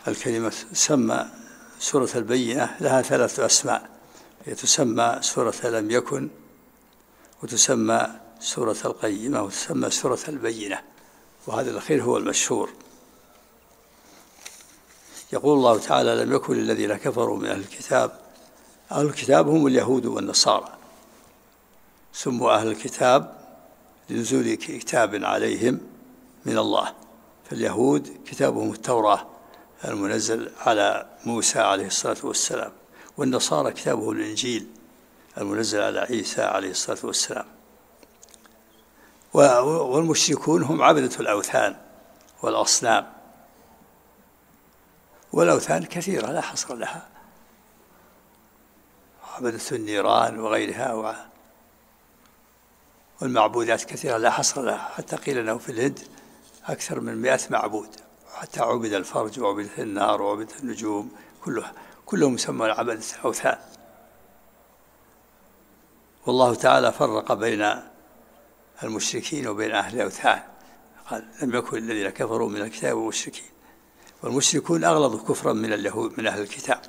الكلمة تسمى سورة البينة لها 3 أسماء، هي تسمى سورة لم يكن، وتسمى سورة القيمة، وتسمى سورة البينة، وهذا الأخير هو المشهور. يقول الله تعالى: لم يكن للذين كفروا من أهل الكتاب، أهل الكتاب هم اليهود والنصارى، سموا أهل الكتاب لنزول كتاب عليهم من الله، فاليهود كتابهم التوراة المنزل على موسى عليه الصلاة والسلام، والنصارى كتابه الإنجيل المنزل على عيسى عليه الصلاة والسلام. والمشركون هم عبدة الأوثان والأصنام، والأوثان كثيرة لا حصر لها، عبدة النيران وغيرها، والمعبودات كثيرة لا حصر لها، حتى قيل أنه في الهند أكثر من 100 معبود، حتى عبد الفرج وعبدت النار وعبدت النجوم، كلهم يسمون عبدة الأوثان. والله تعالى فرق بين المشركين وبين أهل الأوثان، قال: لم يكن الذين كفروا من الكتاب والمشركين، والمشركون أغلظ كفرا من اليهود من أهل الكتاب،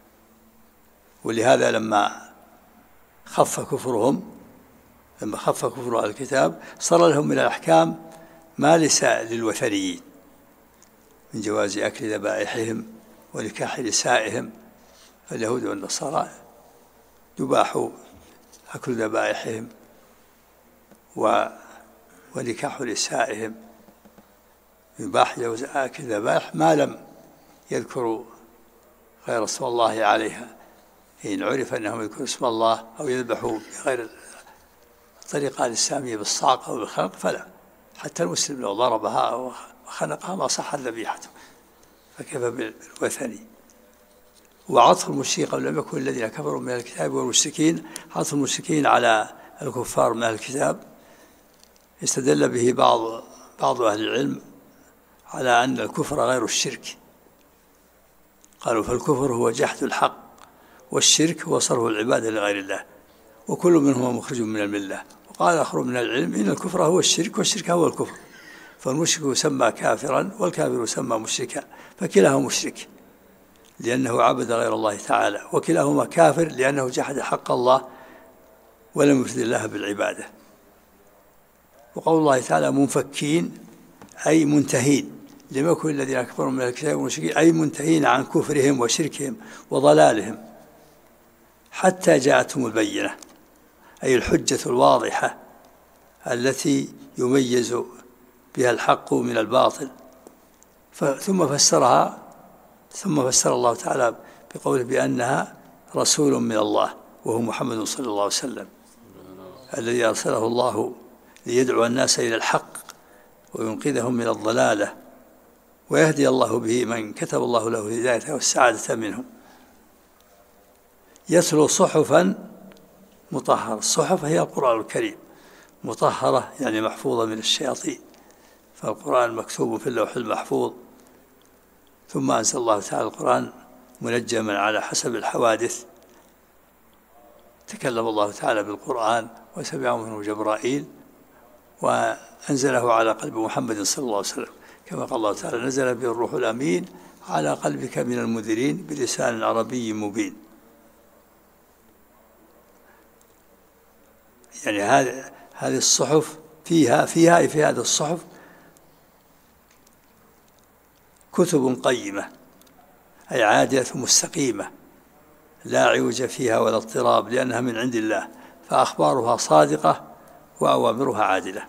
ولهذا لما خف كفر أهل الكتاب صار لهم من الأحكام ما ليس للوثنيين من جواز أكل ذبائحهم ونكاح نسائهم. اليهود والنصارى يباح أكل ذبائحهم ونكاح نسائهم، يباح جواز أكل ذبائح ما لم يذكروا غير اسم الله عليها، إن عرف أنهم يذكروا اسم الله أو يذبحوا بغير الطريقة الإسلامية بالصعق أو بالخنق فلا، حتى المسلم لو ضربها وخنقها ما صحت ذبيحته، فكيف بالوثني؟ وعطف المشرك لم يكن الذين كفروا من الكتاب والمشركين، عطف المشركين على الكفار من أهل الكتاب استدل به بعض أهل العلم على أن الكفر غير الشرك، قالوا: فالكفر هو جحد الحق، والشرك هو صرف العبادة لغير الله، وكل منهما مخرج من الملة. وقال آخر من العلم: إن الكفر هو الشرك، والشرك هو الكفر، فالمشرك يسمى كافرا والكافر يسمى مشركا، فكلاهما مشرك لأنه عبد غير الله تعالى، وكلاهما كافر لأنه جحد حق الله ولم يفرد الله بالعبادة. وقول الله تعالى: منفكين أي منتهين، لم يكن الذين كفروا من الكتاب والمشركين، أي منتهين عن كفرهم وشركهم وضلالهم حتى جاءتهم البينة، أي الحجة الواضحة التي يميز بها الحق من الباطل. ثم فسر الله تعالى بقوله بأنها رسول من الله، وهو محمد صلى الله عليه وسلم الذي أرسله الله ليدعو الناس إلى الحق وينقذهم من الضلالة، ويهدي الله به من كتب الله له الهداية والسعادة منهم. يتلو صحفا مطهرة، الصحف هي القرآن الكريم، مطهرة يعني محفوظة من الشياطين، فالقرآن مكتوب في اللوح المحفوظ، ثم أنزل الله تعالى القرآن منجما على حسب الحوادث. تكلم الله تعالى بالقرآن وسمعه منه جبرائيل وأنزله على قلب محمد صلى الله عليه وسلم، كما قال الله تعالى: نزل به الروح الأمين على قلبك من المنذرين بلسان عربي مبين. يعني هذه الصحف فيها في هذه الصحف كتب قيمة، أي عادلة مستقيمة لا عوج فيها ولا اضطراب، لأنها من عند الله، فأخبارها صادقة وأوامرها عادلة.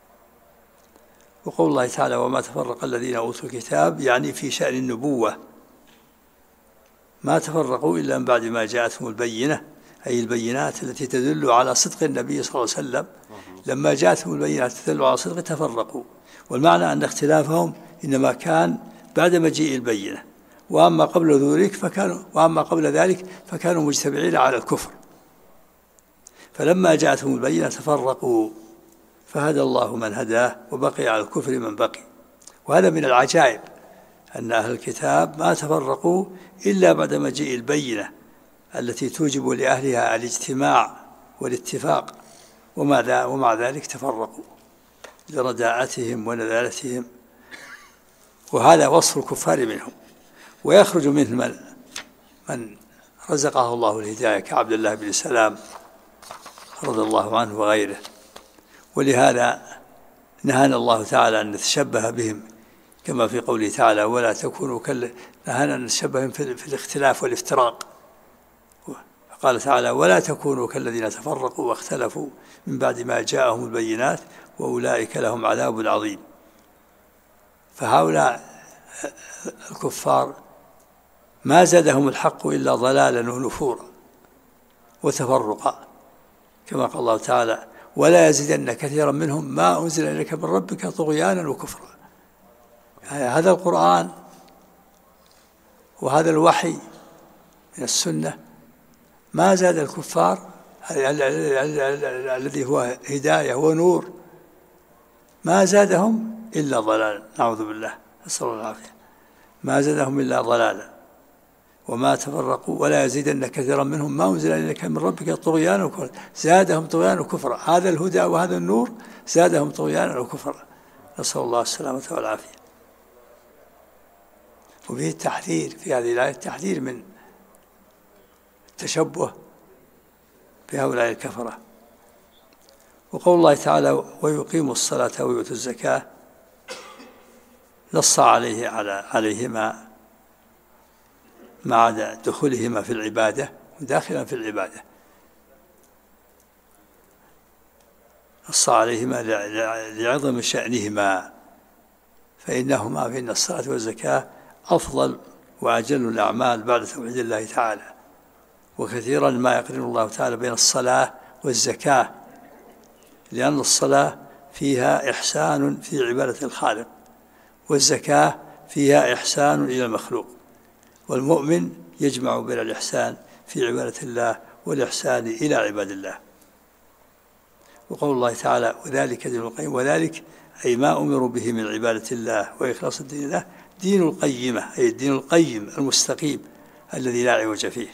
وقول الله تعالى: وما تفرق الذين أوتوا الكتاب، يعني في شأن النبوة، ما تفرقوا إلا من بعد ما جاءتهم البينة، أي البينات التي تدل على صدق النبي صلى الله عليه وسلم. لما جاءتهم البينات تدل على صدق تفرقوا، والمعنى أن اختلافهم إنما كان بعد مجيء البينة، وأما قبل ذلك فكانوا مجتمعين على الكفر، فلما جاءتهم البينة تفرقوا، فهدى الله من هداه وبقي على الكفر من بقي. وهذا من العجائب أن أهل الكتاب ما تفرقوا إلا بعد مجيء البينة التي توجب لأهلها الاجتماع والاتفاق، ومع ذلك تفرقوا لرداءتهم ونذالتهم، وهذا وصف الكفار منهم. ويخرج منه من رزقه الله الهداية كعبد الله بن سلام رضي الله عنه وغيره. ولهذا نهانا الله تعالى أن نتشبه بهم كما في قوله تعالى ولا تكونوا نهانا أن نتشبه بهم في الاختلاف والافتراق. قال تعالى ولا تكونوا كالذين تفرقوا واختلفوا من بعد ما جاءهم البينات وأولئك لهم عذاب عظيم. فهؤلاء الكفار ما زادهم الحق إلا ضلالا ونفورا وتفرقا، كما قال الله تعالى ولا يزيدن كثيرا منهم ما أنزل إليك من ربك طغيانا وكفرا. هذا القرآن وهذا الوحي من السنة ما زاد الكفار الذي هو هداية ونور، ما زادهم إلا ضلالا، نعوذ بالله، نسأل الله العافية. ما زادهم إلا ضلالا وما تفرقوا ولا يزيدن كثيرا منهم ما أنزل إليك من ربك طغيانا وكفرا. زادهم طغيانا وكفرا، هذا الهدى وهذا النور زادهم طغيانا وكفرا، نسأل الله السلامة والعافية. وفيه التحذير في هذه الآية، التحذير من التشبه بهؤلاء الكفرة. وقول الله تعالى ويقيموا الصلاة ويؤتوا الزكاة نص عليهما مع دخولهما في العبادة وداخلا في العبادة، نص عليهما لعظم شأنهما، فإن الصلاة والزكاة أفضل وأجل الأعمال بعد توحيد الله تعالى. وكثيرا ما يقرن الله تعالى بين الصلاة والزكاة، لأن الصلاة فيها إحسان في عبادة الخالق، والزكاة فيها إحسان إلى المخلوق، والمؤمن يجمع بين الإحسان في عبادة الله والإحسان إلى عباد الله. وقول الله تعالى وذلك دين القيم، وذلك أي ما أمروا به من عبادة الله وإخلاص الدين له دين القيمة، أي الدين القيم المستقيم الذي لا عوج فيه.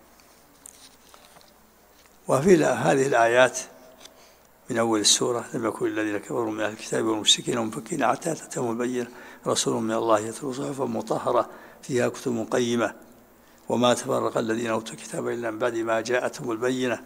وفي هذه الآيات من أول السورة لم يكن الذين كفروا من أهل الكتاب والمشركين منفكين حتى تأتيهم البينة رسول من الله يتلو صحفا مطهرة فيها كتب قيمة وما تفرق الذين أوتوا الكتاب إلا من بعد ما جاءتهم البينة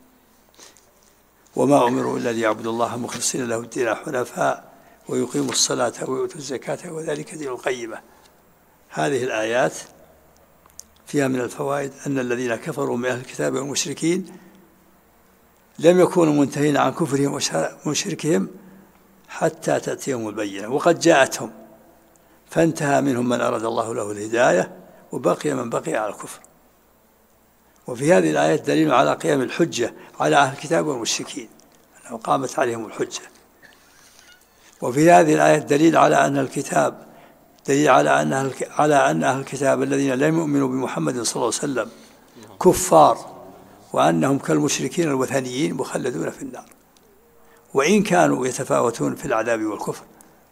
وما أمروا إلا ليعبدوا الله مخلصين له الدين حنفاء ويقيموا الصلاة ويؤتوا الزكاة وذلك دين القيمة. هذه الآيات فيها من الفوائد أن الذين كفروا من أهل الكتاب والمشركين لم يكونوا منتهين عن كفرهم وشركهم حتى تأتيهم البينة، وقد جاءتهم فانتهى منهم من أراد الله له الهداية وبقي من بقي على الكفر. وفي هذه الآية دليل على قيام الحجة على أهل الكتاب والمشركين، أنه قامت عليهم الحجة. وفي هذه الآية دليل على أن الكتاب دليل على أن أهل الكتاب الذين لم يؤمنوا بمحمد صلى الله عليه وسلم كفار، وأنهم كالمشركين الوثنيين مخلدون في النار، وإن كانوا يتفاوتون في العذاب والكفر.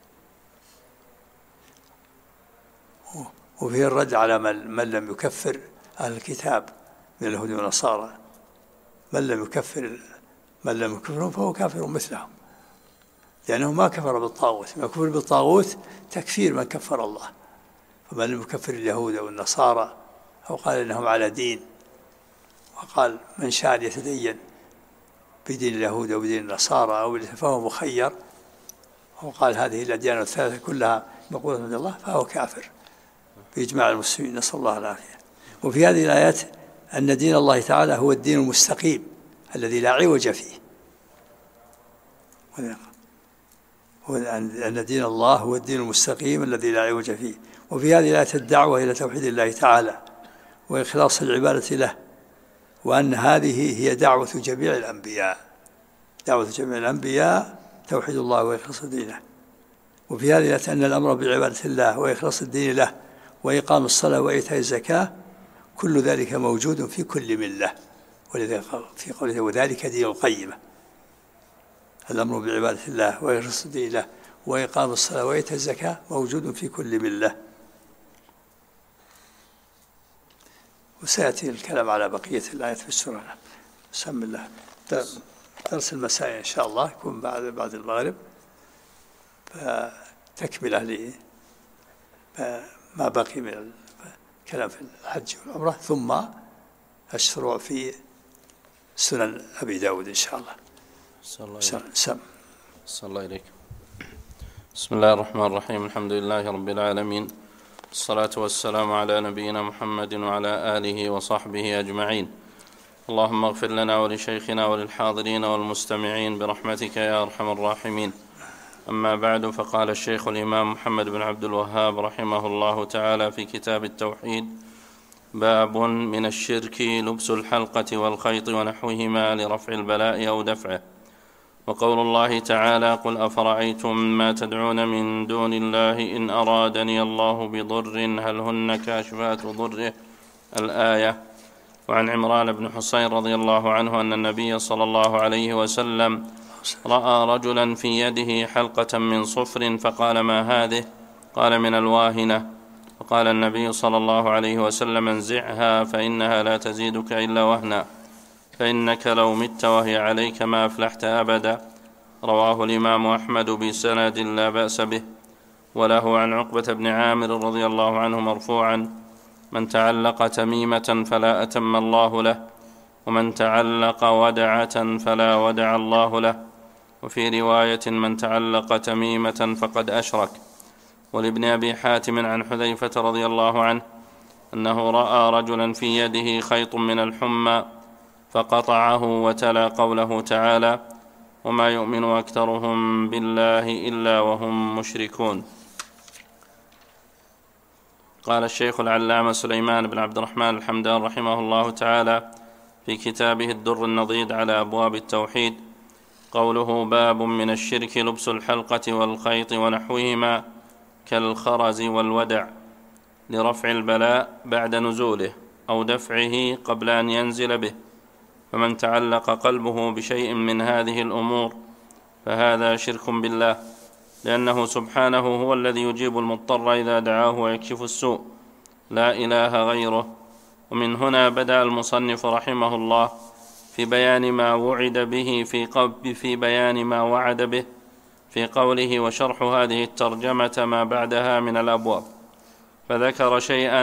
وفيه الرد على من لم يكفر أهل الكتاب من اليهود والنصارى، من لم يكفرهم فهو كافر مثلهم، لأنه ما كفر بالطاغوت. ما كفر بالطاغوت تكفير من كفر الله، فمن لم يكفر اليهود أو النصارى أو قال إنهم على دين، وقال من شاء يتدين بدين اليهود أو بدين النصارى أو فهو مخير، وقال هذه الأديان الثلاثة كلها مقبولة من الله، فهو كافر بإجماع المسلمين، نسأل الله العافية. وفي هذه الآيات أن دين الله تعالى هو الدين المستقيم الذي لا عوج فيه، أن دين الله هو الدين المستقيم الذي لا عوج فيه. وفي هذه الآية الدعوة إلى توحيد الله تعالى وإخلاص العبادة له، وأن هذه هي دعوة جميع الأنبياء، دعوة جميع الأنبياء توحيد الله وإخلاص دينه. وفي هذه الآية أن الأمر بعبادة الله وإخلاص الدين له وإقام الصلاة وإيتاء الزكاة كل ذلك موجود في كل ملة، ولذلك في قوله وذلك دين القيمة، الأمر بعبادة الله وإخلاص الدين له وإقام الصلاة وإيتاء الزكاة موجود في كل ملة. وسيأتي الكلام على بقية الآيات في السورة. بسم الله. درس المساء إن شاء الله يكون بعد المغرب، فتكملة ما بقي الكلام في الحج والعمرة، ثم الشروع في سنن أبي داود إن شاء الله. صلى الله إليك. بسم الله الرحمن الرحيم. الحمد لله رب العالمين، الصلاة والسلام على نبينا محمد وعلى آله وصحبه أجمعين. اللهم اغفر لنا ولشيخنا وللحاضرين والمستمعين برحمتك يا أرحم الراحمين. أما بعد، فقال الشيخ الإمام محمد بن عبد الوهاب رحمه الله تعالى في كتاب التوحيد: باب من الشرك لبس الحلقة والخيط ونحوهما لرفع البلاء أو دفعه. وقول الله تعالى: قل أفرأيتم ما تدعون من دون الله إن أرادني الله بضر هل هن كاشفات ضره، الآية. وعن عمران بن حسين رضي الله عنه أن النبي صلى الله عليه وسلم رأى رجلا في يده حلقة من صفر فقال: ما هذه؟ قال: من الواهنة. فقال النبي صلى الله عليه وسلم: انزعها فإنها لا تزيدك إلا وهنا، فإنك لو مت وهي عليك ما أفلحت أبدا. رواه الإمام أحمد بسند لا بأس به. وله عن عقبة بن عامر رضي الله عنه مرفوعا: من تعلق تميمة فلا أتم الله له، ومن تعلق ودعة فلا ودع الله له. وفي رواية: من تعلق تميمة فقد أشرك. ولابن أبي حاتم عن حذيفة رضي الله عنه أنه رأى رجلا في يده خيط من الحمى فقطعه، وتلا قوله تعالى: وما يؤمن أكثرهم بالله إلا وهم مشركون. قال الشيخ العلامة سليمان بن عبد الرحمن الحمدان رحمه الله تعالى في كتابه الدر النضيد على أبواب التوحيد: قوله باب من الشرك لبس الحلقة والخيط ونحوهما كالخرز والودع لرفع البلاء بعد نزوله أو دفعه قبل أن ينزل به. فمن تعلق قلبه بشيء من هذه الأمور فهذا شرك بالله، لأنه سبحانه هو الذي يجيب المضطر إذا دعاه ويكشف السوء، لا إله غيره. ومن هنا بدأ المصنف رحمه الله في بيان ما وعد به في بيان ما وعد به في قوله: وشرح هذه الترجمة ما بعدها من الأبواب. فذكر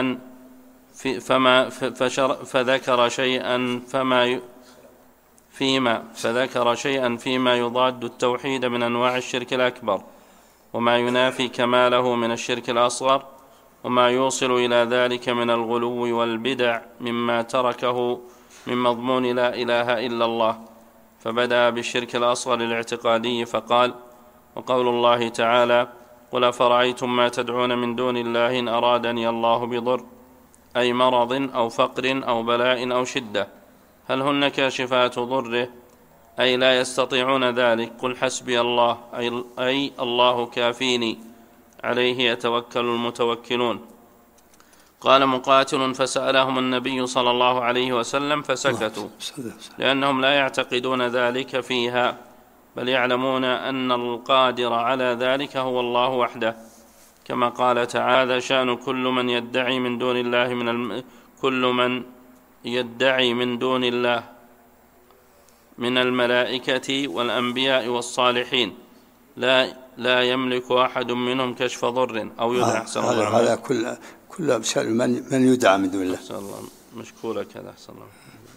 شيئا فيما يضاد التوحيد من أنواع الشرك الأكبر، وما ينافي كماله من الشرك الأصغر، وما يوصل إلى ذلك من الغلو والبدع مما تركه من مضمون لا إله إلا الله. فبدأ بالشرك الأصغر الاعتقادي فقال: وقول الله تعالى: قل أفرأيتم ما تدعون من دون الله إن أرادني الله بضر، أي مرض أو فقر أو بلاء أو شدة، هل هن كاشفات ضره، أي لا يستطيعون ذلك. قل حسبي الله، أي الله كافيني، عليه يتوكل المتوكلون. قال مقاتل: فسألهم النبي صلى الله عليه وسلم فسكتوا، لأنهم لا يعتقدون ذلك فيها، بل يعلمون أن القادر على ذلك هو الله وحده، كما قال تعالى: شأن كل من يدعي من دون الله كل من يدعي من دون الله من الملائكة والأنبياء والصالحين لا يملك أحد منهم كشف ضر أو يدعى. هذا كل شأن من يدعى من دون الله. مشكولة كذا. أحسن الله.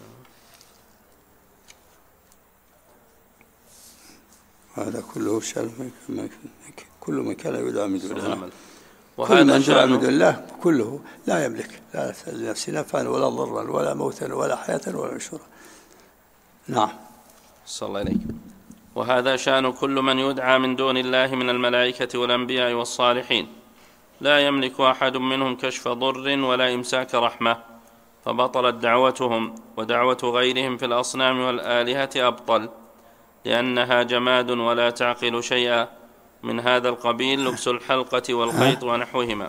هذا كله شأن كل من كان يدعى من دون الله. كل من يدعى من دون الله كله لا يملك لا لنفسه نفعا ولا ضرا ولا موتا ولا حياة ولا نشورا. نعم. صلى الله عليه. وهذا شأن كل من يدعى من دون الله من الملائكة والأنبياء والصالحين، لا يملك أحد منهم كشف ضر ولا إمساك رحمة، فبطلت دعوتهم، ودعوة غيرهم في الأصنام والآلهة أبطل، لأنها جماد ولا تعقل شيئا. من هذا القبيل لبس الحلقة والخيط ونحوهما.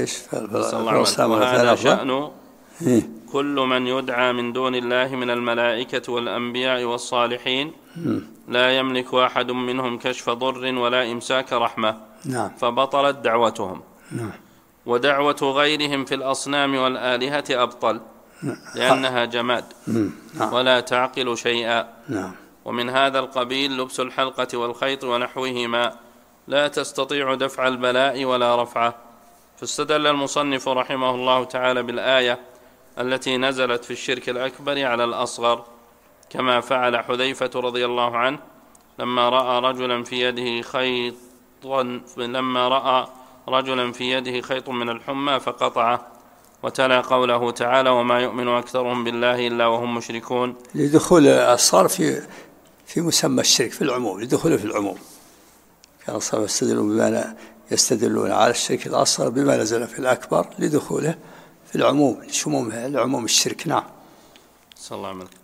وهذا شأن كل من يدعى من دون الله من الملائكة والأنبياء والصالحين، لا يملك أحد منهم كشف ضر ولا إمساك رحمة، فبطلت دعوتهم. ودعوة غيرهم في الأصنام والآلهة أبطل، لأنها جماد ولا تعقل شيئا. ومن هذا القبيل لبس الحلقة والخيط ونحوهما لا تستطيع دفع البلاء ولا رفعه، فاستدل المصنف رحمه الله تعالى بالآية التي نزلت في الشرك الأكبر على الأصغر، كما فعل حذيفة رضي الله عنه لما رأى رجلا في يده خيط من الحمى فقطعه، وتلا قوله تعالى: وما يؤمن أكثرهم بالله إلا وهم مشركون، لدخول الأصغر في مسمى الشرك في العموم، لدخوله في العموم. كان الصحابة يستدلون على الشرك الأصغر بما نزل في الأكبر لدخوله في العموم، لعموم الشرك. نعم. صلى الله عليه وسلم.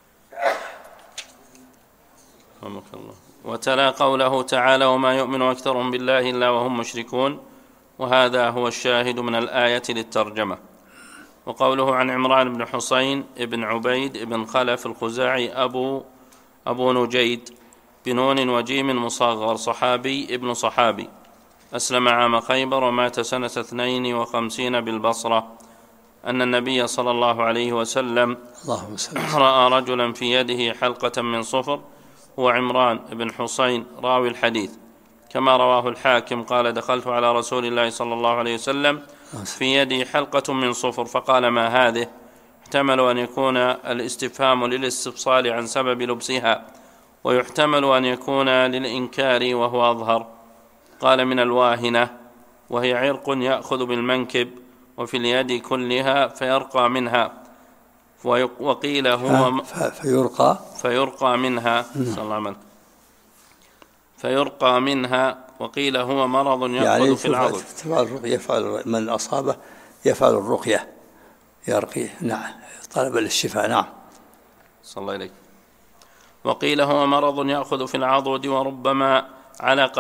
وتلا قوله تعالى: وما يؤمن أكثرهم بالله إلا وهم مشركون، وهذا هو الشاهد من الآية للترجمة. وقوله عن عمران بن حسين بن عبيد بن خلف الخزاعي أبو نجيد بنون وجيم مصغر، صحابي ابن صحابي، أسلم عام خيبر ومات سنة 52 بالبصرة، أن النبي صلى الله عليه وسلم رأى رجلا في يده حلقة من صفر، هو عمران بن حسين راوي الحديث، كما رواه الحاكم قال: دخلت على رسول الله صلى الله عليه وسلم في يدي حلقة من صفر فقال: ما هذه؟ يحتمل أن يكون الاستفهام للاستفصال عن سبب لبسها، ويحتمل أن يكون للإنكار وهو أظهر. قال: من الواهنة، وهي عرق يأخذ بالمنكب وفي اليد كلها فيرقى منها، وقيل هو فيرقى منها صلى الله عليه وسلم، فيرقى منها، وقيل هو مرض يأخذ في العضد. يفعل من أصابه يفعل الرقية، يرقيه. نعم، طلب للشفاء. نعم. صلى الله عليه. وقيل هو مرض يأخذ في العضد، وربما علق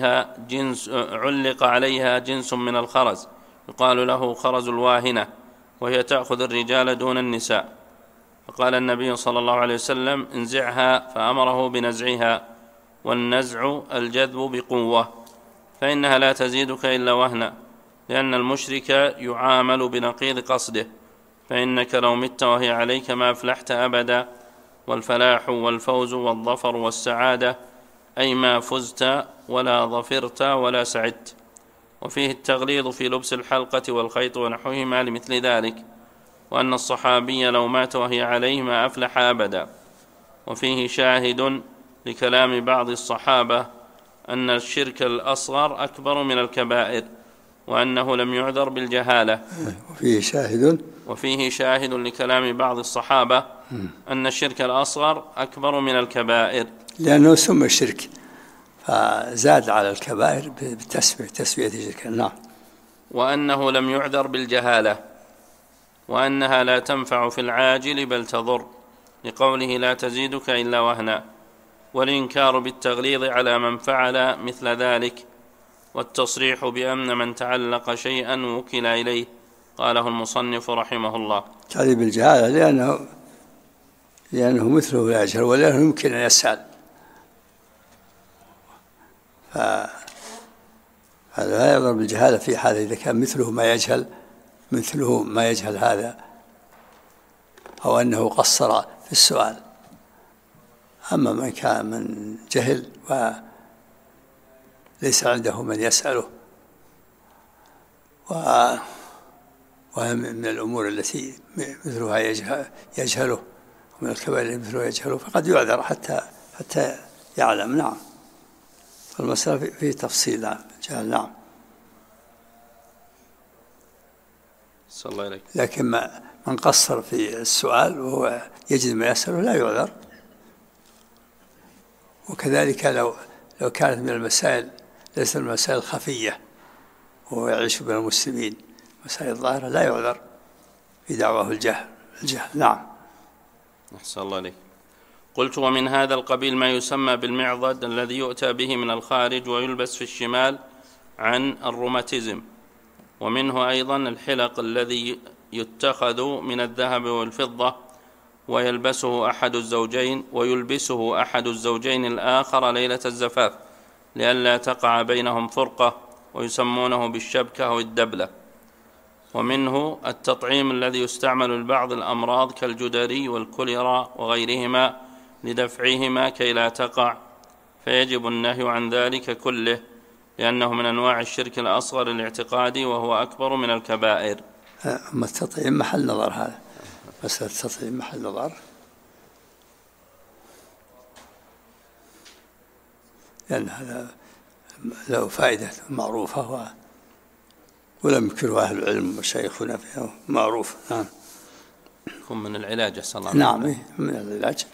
عليها جنس من الخرز يقال له خرز الواهنة، وهي تأخذ الرجال دون النساء. فقال النبي صلى الله عليه وسلم: انزعها، فأمره بنزعها، والنزع الجذب بقوة، فإنها لا تزيدك إلا وهنا، لأن المشرك يعامل بنقيض قصده، فإنك لو مت وهي عليك ما أفلحت أبدا، والفلاح والفوز والظفر والسعادة، أي ما فزت ولا ظفرت ولا سعدت. وفيه التغليظ في لبس الحلقة والخيط ونحوهما لمثل ذلك، وأن الصحابي لو مات وهي عليه ما أفلح أبدا. وفيه شاهد لكلام بعض الصحابة أن الشرك الأصغر أكبر من الكبائر، وأنه لم يعذر بالجهالة. وفيه شاهد لكلام بعض الصحابة أن الشرك الأصغر أكبر من الكبائر، لأنه سمى الشرك فزاد على الكبائر بتسوية الشرك. نعم. وأنه لم يعذر بالجهالة، وأنها لا تنفع في العاجل بل تضر، لقوله: لا تزيدك إلا وهنا. والإنكار بالتغليظ على من فعل مثل ذلك، والتصريح بأن من تعلق شيئا وكل إليه، قاله المصنف رحمه الله. تعذيب بالجهالة لأنه مثله لا يجهل، ولأنه يمكن أن يسأل، فهذا لا يضرب بالجهالة في حال إذا كان مثله ما يجهل هذا، أو أنه قصر في السؤال. أما من كان من جهل وليس عنده من يسأله، ومن الأمور التي مثلها يجهله، ومن الكبائر مثلها يجهله، فقد يعذر حتى يعلم. نعم. فالمسألة في تفصيل جهل. نعم. صلى الله عليه. لكن من قصر في السؤال وهو يجد ما يسأله لا يعذر. وكذلك لو كانت من المسائل ليس من المسائل الخفية وهو يعيش بين المسلمين، مسائل الظاهرة، لا يعذر في دعواه الجهل. نعم. أحسن الله عليك. قلت: ومن هذا القبيل ما يسمى بالمعضد الذي يؤتى به من الخارج ويلبس في الشمال عن الروماتيزم، ومنه أيضا الحلق الذي يتخذ من الذهب والفضة ويلبسه أحد الزوجين الآخر ليلة الزفاف لئلا تقع بينهم فرقة، ويسمونه بالشبكة أو الدبلة. ومنه التطعيم الذي يستعمل لبعض الأمراض كالجدري والكوليرا وغيرهما لدفعهما كي لا تقع، فيجب النهي عن ذلك كله، لأنه من أنواع الشرك الأصغر الاعتقادي وهو أكبر من الكبائر. أما التطعيم محل نظر، هذا مسألة التطعيم محل نظر، لأن هذا له فائدة معروفة ولم ينكره أهل العلم وشيخنا فيه معروف. نعم. يكون من العلاج أحسن الله. نعم، من العلاج.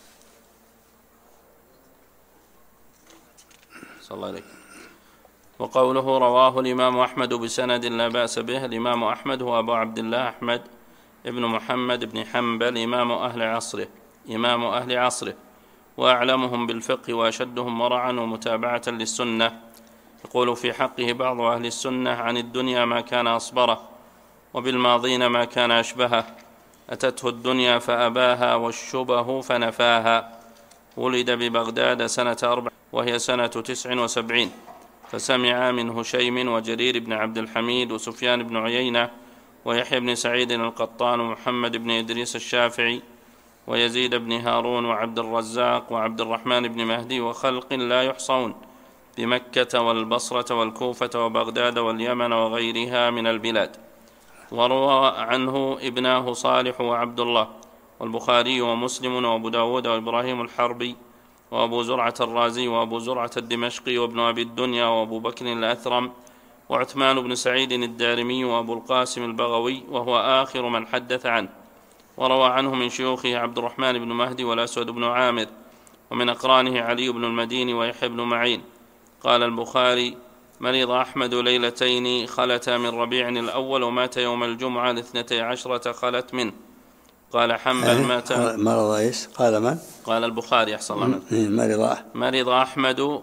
صلى الله عليك. وقوله رواه الإمام أحمد بسند لا بأس به. الإمام أحمد هو أبو عبد الله أحمد ابن محمد بن حنبل، إمام أهل عصره وأعلمهم بالفقه وأشدهم ورعا ومتابعة للسنة. يقول في حقه بعض أهل السنة: عن الدنيا ما كان أصبره، وبالماضين ما كان أشبهه، أتته الدنيا فأباها والشبه فنفاها. ولد ببغداد سنة 4 وهي سنة 79، فسمع من هشيم وجرير بن عبد الحميد وسفيان بن عيينة ويحيى بن سعيد القطان ومحمد بن إدريس الشافعي ويزيد بن هارون وعبد الرزاق وعبد الرحمن بن مهدي وخلق لا يحصون بمكة والبصرة والكوفة وبغداد واليمن وغيرها من البلاد. وروى عنه ابناه صالح وعبد الله والبخاري ومسلم وأبو داود وإبراهيم الحربي وأبو زرعة الرازي وأبو زرعة الدمشقي وابن أبي الدنيا وأبو بكر الأثرم وعثمان بن سعيد الدارمي وأبو القاسم البغوي، وهو آخر من حدث عنه. وروى عنه من شيوخه عبد الرحمن بن مهدي والأسود بن عامر، ومن أقرانه علي بن المديني ويحيى بن معين. قال البخاري: مرض أحمد ليلتين خلتا من ربيع الأول ومات يوم الجمعة 12 خلت منه. قال حنبل مات مرض ايش؟ قال من؟ قال البخاري أحسن الله. مرض أحمد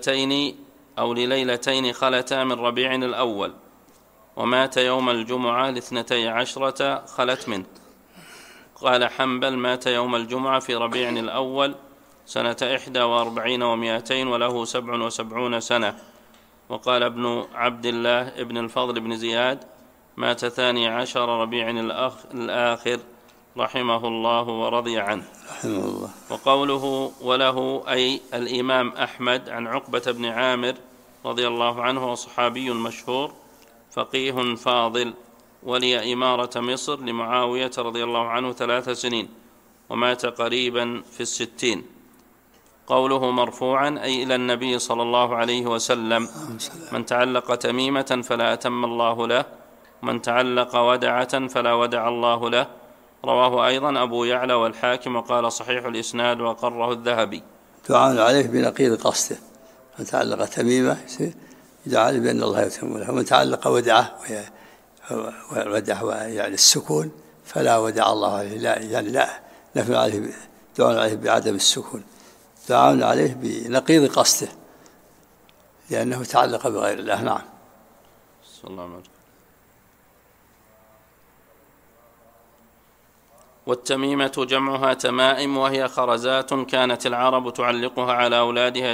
ليلتين خلتا من ربيع الأول ومات يوم الجمعة 12 خلت منه. قال حنبل مات يوم الجمعة في ربيع الأول سنة 41 و200 وله 77 سنة. وقال ابن عبد الله ابن الفضل بن زياد: مات 12 ربيع الآخر رحمه الله ورضي عنه. رحمه الله. وقوله وله أي الإمام أحمد عن عقبة بن عامر رضي الله عنه، وصحابي مشهور فقيه فاضل، ولي إمارة مصر لمعاوية رضي الله عنه 3 سنين ومات قريبا في 60. قوله مرفوعا أي إلى النبي صلى الله عليه وسلم: من تعلق تميمة فلا أتم الله له، ومن تعلق ودعة فلا ودع الله له. رواه أيضا أبو يعلى والحاكم وقال صحيح الإسناد وقره الذهبي. تعامل عليه بنقيض قصده. من تعلق تميمة يدعى عليه بأن الله يتم له، ومن تعلق ودعة يعني السكون فلا ودع الله عليه، لا يعني لا نفعل عليه، تعامل عليه بعدم السكون، تعامل عليه بنقيض قصده لأنه تعلق بغير الله. نعم. صلى الله عليه وسلم. والتميمة جمعها تمائم، وهي خرزات كانت العرب تعلقها على أولادها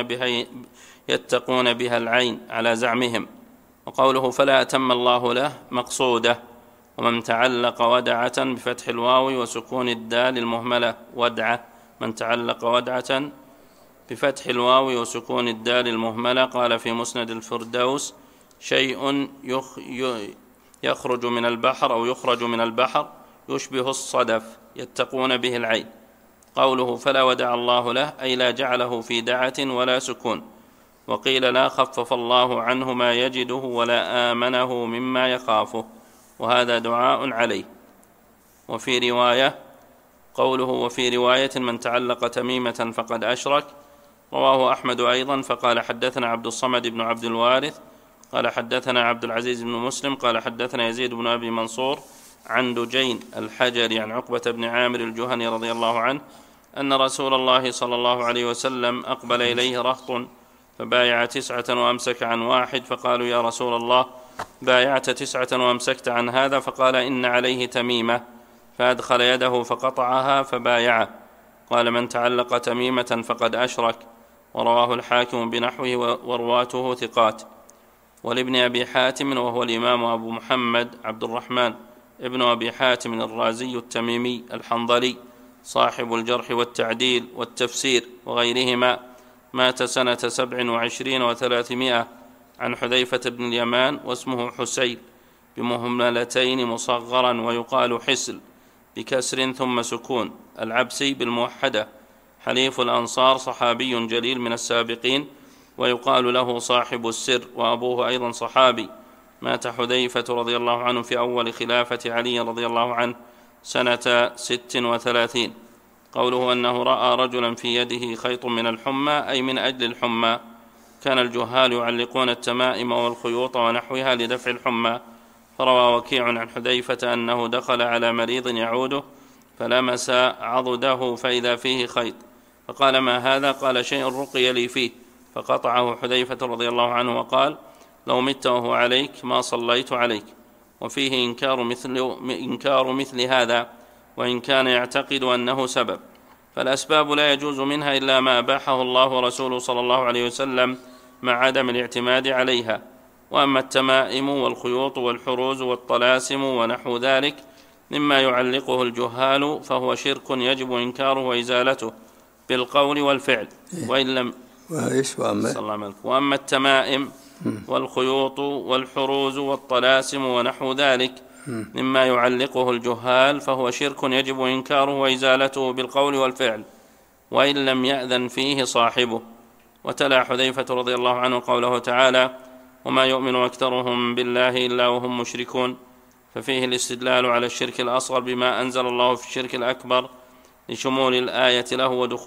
يتقون بها العين على زعمهم. وقوله فلا أتم الله له مقصوده. ومن تعلق ودعة بفتح الواو وسكون الدال المهملة ودعة، من تعلق ودعة بفتح الواو وسكون الدال المهملة. قال في مسند الفردوس: شيء يخرج من البحر أو يخرج من البحر يشبه الصدف يتقون به العين. قوله فلا ودع الله له أي لا جعله في دعة ولا سكون. وقيل لا خفف الله عنه ما يجده ولا آمنه مما يخافه، وهذا دعاء عليه. وفي رواية قوله وفي رواية من تعلق تميمة فقد أشرك. رواه أحمد أيضا فقال حدثنا عبد الصمد بن عبد الوارث قال حدثنا عبد العزيز بن مسلم قال حدثنا يزيد بن أبي منصور عن دجين الحجري عن عقبة بن عامر الجهني رضي الله عنه أن رسول الله صلى الله عليه وسلم أقبل إليه رهط فبايع 9 وأمسك عن 1، فقالوا يا رسول الله بايعت 9 وأمسكت عن هذا؟ فقال إن عليه تميمة، فأدخل يده فقطعها فبايعه. قال من تعلق تميمة فقد أشرك. ورواه الحاكم بنحوه ورواته ثقات. ولابن أبي حاتم وهو الإمام أبو محمد عبد الرحمن ابن أبي حاتم الرازي التميمي الحنظلي صاحب الجرح والتعديل والتفسير وغيرهما مات سنة 27 و300 عن حذيفة بن اليمان، واسمه حسين بمهملتين مصغرا، ويقال حسل بكسر ثم سكون، العبسي بالموحدة، حليف الأنصار، صحابي جليل من السابقين، ويقال له صاحب السر، وأبوه أيضا صحابي. مات حذيفة رضي الله عنه في أول خلافة علي رضي الله عنه سنة 36. قوله أنه رأى رجلا في يده خيط من الحمى، أي من أجل الحمى. كان الجهال يعلقون التمائم والخيوط ونحوها لدفع الحمى. فروى وكيع عن حذيفة أنه دخل على مريض يعوده فلمس عضده فإذا فيه خيط، فقال: ما هذا؟ قال: شيء رقي لي فيه. فقطعه حذيفة رضي الله عنه وقال: لو مت وهو عليك ما صليت عليك. وفيه إنكار مثل هذا، وإن كان يعتقد أنه سبب. فالأسباب لا يجوز منها إلا ما أباحه الله ورسوله صلى الله عليه وسلم مع عدم الاعتماد عليها. وأما التمائم والخيوط والحروز والطلاسم ونحو ذلك مما يعلقه الجهال فهو شرك يجب إنكاره وإزالته بالقول والفعل. وإن لم وأما التمائم والخيوط والحروز والطلاسم ونحو ذلك مما يعلقه الجهال فهو شرك يجب إنكاره وإزالته بالقول والفعل، وإن لم يأذن فيه صاحبه. وتلا حذيفة رضي الله عنه قوله تعالى: وما يؤمن أكثرهم بالله إلا وهم مشركون. ففيه الاستدلال على الشرك الأصغر بما أنزل الله في الشرك الأكبر لشمول الآية له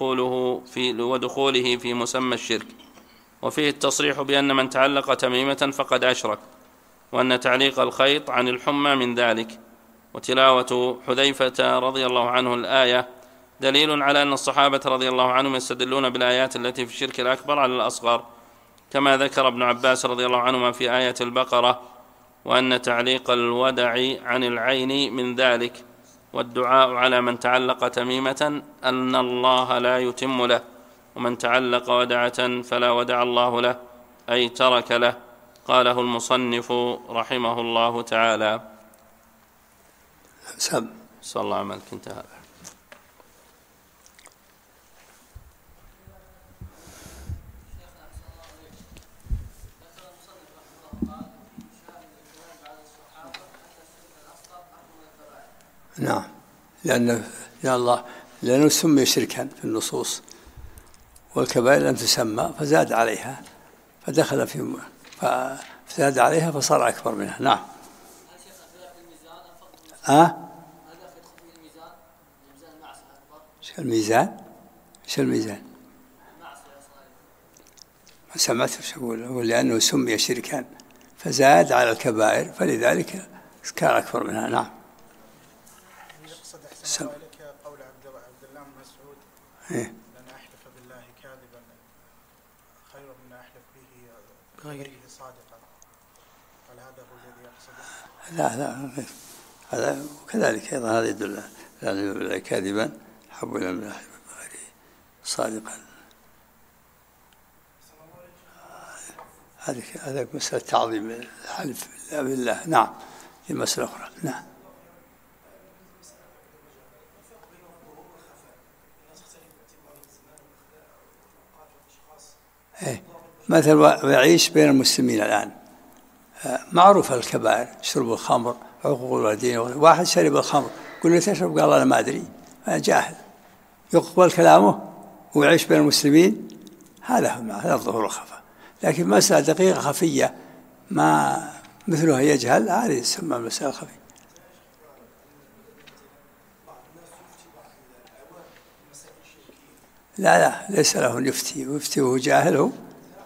ودخوله في مسمى الشرك. وفيه التصريح بأن من تعلق تميمة فقد أشرك، وأن تعليق الخيط عن الحمى من ذلك. وتلاوة حذيفة رضي الله عنه الآية دليل على أن الصحابة رضي الله عنهم يستدلون بالآيات التي في الشرك الأكبر على الأصغر، كما ذكر ابن عباس رضي الله عنهما في آية البقرة: وأن تعليق الودع عن العين من ذلك. والدعاء على من تعلق تميمة أن الله لا يتم له، ومن تعلق ودعة فلا ودع الله له، أي ترك له. قاله المصنف رحمه الله تعالى. صلى الله عليه وسلم. نعم، لأنه سمي شركا في النصوص، والكبائر لم تسمى فزاد عليها فدخل فزاد عليها فصار أكبر منها. نعم. ايش الميزان؟ ما سمعت ايش أقول. لأنه سمي شركا فزاد على الكبائر فلذلك كان أكبر منها. نعم. يقصد لك قول عبد الله بن مسعود: لن أحلف بالله كاذبا خير من أحلف به بغيره صادقا. هل هذا هو الذي يقصده؟ لا، هذا كذلك أيضا هذا يدل لأن بالله كاذبا حب إلى من أحلف بغيره صادقا. هذا مسألة تعظيم الحلف بالله. نعم، في مسألة أخرى. نعم. مثلا يعيش بين المسلمين الآن معروف الكبائر: شرب الخمر، عقوق الوالدين. واحد شرب الخمر، قل له تشرب؟ قال أنا ما أدري، أنا جاهل. يقبل كلامه ويعيش بين المسلمين، هذا الظهور الخفاء. لكن مسألة دقيقة خفية ما مثلها يجهل، هذه يسمى المسألة الخفية. لا، ليس له أن يفتي وهو جاهل. هو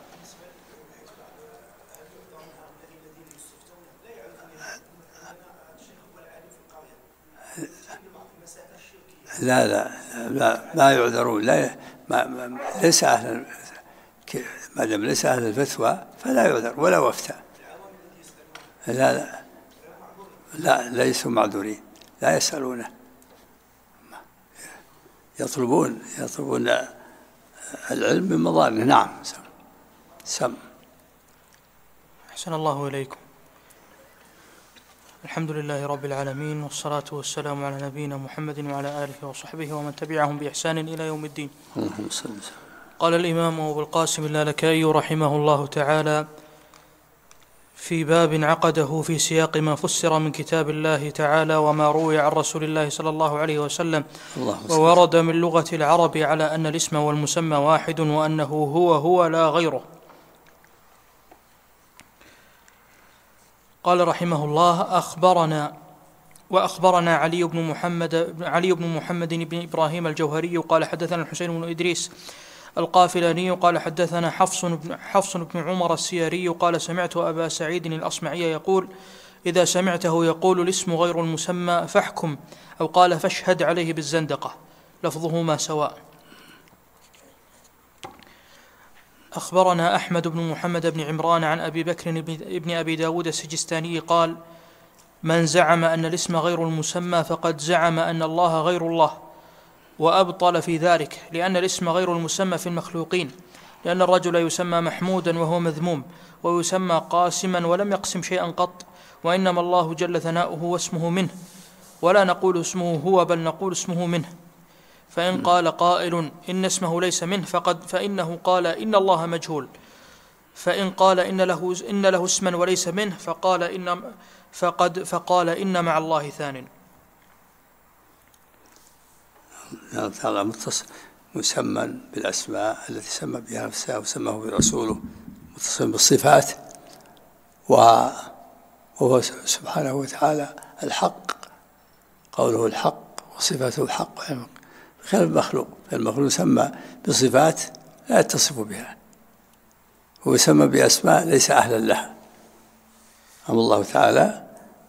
لا ما يعذرون. ليس أهل، ما دام ليس أهل الفتوى فلا يعذر ولا وفتى. لا ليسوا معذورين، لا يسألونه، يطلبون العلم من مظانه. نعم. أحسن الله إليكم. الحمد لله رب العالمين، والصلاة والسلام على نبينا محمد وعلى آله وصحبه ومن تبعهم بإحسان إلى يوم الدين. قال الإمام أبو القاسم اللالكائي رحمه الله تعالى في باب عقده في سياق ما فسر من كتاب الله تعالى وما روي عن رسول الله صلى الله عليه وسلم، وورد من لغة العرب على أن الاسم والمسمى واحد وأنه هو لا غيره. قال رحمه الله: وأخبرنا علي بن محمد بن إبراهيم الجوهري قال حدثنا الحسين بن إدريس القافلاني قال حدثنا حفص بن عمر السياري قال سمعت أبا سعيد الأصمعي يقول: إذا سمعته يقول الاسم غير المسمى فاحكم، أو قال فاشهد عليه بالزندقة، لفظهما سواء. أخبرنا أحمد بن محمد بن عمران عن أبي بكر بن أبي داود السجستاني قال: من زعم أن الاسم غير المسمى فقد زعم أن الله غير الله، وأبطل في ذلك، لأن الاسم غير المسمى في المخلوقين، لأن الرجل يسمى محمودا وهو مذموم، ويسمى قاسما ولم يقسم شيئا قط، وإنما الله جل ثناؤه واسمه منه، ولا نقول اسمه هو بل نقول اسمه منه. فإن قال قائل إن اسمه ليس منه فإنه قال إن الله مجهول، فإن قال إن له اسما وليس منه فقال إن مع الله ثان. هذا متصل مسمى بالأسماء التي سمى بها نفسها وسماه برسوله، متصل بالصفات، وهو سبحانه وتعالى الحق، قوله الحق وصفاته الحق، خلاف المخلوق. المخلوق يسمى بصفات لا يتصف بها، هو يسمى بأسماء ليس أهلا لها. أما الله تعالى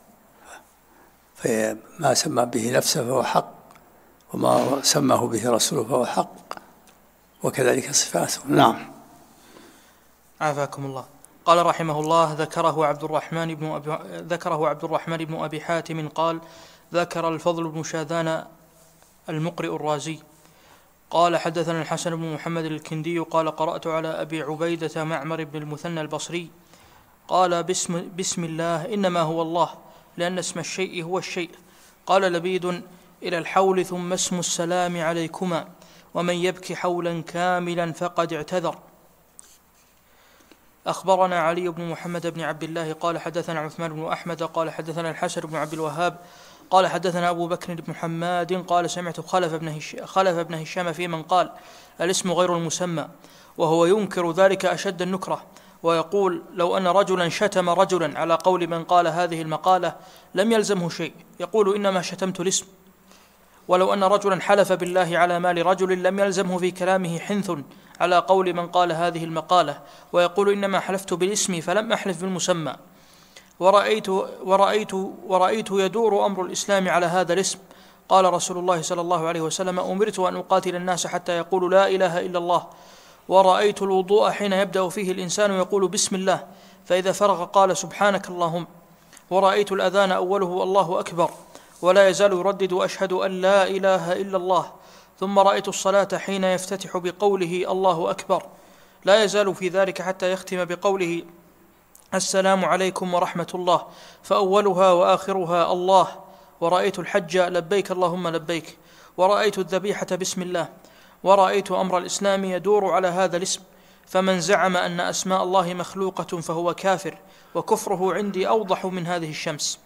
فما سمى به نفسه فهو حق، وما سماه به رسوله فهو حق، وكذلك صفاته. نعم. عافاكم الله. قال رحمه الله: ذكره عبد الرحمن بن أبي حاتم قال: ذكر الفضل بن شاذان المقرئ الرازي قال حدثنا الحسن بن محمد الكندي قال: قرأت على أبي عبيدة معمر بن المثنى البصري قال: بسم الله إنما هو الله، لأن اسم الشيء هو الشيء. قال لبيد: إلى الحول ثم اسم السلام عليكما، ومن يبكي حولا كاملا فقد اعتذر. أخبرنا علي بن محمد بن عبد الله قال حدثنا عثمان بن أحمد قال حدثنا الحسن بن عبد الوهاب قال حدثنا أبو بكر بن حماد قال سمعت خلف بن هشام في من قال الاسم غير المسمى، وهو ينكر ذلك أشد النكرة، ويقول: لو أن رجلا شتم رجلا على قول من قال هذه المقالة لم يلزمه شيء، يقول: إنما شتمت الاسم. ولو أن رجلا حلف بالله على مال رجل لم يلزمه في كلامه حنث على قول من قال هذه المقالة، ويقول: إنما حلفت بالاسم فلم أحلف بالمسمى. ورأيت يدور أمر الإسلام على هذا الاسم. قال رسول الله صلى الله عليه وسلم: أمرت أن أقاتل الناس حتى يقولوا لا إله إلا الله. ورأيت الوضوء حين يبدأ فيه الإنسان يقول بسم الله، فإذا فرغ قال سبحانك اللهم. ورأيت الأذان أوله الله أكبر، ولا يزال يردد أشهد أن لا إله إلا الله. ثم رأيت الصلاة حين يفتتح بقوله الله أكبر، لا يزال في ذلك حتى يختم بقوله السلام عليكم ورحمة الله، فأولها وآخرها الله. ورأيت الحج لبيك اللهم لبيك. ورأيت الذبيحة بسم الله. ورأيت أمر الإسلام يدور على هذا الاسم. فمن زعم أن أسماء الله مخلوقة فهو كافر، وكفره عندي أوضح من هذه الشمس.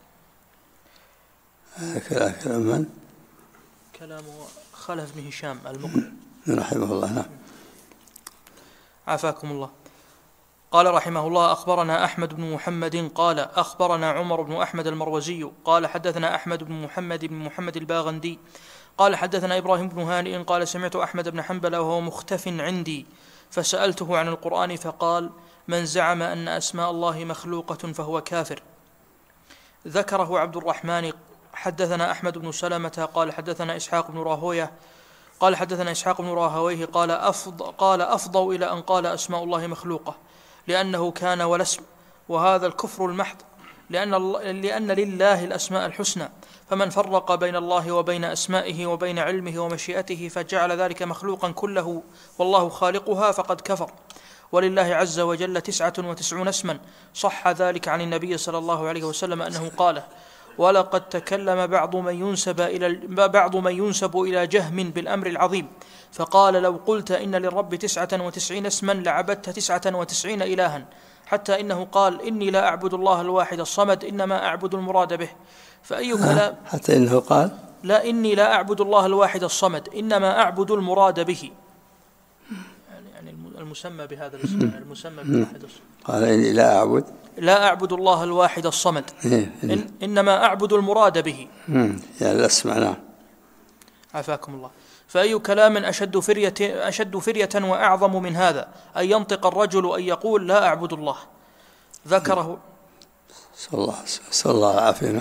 كلام من؟ كلام خلف بن هشام المقرئ رحمه الله. نعم. عافاكم الله. قال رحمه الله: أخبرنا أحمد بن محمد قال أخبرنا عمر بن أحمد المروزي قال حدثنا أحمد بن محمد الباغندي قال حدثنا إبراهيم بن هانئ قال سمعت أحمد بن حنبل وهو مختف عندي، فسألته عن القرآن فقال: من زعم أن أسماء الله مخلوقة فهو كافر. ذكره عبد الرحمن. حدثنا أحمد بن سلمة قال حدثنا إسحاق بن راهويه قال حدثنا إسحاق بن راهويه قال أفضوا إلى أن قال أسماء الله مخلوقة، لأنه كان ولا اسم، وهذا الكفر المحض، لأن لله الأسماء الحسنى، فمن فرق بين الله وبين أسمائه وبين علمه ومشيئته فجعل ذلك مخلوقا كله والله خالقها فقد كفر. ولله عز وجل 99 اسما، صح ذلك عن النبي صلى الله عليه وسلم أنه قاله، ولقد تكلم بعض من ينسب إلى جهم بالأمر العظيم، فقال: لو قلت إن للرب 99 اسما لعبدت 99 إلها، حتى إنه قال: إني لا أعبد الله الواحد الصمد، إنما أعبد المراد به. فأي كلام حتى إنه قال: لا، إني لا أعبد الله الواحد الصمد، إنما أعبد المراد به، يعني المسمى بهذا الاسم، المسمى بالواحد الصمد. قال: إني لا أعبد الله الواحد الصمد، إنما أعبد المراد به، يعني الأسماء. نعم. عافاكم الله. فأي كلام أشد فرية وأعظم من هذا، أن ينطق الرجل أن يقول: لا أعبد الله. ذكره صلى الله العافية.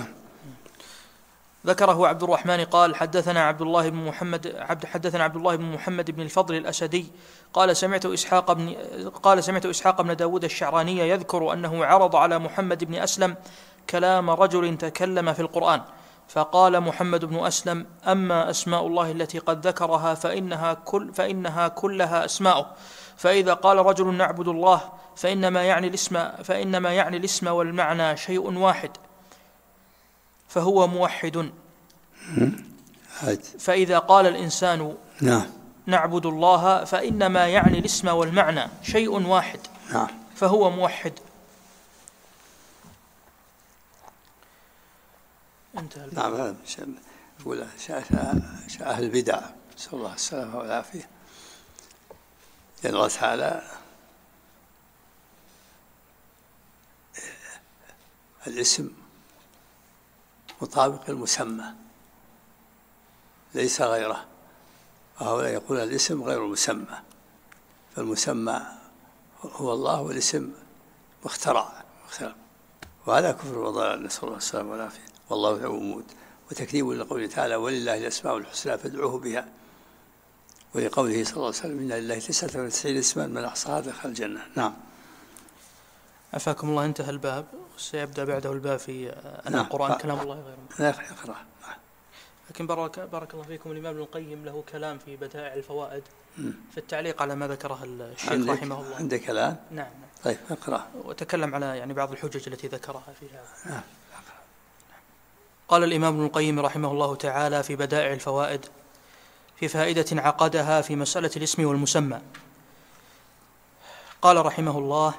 ذكره عبد الرحمن قال: حدثنا عبد الله بن محمد بن الفضل الأسدي قال: سمعت إسحاق بن داود الشعراني يذكر أنه عرض على محمد بن أسلم كلام رجل تكلم في القرآن، فقال محمد بن أسلم: أما أسماء الله التي قد ذكرها فإنها كلها أسماؤه، فإذا قال رجل نعبد الله فإنما يعني الاسم والمعنى شيء واحد، فهو موحد. فإذا قال الإنسان نعبد الله فإنما يعني الاسم والمعنى شيء واحد، فهو موحد. انتهى. نعم. يقول أهل البدع، نسأل الله السلامة والعافية، لأن الله تعالى الاسم مطابق المسمى ليس غيره، وهؤلاء يقول الاسم غير المسمى، فالمسمى هو الله والاسم مخترع، وهذا كفر وضلال، نسأل الله السلامة والعافية، والله يعومود. وتكذيب لقوله تعالى: ولله الأسماء الحسنى فادعوه بها، ولقوله صلى الله عليه وسلم: إن لله 99 اسما من أحصاها دخل الجنة. نعم. عفاكم الله. انتهى الباب، سيبدأ بعده الباب في أن القرآن كلام الله غير مخلوق. لا يقرأ. لكن بارك الله فيكم، الإمام ابن القيم له كلام في بدائع الفوائد في التعليق على ما ذكره الشيخ رحمه الله. عندك كلام؟ نعم. طيب اقرأ. وتكلم على يعني بعض الحجج التي ذكرها في هذا. قال الإمام ابن القيم رحمه الله تعالى في بدائع الفوائد في فائدة عقدها في مسألة الاسم والمسمى، قال رحمه الله: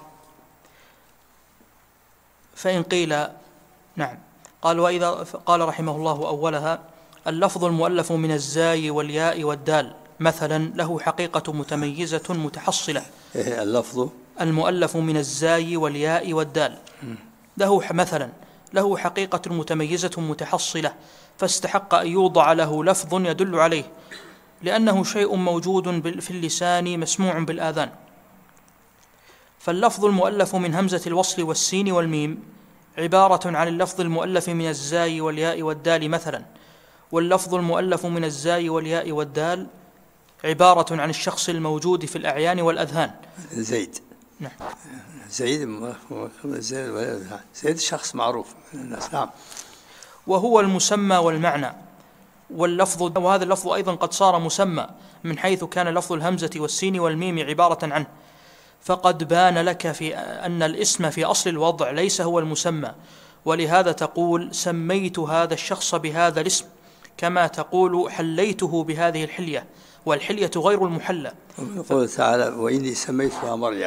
فإن قيل نعم، قال رحمه الله أولها: اللفظ المؤلف من الزاي والياء والدال مثلا له حقيقة متميزة متحصلة. اللفظ المؤلف من الزاي والياء والدال له حقيقة متميزة متحصلة، فاستحق أن يوضع له لفظ يدل عليه، لأنه شيء موجود في اللسان مسموع بالآذان. فاللفظ المؤلف من همزة الوصل والسين والميم عبارة عن اللفظ المؤلف من الزاي والياء والدال مثلا، واللفظ المؤلف من الزاي والياء والدال عبارة عن الشخص الموجود في الأعيان والأذهان. زيد. نعم. زيد شخص معروف من الناس. نعم. وهو المسمى والمعنى، وهذا اللفظ أيضا قد صار مسمى من حيث كان لفظ الهمزة والسين والميم عبارة عنه، فقد بان لك في أن الاسم في أصل الوضع ليس هو المسمى، ولهذا تقول سميت هذا الشخص بهذا الاسم، كما تقول حليته بهذه الحلية، والحلية غير المحلى. قال تعالى: وإني سميتها مريم.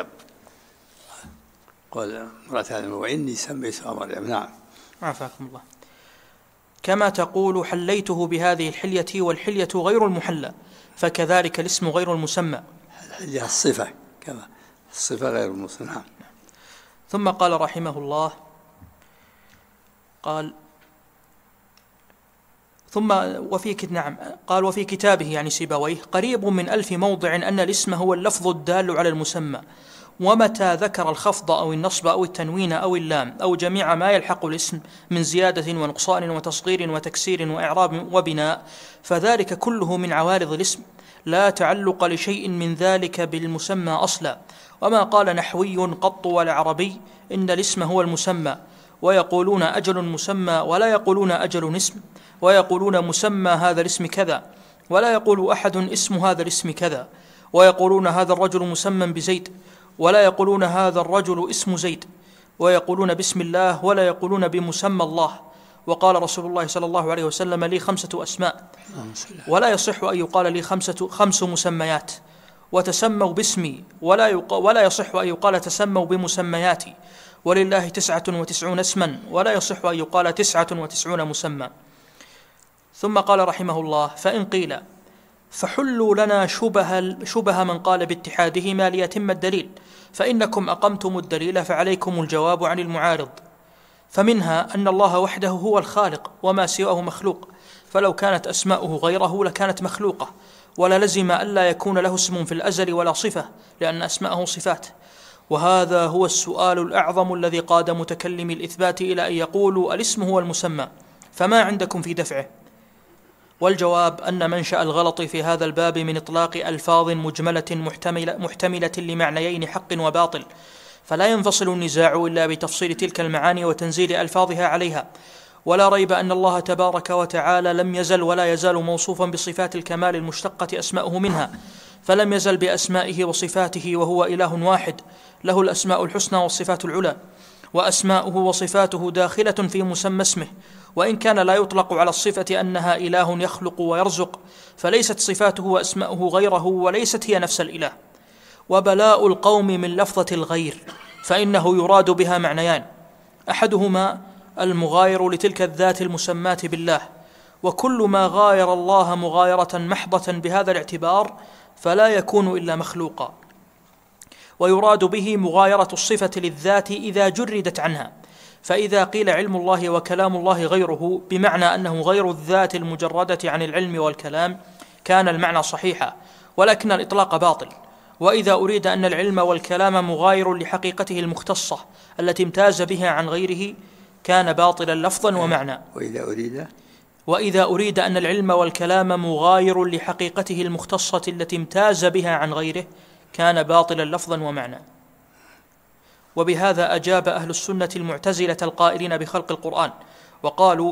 قال امرأة آدم: وإني سميتها مريم. نعم. عافاكم الله. كما تقول حليته بهذه الحلية، والحلية غير المحلى، فكذلك الاسم غير المسمى. الحلية الصفة، كما الصفة غير المسمى. نعم. ثم قال رحمه الله: وفي كتابه يعني سيبويه قريب من 1000 موضع أن الاسم هو اللفظ الدال على المسمى، ومتى ذكر الخفض أو النصب أو التنوين أو اللام أو جميع ما يلحق الاسم من زيادة ونقصان وتصغير وتكسير وإعراب وبناء، فذلك كله من عوارض الاسم، لا تعلق لشيء من ذلك بالمسمى أصلا. وما قال نحوي قط ولا عربي إن الاسم هو المسمى، ويقولون أجل مسمى ولا يقولون أجل اسم، ويقولون مسمى هذا الاسم كذا، ولا يقول أحد اسم هذا الاسم كذا، ويقولون هذا الرجل مسمى بزيد، ولا يقولون هذا الرجل اسم زيد، ويقولون بسم الله ولا يقولون بمسمى الله، وقال رسول الله صلى الله عليه وسلم: لي 5 أسماء، ولا يصح أن يقال لي 5 مسميات، وتسموا باسمي، ولا يصح أن يقال تسموا بمسمياتي، ولله 99 اسما، ولا يصح أن يقال 99 مسمى. ثم قال رحمه الله: فإن قيل فحلوا لنا شبه من قال باتحادهما ليتم الدليل، فإنكم أقمتم الدليل فعليكم الجواب عن المعارض. فمنها أن الله وحده هو الخالق وما سواه مخلوق، فلو كانت أسماؤه غيره لكانت مخلوقة، ولا لزم ألا يكون له اسم في الأزل ولا صفة، لأن أسماءه صفات. وهذا هو السؤال الأعظم الذي قاد متكلم الإثبات إلى أن يقولوا الاسم هو المسمى، فما عندكم في دفعه؟ والجواب أن منشأ الغلط في هذا الباب من إطلاق ألفاظ مجملة محتملة لمعنيين حق وباطل، فلا ينفصل النزاع إلا بتفصيل تلك المعاني وتنزيل ألفاظها عليها. ولا ريب أن الله تبارك وتعالى لم يزل ولا يزال موصوفا بصفات الكمال المشتقة أسماؤه منها، فلم يزل بأسمائه وصفاته، وهو إله واحد له الأسماء الحسنى والصفات العلى، وأسماؤه وصفاته داخلة في مسمى اسمه، وإن كان لا يطلق على الصفة أنها إله يخلق ويرزق، فليست صفاته وأسماؤه غيره، وليست هي نفس الإله. وبلاء القوم من لفظة الغير، فإنه يراد بها معنيان: أحدهما المغاير لتلك الذات المسماة بالله، وكل ما غاير الله مغايرة محضة بهذا الاعتبار فلا يكون إلا مخلوقا. ويراد به مغايرة الصفة للذات إذا جردت عنها، فإذا قيل علم الله وكلام الله غيره بمعنى أنه غير الذات المجردة عن العلم والكلام كان المعنى صحيحا، ولكن الإطلاق باطل. وإذا أريد أن العلم والكلام مغاير لحقيقته المختصة التي امتاز بها عن غيره كان باطلا لفظا ومعنى. وإذا أريد أن العلم والكلام مغاير لحقيقته المختصة التي امتاز بها عن غيره كان باطلا لفظا ومعنى. وبهذا أجاب أهل السنة المعتزلة القائلين بخلق القرآن، وقالوا: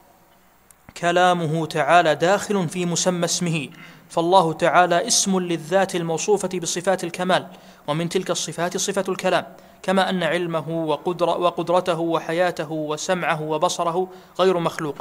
كلامه تعالى داخل في مسمى اسمه، فالله تعالى اسم للذات الموصوفة بصفات الكمال، ومن تلك الصفات صفة الكلام، كما أن علمه وقدرته وحياته وسمعه وبصره غير مخلوقة.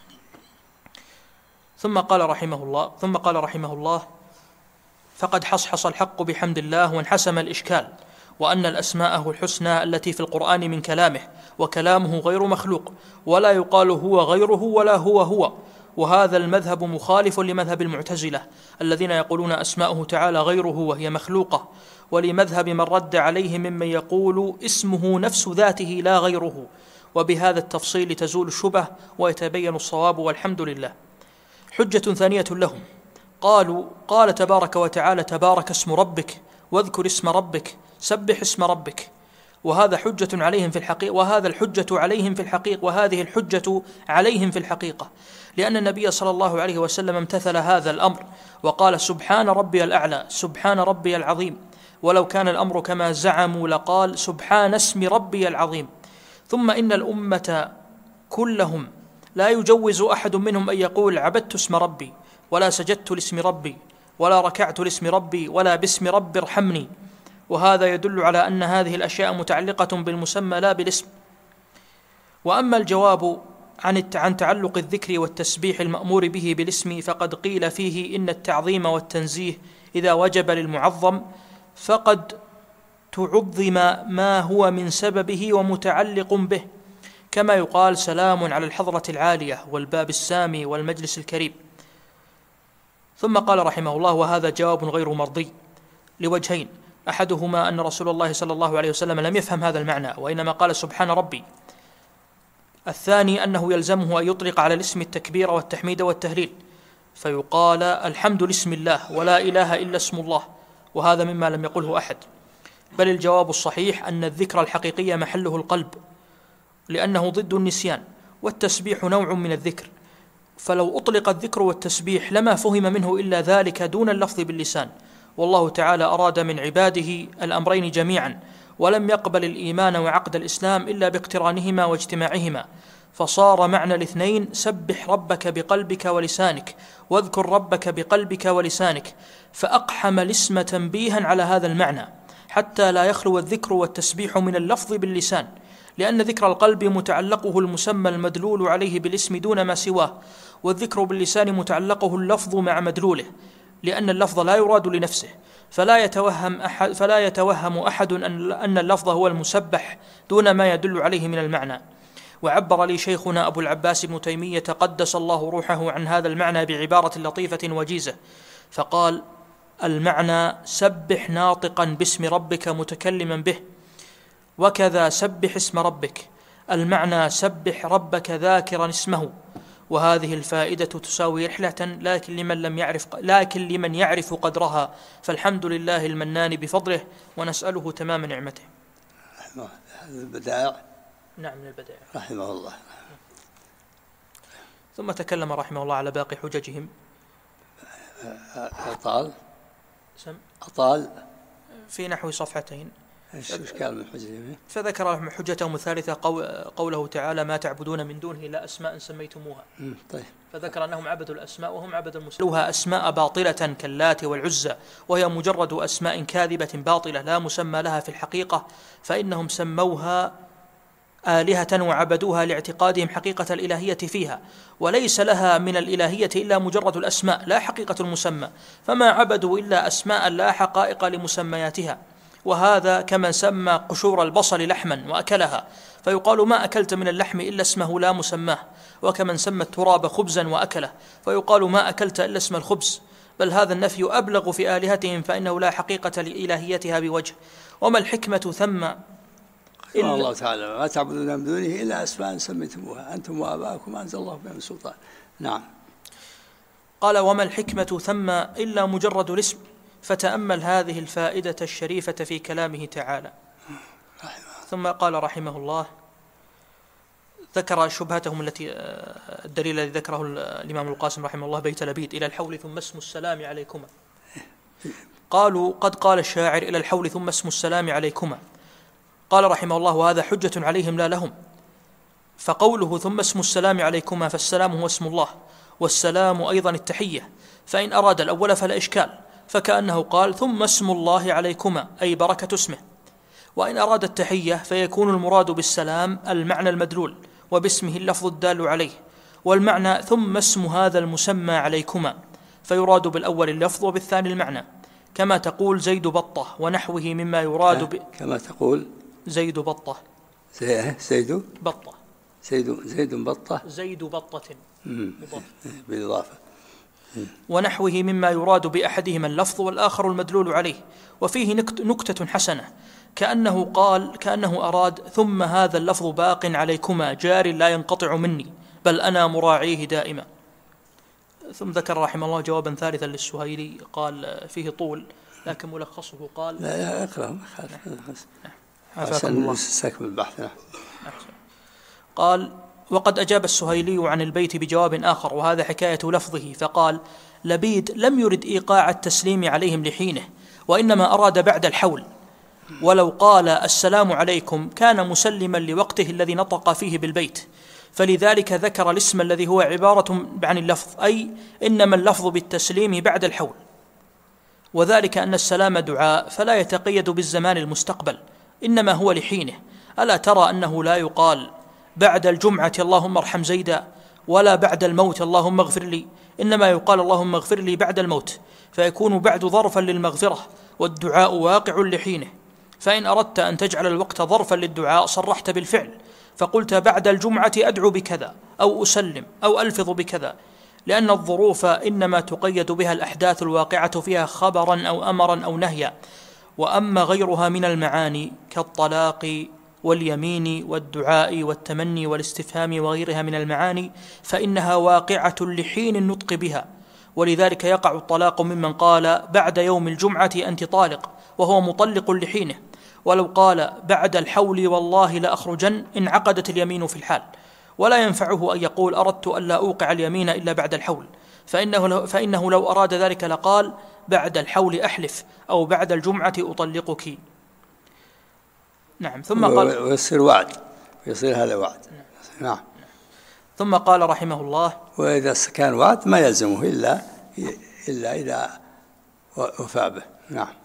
ثم قال رحمه الله: فقد حصحص الحق بحمد الله وانحسم الإشكال، وأن الأسماء الحسنى التي في القرآن من كلامه، وكلامه غير مخلوق، ولا يقال هو غيره ولا هو. وهذا المذهب مخالف لمذهب المعتزلة الذين يقولون أسماؤه تعالى غيره وهي مخلوقة، ولمذهب من رد عليه ممن يقول اسمه نفس ذاته لا غيره. وبهذا التفصيل تزول الشبه ويتبين الصواب، والحمد لله. حجة ثانية لهم، قالوا: قال تبارك وتعالى: تبارك اسم ربك، واذكر اسم ربك، سبح اسم ربك. وهذا حجة عليهم في الحقيقة، وهذه الحجة عليهم في الحقيقة، لأن النبي صلى الله عليه وسلم امتثل هذا الأمر وقال: سبحان ربي الأعلى، سبحان ربي العظيم. ولو كان الأمر كما زعموا لقال: سبحان اسم ربي العظيم. ثم إن الأمة كلهم لا يجوز أحد منهم أن يقول: عبدت اسم ربي، ولا سجدت لاسم ربي، ولا ركعت لاسم ربي، ولا باسم ربي ارحمني. وهذا يدل على أن هذه الأشياء متعلقة بالمسمى لا بالاسم. وأما الجواب عن تعلق الذكر والتسبيح المأمور به بالاسم، فقد قيل فيه إن التعظيم والتنزيه إذا وجب للمعظم فقد تعظم ما هو من سببه ومتعلق به، كما يقال: سلام على الحضرة العالية والباب السامي والمجلس الكريم. ثم قال رحمه الله: وهذا جواب غير مرضي لوجهين: أحدهما أن رسول الله صلى الله عليه وسلم لم يفهم هذا المعنى، وإنما قال: سبحان ربي. الثاني أنه يلزمه أن يطلق على الاسم التكبير والتحميد والتهليل، فيقال: الحمد لاسم الله، ولا إله إلا اسم الله، وهذا مما لم يقله أحد. بل الجواب الصحيح أن الذكر الحقيقي محله القلب، لأنه ضد النسيان، والتسبيح نوع من الذكر، فلو أطلق الذكر والتسبيح لما فهم منه إلا ذلك دون اللفظ باللسان. والله تعالى أراد من عباده الأمرين جميعا، ولم يقبل الإيمان وعقد الإسلام إلا باقترانهما واجتماعهما، فصار معنى الاثنين: سبح ربك بقلبك ولسانك، واذكر ربك بقلبك ولسانك، فأقحم الاسم تنبيها على هذا المعنى، حتى لا يخلو الذكر والتسبيح من اللفظ باللسان، لأن ذكر القلب متعلقه المسمى المدلول عليه بالاسم دون ما سواه، والذكر باللسان متعلقه اللفظ مع مدلوله، لأن اللفظ لا يراد لنفسه، فلا يتوهم أحد أن اللفظ هو المسبح دون ما يدل عليه من المعنى. وعبر لي شيخنا أبو العباس ابن تيمية قدس الله روحه عن هذا المعنى بعبارة لطيفة وجيزة، فقال: المعنى سبح ناطقا باسم ربك متكلما به، وكذا سبح اسم ربك. المعنى سبح ربك ذاكرا اسمه. وهذه الفائدة تساوي رحلة، لكن لمن يعرف قدرها، فالحمد لله المنان بفضله، ونسأله تمام نعمته. هذا البدائع. نعم، من البدائع رحمه الله. ثم تكلم رحمه الله على باقي حججهم. أطال في نحو صفحتين. ايش كان من حجتهم؟ فذكر حجتهم الثالثة قوله تعالى: ما تعبدون من دونه إلا أسماء سميتموها. طيب. فذكر أنهم عبدوا الأسماء وهم عبدوا المسلمين. لها أسماء باطلة كاللات والعزى، وهي مجرد أسماء كاذبة باطلة لا مسمى لها في الحقيقة، فإنهم سموها آلهة وعبدوها لاعتقادهم حقيقة الإلهية فيها، وليس لها من الإلهية إلا مجرد الأسماء لا حقيقة المسمى، فما عبدوا إلا أسماء لا حقائق لمسمياتها. وهذا كمن سمى قشور البصل لحما وأكلها، فيقال ما أكلت من اللحم إلا اسمه لا مسماه، وكمن سمى التراب خبزا وأكله، فيقال ما أكلت إلا اسم الخبز. بل هذا النفي أبلغ في آلهتهم، فإنه لا حقيقة لإلهيتها بوجه. وما الحكمة ثم إلا الله تعالى: ما تعبدون من دونه إلا أسماء سميتموها أنتم وآباؤكم ما أنزل الله بها من سلطان. نعم. قال: وما الحكمة ثم إلا مجرد الاسم. فتأمل هذه الفائدة الشريفة في كلامه تعالى. ثم قال رحمه الله: ذكر شبهتهم الدليل الذي ذكره الإمام القاسم رحمه الله: بيت لبيد: إلى الحول ثم اسم السلام عليكما. قالوا: قد قال الشاعر: إلى الحول ثم اسم السلام عليكما. قال رحمه الله: وهذا حجة عليهم لا لهم، فقوله ثم اسم السلام عليكما فالسلام هو اسم الله، والسلام أيضا التحية، فإن أراد الأول فلا إشكال، فكأنه قال ثم اسم الله عليكما أي بركة اسمه. وإن أراد التحية فيكون المراد بالسلام المعنى المدلول، وباسمه اللفظ الدال عليه، والمعنى ثم اسم هذا المسمى عليكما، فيراد بالأول اللفظ وبالثاني المعنى، كما تقول زيد بطة ونحوه مما يراد كما تقول زيد بطة. زيد بطة. زيد بطة. زيد بطة بالإضافة. ونحوه مما يراد بأحدهما اللفظ والآخر المدلول عليه. وفيه نكتة حسنة، كأنه أراد ثم هذا اللفظ باق عليكما جار لا ينقطع مني، بل أنا مراعيه دائما. ثم ذكر رحمه الله جوابا ثالثا للسهيلي قال فيه طول، لكن ملخصه قال: لا اقرأ عشان نستكمل البحث. قال: وقد أجاب السهيلي عن البيت بجواب آخر، وهذا حكاية لفظه، فقال: لبيد لم يرد إيقاع التسليم عليهم لحينه، وإنما أراد بعد الحول، ولو قال السلام عليكم كان مسلما لوقته الذي نطق فيه بالبيت، فلذلك ذكر الاسم الذي هو عبارة عن اللفظ، أي إنما اللفظ بالتسليم بعد الحول، وذلك أن السلام دعاء فلا يتقيد بالزمان المستقبل، إنما هو لحينه. ألا ترى أنه لا يقال بعد الجمعة اللهم ارحم زيدا، ولا بعد الموت اللهم اغفر لي، إنما يقال اللهم اغفر لي بعد الموت، فيكون بعد ظرفا للمغفرة، والدعاء واقع لحينه. فإن أردت أن تجعل الوقت ظرفا للدعاء صرحت بالفعل، فقلت بعد الجمعة أدعو بكذا، أو أسلم، أو ألفظ بكذا، لأن الظروف إنما تقيد بها الأحداث الواقعة فيها خبرا أو أمرا أو نهيا. وأما غيرها من المعاني كالطلاق واليمين والدعاء والتمني والاستفهام وغيرها من المعاني فإنها واقعة لحين النطق بها، ولذلك يقع الطلاق ممن قال بعد يوم الجمعة أنت طالق وهو مطلق لحينه، ولو قال بعد الحول والله لأخرجن انعقدت اليمين في الحال، ولا ينفعه أن يقول أردت ألا أوقع اليمين إلا بعد الحول، فإنه لو أراد ذلك لقال بعد الحول أحلف، أو بعد الجمعة أطلقك. نعم. ثم قال ويصير وعد، ويصير هذا وعد. نعم. ثم قال رحمه الله: وإذا كان وعد ما يلزمه إلا إذا وفى به. نعم.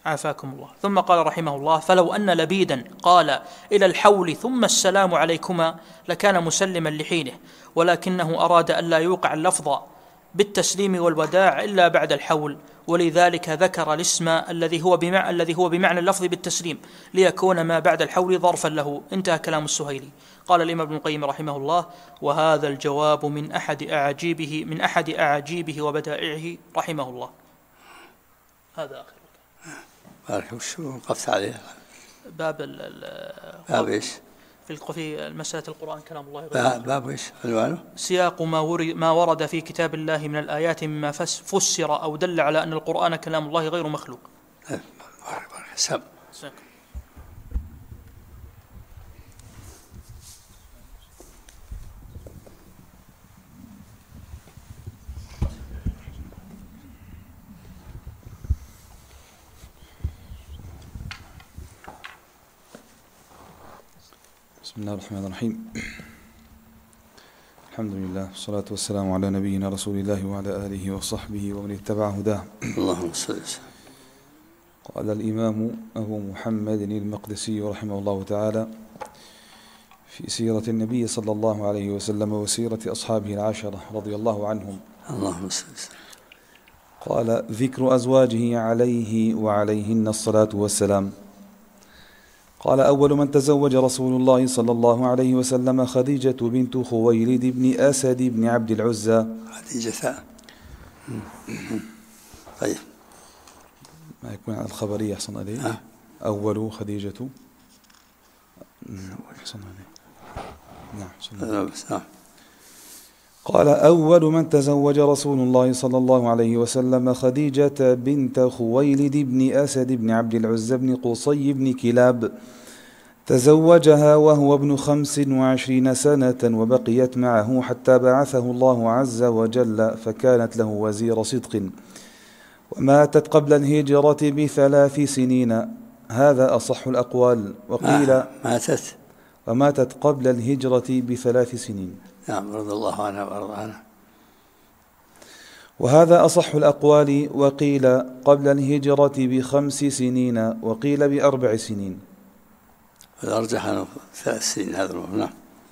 عافاكم الله. ثم قال رحمه الله: فلو أن لبيدا قال إلى الحول ثم السلام عليكما لكان مسلما لحينه، ولكنه أراد ألا يوقع اللفظ بالتسليم والوداع إلا بعد الحول، ولذلك ذكر الاسم الذي هو بمعنى اللفظ بالتسليم ليكون ما بعد الحول ظرفا له. انتهى كلام السهيلي. قال الإمام ابن القيم رحمه الله: وهذا الجواب من أحد أعاجيبه وبدائعه رحمه الله. هذا آخر بارك. وشو وقفت عليه؟ باب ايش؟ في مسألة القرآن كلام الله. باب ايش عنوانه؟ سياق ما ورد في كتاب الله من الآيات مما فسر أو دل على أن القرآن كلام الله غير مخلوق. بارك سم. بسم الله الرحمن الرحيم. الحمد لله والصلاة والسلام على نبينا رسول الله وعلى آله وصحبه ومن اتبع هداه. اللهم صل وسلم. قال الإمام أبو محمد المقدسي رحمه الله تعالى في سيرة النبي صلى الله عليه وسلم وسيرة أصحابه العشرة رضي الله عنهم. اللهم صل وسلم. قال: ذكر أزواجه عليه وعليهن الصلاة والسلام. قال: أول من تزوج رسول الله صلى الله عليه وسلم خديجة بنت خويلد بن أسد بن عبد العزى. خديجة. طيب، ما يكون على الخبرية أحسن عليه. أول خديجة. أحسن عليه. نعم. قال: أول من تزوج رسول الله صلى الله عليه وسلم خديجة بنت خويلد بن أسد بن عبد العزى بن قصي بن كلاب. تزوجها وهو ابن 25 سنة، وبقيت معه حتى بعثه الله عز وجل، فكانت له وزير صدق، وماتت قبل الهجرة ب3 سنين. هذا أصح الأقوال. وقيل وماتت قبل الهجرة ب3 سنين. نعم، رضي الله عنها وارضى عنها. وهذا أصح الأقوال. وقيل قبل الهجرة ب5 سنين، وقيل ب4 سنين. الأرجح أنه 3 سنين. هذا نعم.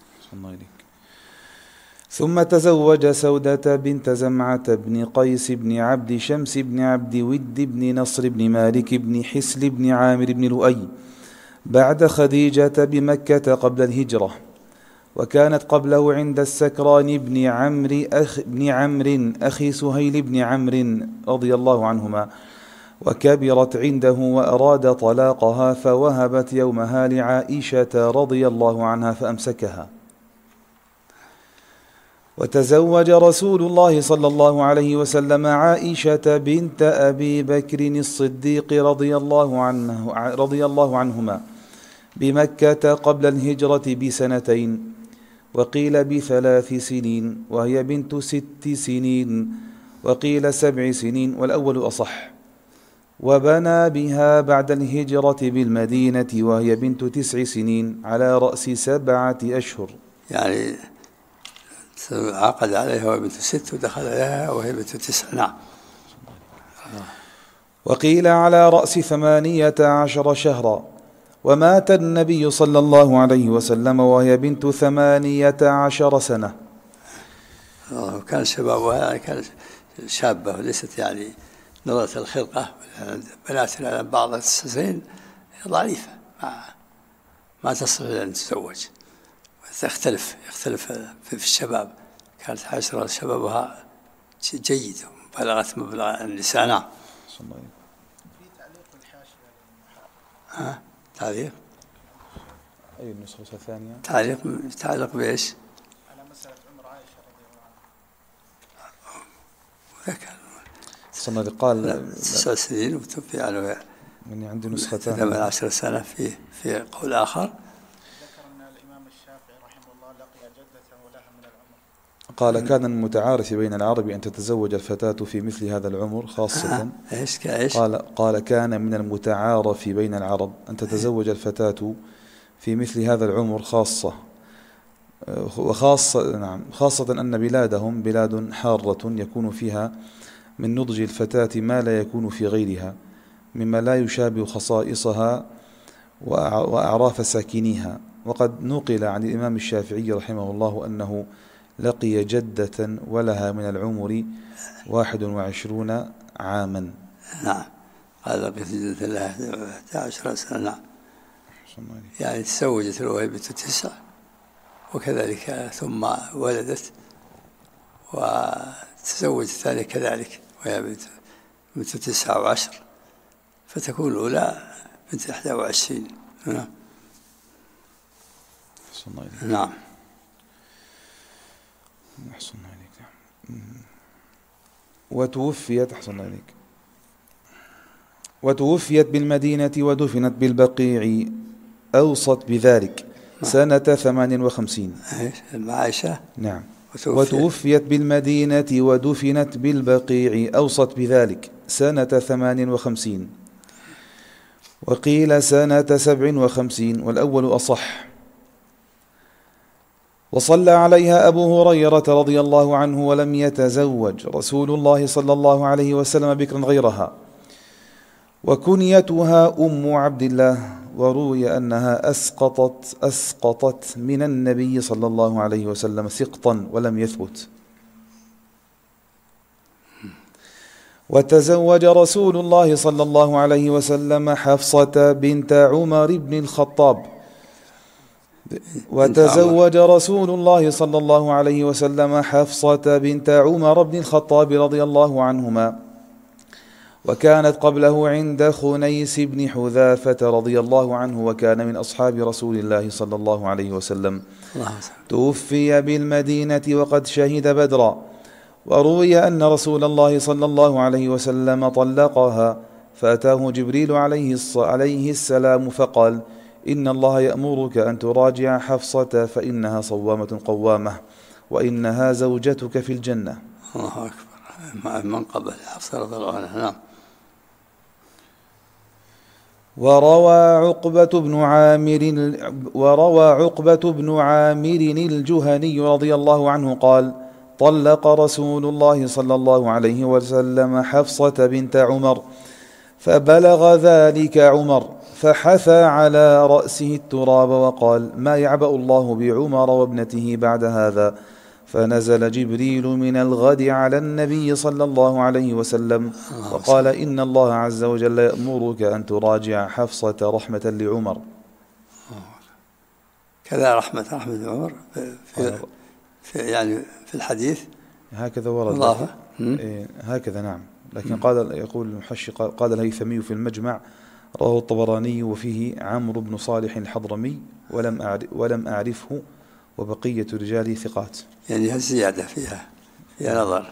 ثم تزوج سودة بنت زمعة بن قيس بن عبد شمس بن عبد ود بن نصر بن مالك بن حسل بن عامر بن لؤي بعد خديجة بمكة قبل الهجرة، وكانت قبله عند السكران بن عمرو أخي سهيل بن عمرو رضي الله عنهما، وكبرت عنده وأراد طلاقها، فوهبت يومها لعائشة رضي الله عنها فأمسكها. وتزوج رسول الله صلى الله عليه وسلم عائشة بنت أبي بكر الصديق رضي الله عنهما بمكة قبل الهجرة ب2 وقيل ب3 سنين، وهي بنت 6 سنين، وقيل 7 سنين، والأول أصح. وبنى بها بعد الهجرة بالمدينة وهي بنت 9 سنين على رأس 7 أشهر. يعني عقد عليها وهي بنت 6 ودخل عليها وهي بنت 9. نعم. وقيل على رأس 18 شهرا. ومات النبي صلى الله عليه وسلم وهي بنت 18 سنة. كان شبابها كان شابة وليست يعني نظرة الخلقة. بنات على بعض السنين ضعيفة ما تصلح أن تتزوج. يختلف في الشباب. كانت عشرة شبابها جيد وبلغت مبلغ النساء. نعم. في تعليق الحاشية. تعليق أي النسخة الثانية؟ تعليق بإيش؟ على مسألة عمر عائشة رضي الله عنها. قال 9 سنين وتوفي على من عندي نسختان 18 سنة في قول آخر. ذكر أن الإمام الشافعي رحمه الله لقي جدة ولها من العمر. قال: كان المتعارف بين العرب أن تتزوج الفتاة في مثل هذا العمر خاصة. إيش؟ قال كان من المتعارف بين العرب أن تتزوج الفتاة في مثل هذا العمر خاصة أن بلادهم بلاد حارة يكون فيها من نضج الفتاة ما لا يكون في غيرها، مما لا يشابه خصائصها وأعراف ساكنيها. وقد نقل عن الإمام الشافعي رحمه الله أنه لقي جدة ولها من العمر 21 عاما. نعم، قال لقيت جدة لها 11 سنة. نعم، يعني تزوجت وهي بنت 9، وكذلك ثم ولدت وتزوجت الثانية كذلك وهي بنت 9 و10، فتكون الأولى بنت 21. نعم. نعم. أحسن عليك. وتوفيت أحسن عليك. وتوفيت بالمدينة ودفنت بالبقيع، أوصت بذلك سنة 58. عائشة. نعم. وتوفيت بالمدينة ودفنت بالبقيع، أوصت بذلك سنة 58، وقيل سنة 57 والأول أصح. وصلى عليها أبو هريرة رضي الله عنه ولم يتزوج رسول الله صلى الله عليه وسلم بكرا غيرها، وكنيتها أم عبد الله، وروي أنها أسقطت من النبي صلى الله عليه وسلم سقطا ولم يثبت. وتزوج رسول الله صلى الله عليه وسلم حفصة بنت عمر بن الخطاب. وتزوج رسول الله صلى الله عليه وسلم حفصة بنت عمر بن الخطاب رضي الله عنهما، وكانت قبله عند خنيس بن حذافة رضي الله عنه، وكان من أصحاب رسول الله صلى الله عليه وسلم. توفي بالمدينة وقد شهد بدرا. وروي أن رسول الله صلى الله عليه وسلم طلقها، فأتاه جبريل عليه السلام فقال: إن الله يأمرك أن تراجع حفصة فإنها صوامة قوامة، وإنها زوجتك في الجنة. الله أكبر. من قبل حفصة رضي الله عنها. نعم. وروى عقبة بن عامر الجهني رضي الله عنه قال: طلق رسول الله صلى الله عليه وسلم حفصة بنت عمر، فبلغ ذلك عمر فحثى على رأسه التراب وقال: ما يعبأ الله بعمر وابنته بعد هذا؟ فنزل جبريل من الغد على النبي صلى الله عليه وسلم وقال: إن الله عز وجل يأمرك أن تراجع حفصة رحمة لعمر. كذا رحمة عمر يعني في الحديث هكذا ورد. هكذا نعم. لكن يقول المحشي قال الهيثمي في المجمع: رواه الطبراني وفيه عمرو بن صالح الحضرمي ولم أعرفه، وبقية رجال ثقات. يعني الزيادة فيها نظر.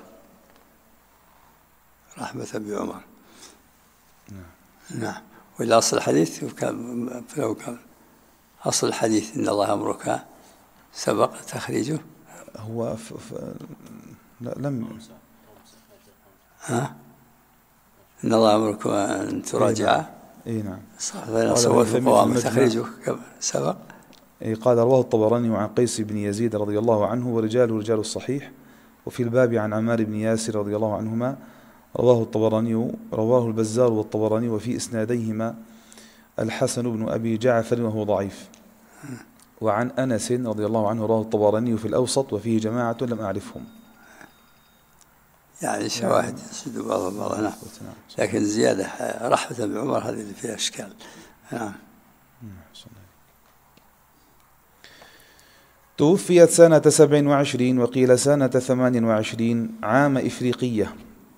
رحمة بعمر. نعم. وإلى أصل الحديث لو كان أصل الحديث إن الله أمرك سبق تخريجه. هو لم إن الله أمرك أن تراجع. نعم. تخريجه سبق. قال: رواه الطبراني عن قيس بن يزيد رضي الله عنه ورجاله رجال الصحيح، وفي الباب عن عمار بن ياسر رضي الله عنهما. رواه البزار والطبراني، وفي إسناديهما الحسن بن أبي جعفر وهو ضعيف. وعن أنس رضي الله عنه رواه الطبراني في الأوسط، وفيه جماعة لم أعرفهم. يعني شواهد يسد بعضها. نعم. لكن زيادة رحمة بعمر هذه اللي فيها إشكال. نعم. توفيت سنة 27 وقيل سنة 28 عام إفريقية.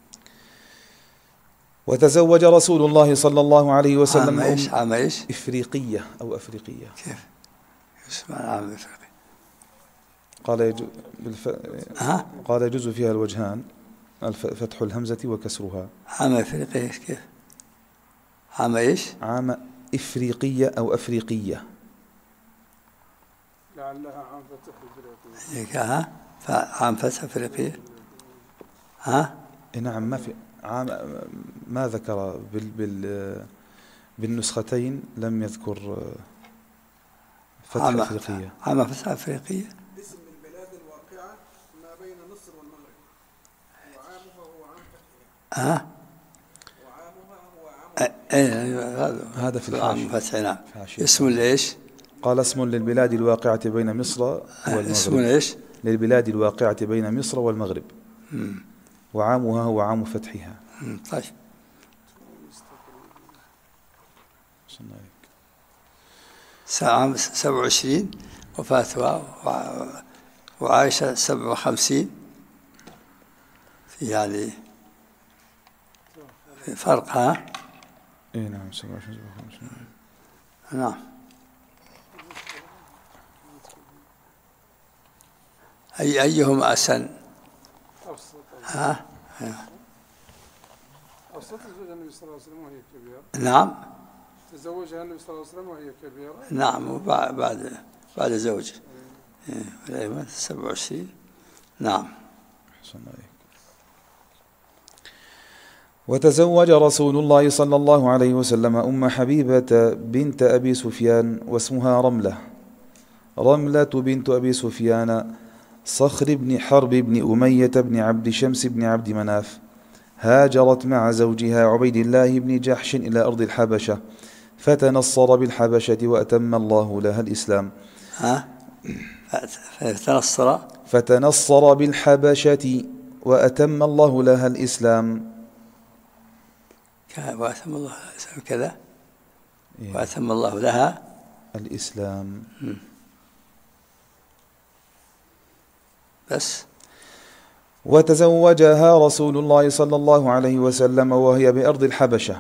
وتزوج رسول الله صلى الله عليه وسلم عام إيش؟ إفريقية أو أفريقية. كيف اسمها عام إفريقية؟ قال يجوز فيها الوجهان، فتح الهمزة وكسرها. عام إفريقية كيف؟ عام إيش؟ عام إفريقية أو أفريقية. لعلها عام فتح إفريقية. عام فتح إفريقية. نعم. ما في عام، ما ذكر بالنسختين لم يذكر فتح أفريقية. عام فتح أفريقية اسم البلاد الواقعة ما بين مصر والمغرب، وعامها هو عام فتحها. هذا في الحاشية. فتح نعم. اسم ليش؟ قال اسم للبلاد الواقعة بين مصر والمغرب. اسم ليش؟ للبلاد الواقعة بين مصر والمغرب. وعامها هو عام فتحها. طيب. عام 27 وفاتها وعائشة 57 في يعني في فرق. ها؟ اي نعم 27. نعم. أيهما أسن؟ ها؟ تزوجها النبي صلى الله عليه وسلم وهي كبيرة. نعم. تزوجها النبي صلى الله عليه وسلم وهي كبيرة. نعم بعد زوجه. 27. نعم. وتزوج رسول الله صلى الله عليه وسلم أم حبيبة بنت أبي سفيان واسمها رملة بنت أبي سفيان صخر بن حرب بن أمية بن عبد شمس بن عبد مناف. هاجرت مع زوجها عبيد الله بن جحش إلى أرض الحبشة فتنصر بالحبشة وأتم الله لها الإسلام. فتنصر بالحبشة وأتم الله لها الإسلام. وأتم الله لها الإسلام كذا. وأتم الله لها الإسلام. بس. وتزوجها رسول الله صلى الله عليه وسلم وهي بأرض الحبشة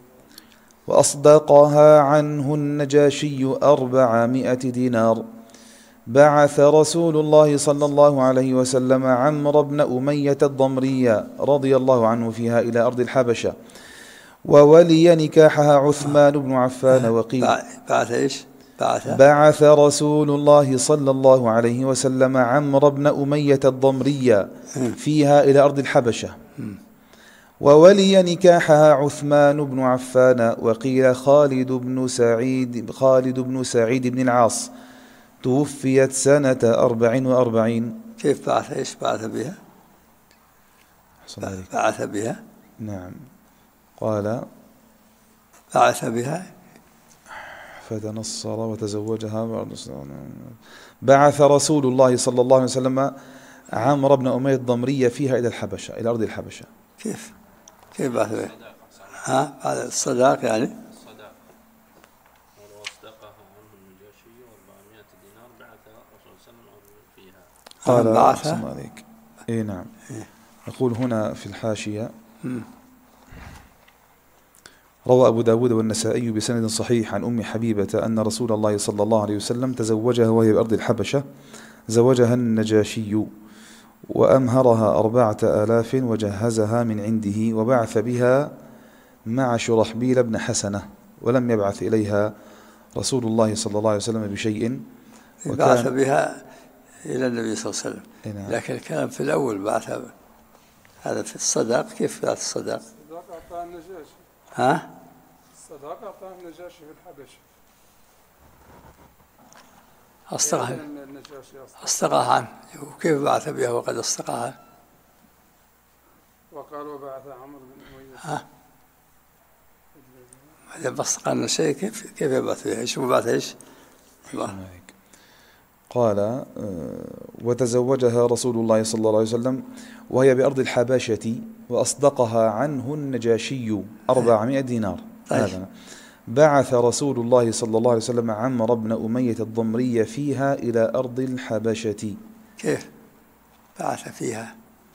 وأصدقها عنه النجاشي 400 دينار. بعث رسول الله صلى الله عليه وسلم عمرو بن أمية الضمري رضي الله عنه فيها إلى أرض الحبشة وولي نكاحها عثمان بن عفان. وقيل بعث إيش؟ بعث رسول الله صلى الله عليه وسلم عمرو بن أمية الضمري فيها إلى أرض الحبشة وولي نكاحها عثمان بن عفان. وقيل خالد بن سعيد بن العاص توفيت سنة 44. كيف بعث إيش؟ بعث بها؟ بعث بها؟ نعم. قال بعث بها فتنصر وتزوجها. بعث رسول الله صلى الله عليه وسلم عمرو بن أمية الضمري فيها إلى الحبشة إلى أرض الحبشة. كيف بعث بها؟ بعد الصداق يعني. الصداق. وأصدقها عنه النجاشي 400 دينار. بعث الرسول صلى الله عليه وسلم فيها. قال بعث. عليك. إيه نعم. يقول هنا في الحاشية روى أبو داود والنسائي بسند صحيح عن أم حبيبة أن رسول الله صلى الله عليه وسلم تزوجها وهي بأرض الحبشة. زوجها النجاشي وأمهرها 4000 وجهزها من عنده وبعث بها مع شرحبيل بن حسنة ولم يبعث إليها رسول الله صلى الله عليه وسلم بشيء. بعث بها إلى النبي صلى الله عليه وسلم. لكن الكلام في الأول بعث هذا في الصداق. كيف بعث الصداق؟ الصداق أعطاه النجاشي. الصداق أعطاه النجاشي في الحبشة. أصدقها عنه. وكيف بعث بها وقد أصدقها؟ وقال وبعث عمرو بن أمية. إذا أصدقنا شيء كيف يبعث بها؟ إيش بعث إيش؟ قال وتزوجها رسول الله صلى الله عليه وسلم وهي بأرض الحبشة وأصدقها عنه النجاشي 400 دينار. هذا بعث رسول الله صلى الله عليه وسلم عمرو بن أمية الضمري فيها إلى أرض الحبشة. كيف بعث فيها؟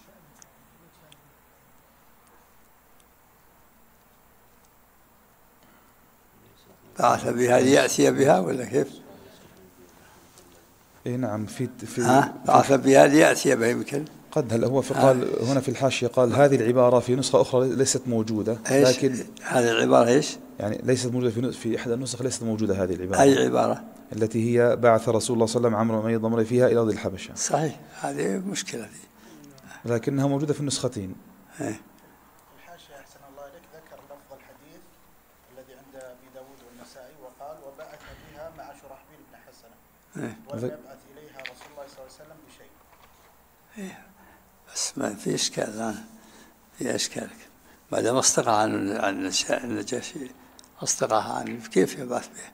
بعث بها ليأتي بها ولا كيف؟ إيه نعم. بعث بها ليأتي بها يمكن. قد هل هو قال هنا في الحاشية قال هذه العبارة في نسخة أخرى ليست موجودة. لكن هذه العبارة إيش؟ يعني ليست موجودة في إحدى النسخ. ليست موجودة هذه العبارة. أي عبارة؟ التي هي بعث رسول الله صلى الله عليه وسلم عمرو بن أمية الضمري فيها إلى أرض الحبشة. صحيح. هذه مشكلة دي. لكنها موجودة في النسختين. الحاشية أحسن الله إليك ذكر لفظ الحديث الذي عند أبي داود والنسائي وقال وبعث بها مع شرحبيل بن حسنة ولم يبعث إليها رسول الله صلى الله عليه وسلم بشيء. بس ما في إشكال الآن. في إشكال ما دام أصدق عن النجاشي أصدقائها كيف يبعث به؟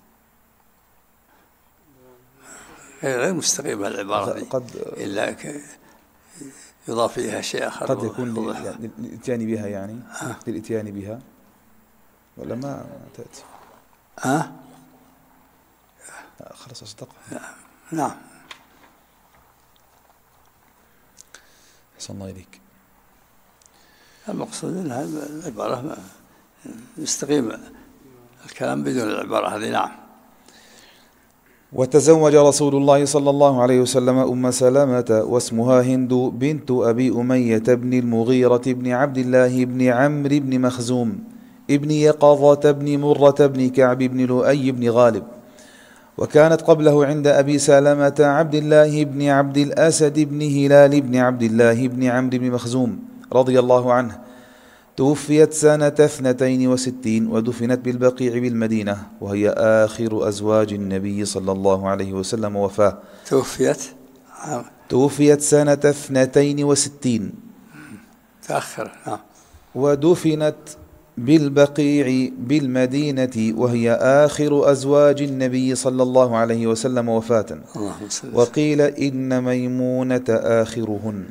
غير مستقيمة العبارة دي إلا يضاف إليها شيء آخر. قد يكون للإتيان بها يعني للإتيان بها ولا ما تأتي؟ خلاص أصدقها. نعم. أحسن الله إليك. المقصود أن العبارة يستقيم الكلام بدون العبارة هذه. نعم. وتزوج رسول الله صلى الله عليه وسلم أم سلمة واسمها هند بنت أبي أمية بن المغيرة بن عبد الله بن عمرو بن مخزوم ابن يقظة بن مرة بن كعب بن لؤي بن غالب، وكانت قبله عند أبي سلمة عبد الله بن عبد الأسد بن هلال بن عبد الله بن عمرو بن مخزوم رضي الله عنه. توفيت سنة 62 ودفنت بالبقيع بالمدينة، وهي آخر أزواج النبي صلى الله عليه وسلم وفاة. توفيت سنة 62 تأخر. ودفنت بالبقيع بالمدينة، وهي آخر أزواج النبي صلى الله عليه وسلم وفاة. وقيل إن ميمونة آخرهن.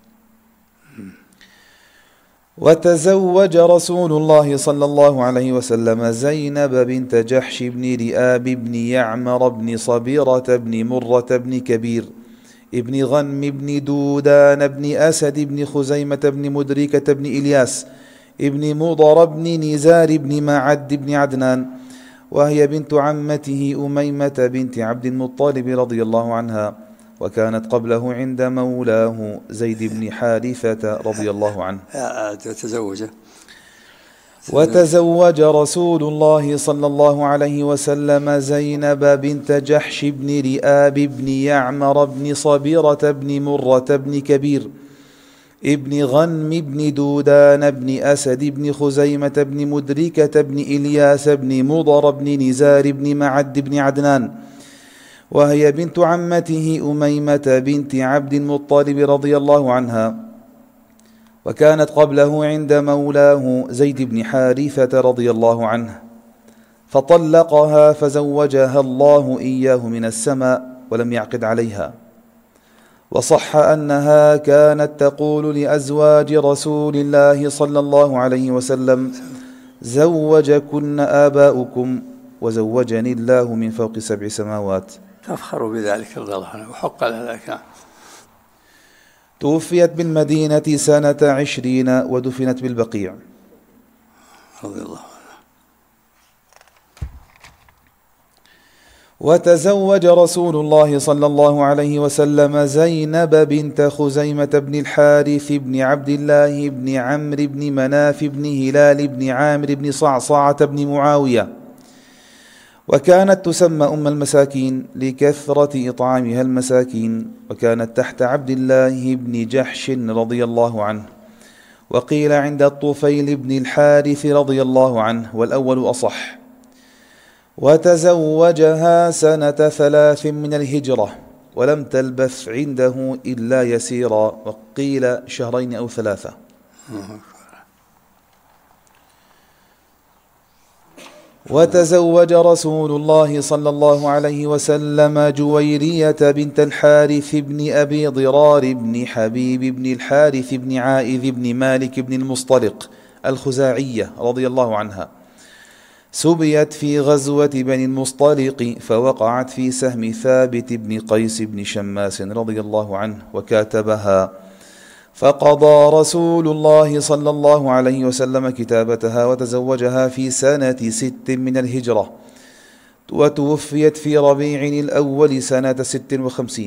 وتزوج رسول الله صلى الله عليه وسلم زينب بنت جحش بن رئاب بن يعمر بن صبيرة بن مرة بن كبير ابن غنم بن دودان بن أسد بن خزيمة بن مدركة بن إلياس ابن مضر بن نزار بن معد بن عدنان، وهي بنت عمته أميمة بنت عبد المطلب رضي الله عنها، وكانت قبله عند مولاه زيد بن حارثة رضي الله عنه. وتزوج رسول الله صلى الله عليه وسلم زينب بنت جحش بن رئاب بن يعمر بن صبيرة بن مرة بن كبير ابن غنم بن دودان بن أسد بن خزيمة بن مدركة بن إلياس بن مضر بن نزار بن معد بن عدنان، وهي بنت عمته أميمة بنت عبد المطلب رضي الله عنها، وكانت قبله عند مولاه زيد بن حارثة رضي الله عنه، فطلقها فزوجها الله إياه من السماء ولم يعقد عليها. وصح أنها كانت تقول لأزواج رسول الله صلى الله عليه وسلم: زوجكن آباؤكم وزوجني الله من فوق 7 سماوات. تفخر بذلك رضي الله عنه وحق لها ذلك. توفيت بالمدينة سنة 20 ودفنت بالبقيع رضي الله عنه. وتزوج رسول الله صلى الله عليه وسلم زينب بنت خزيمة بن الحارث بن عبد الله بن عمرو بن مناف بن هلال بن عامر بن صعصعة بن معاوية، وكانت تسمى أم المساكين لكثرة إطعامها المساكين، وكانت تحت عبد الله بن جحش رضي الله عنه، وقيل عند الطفيل بن الحارث رضي الله عنه، والأول أصح. وتزوجها سنة 3 من الهجرة، ولم تلبث عنده إلا يسيرا، وقيل 2 أو 3. وتزوج رسول الله صلى الله عليه وسلم جويرية بنت الحارث بن أبي ضرار بن حبيب بن الحارث بن عائذ بن مالك بن المصطلق الخزاعية رضي الله عنها، سبيت في غزوة بني المصطلق، فوقعت في سهم ثابت بن قيس بن شماس رضي الله عنه، وكاتبها، فقضى رسول الله صلى الله عليه وسلم كتابتها، وتزوجها في سنة 6 من الهجرة، وتوفيت في ربيع الأول سنة 56.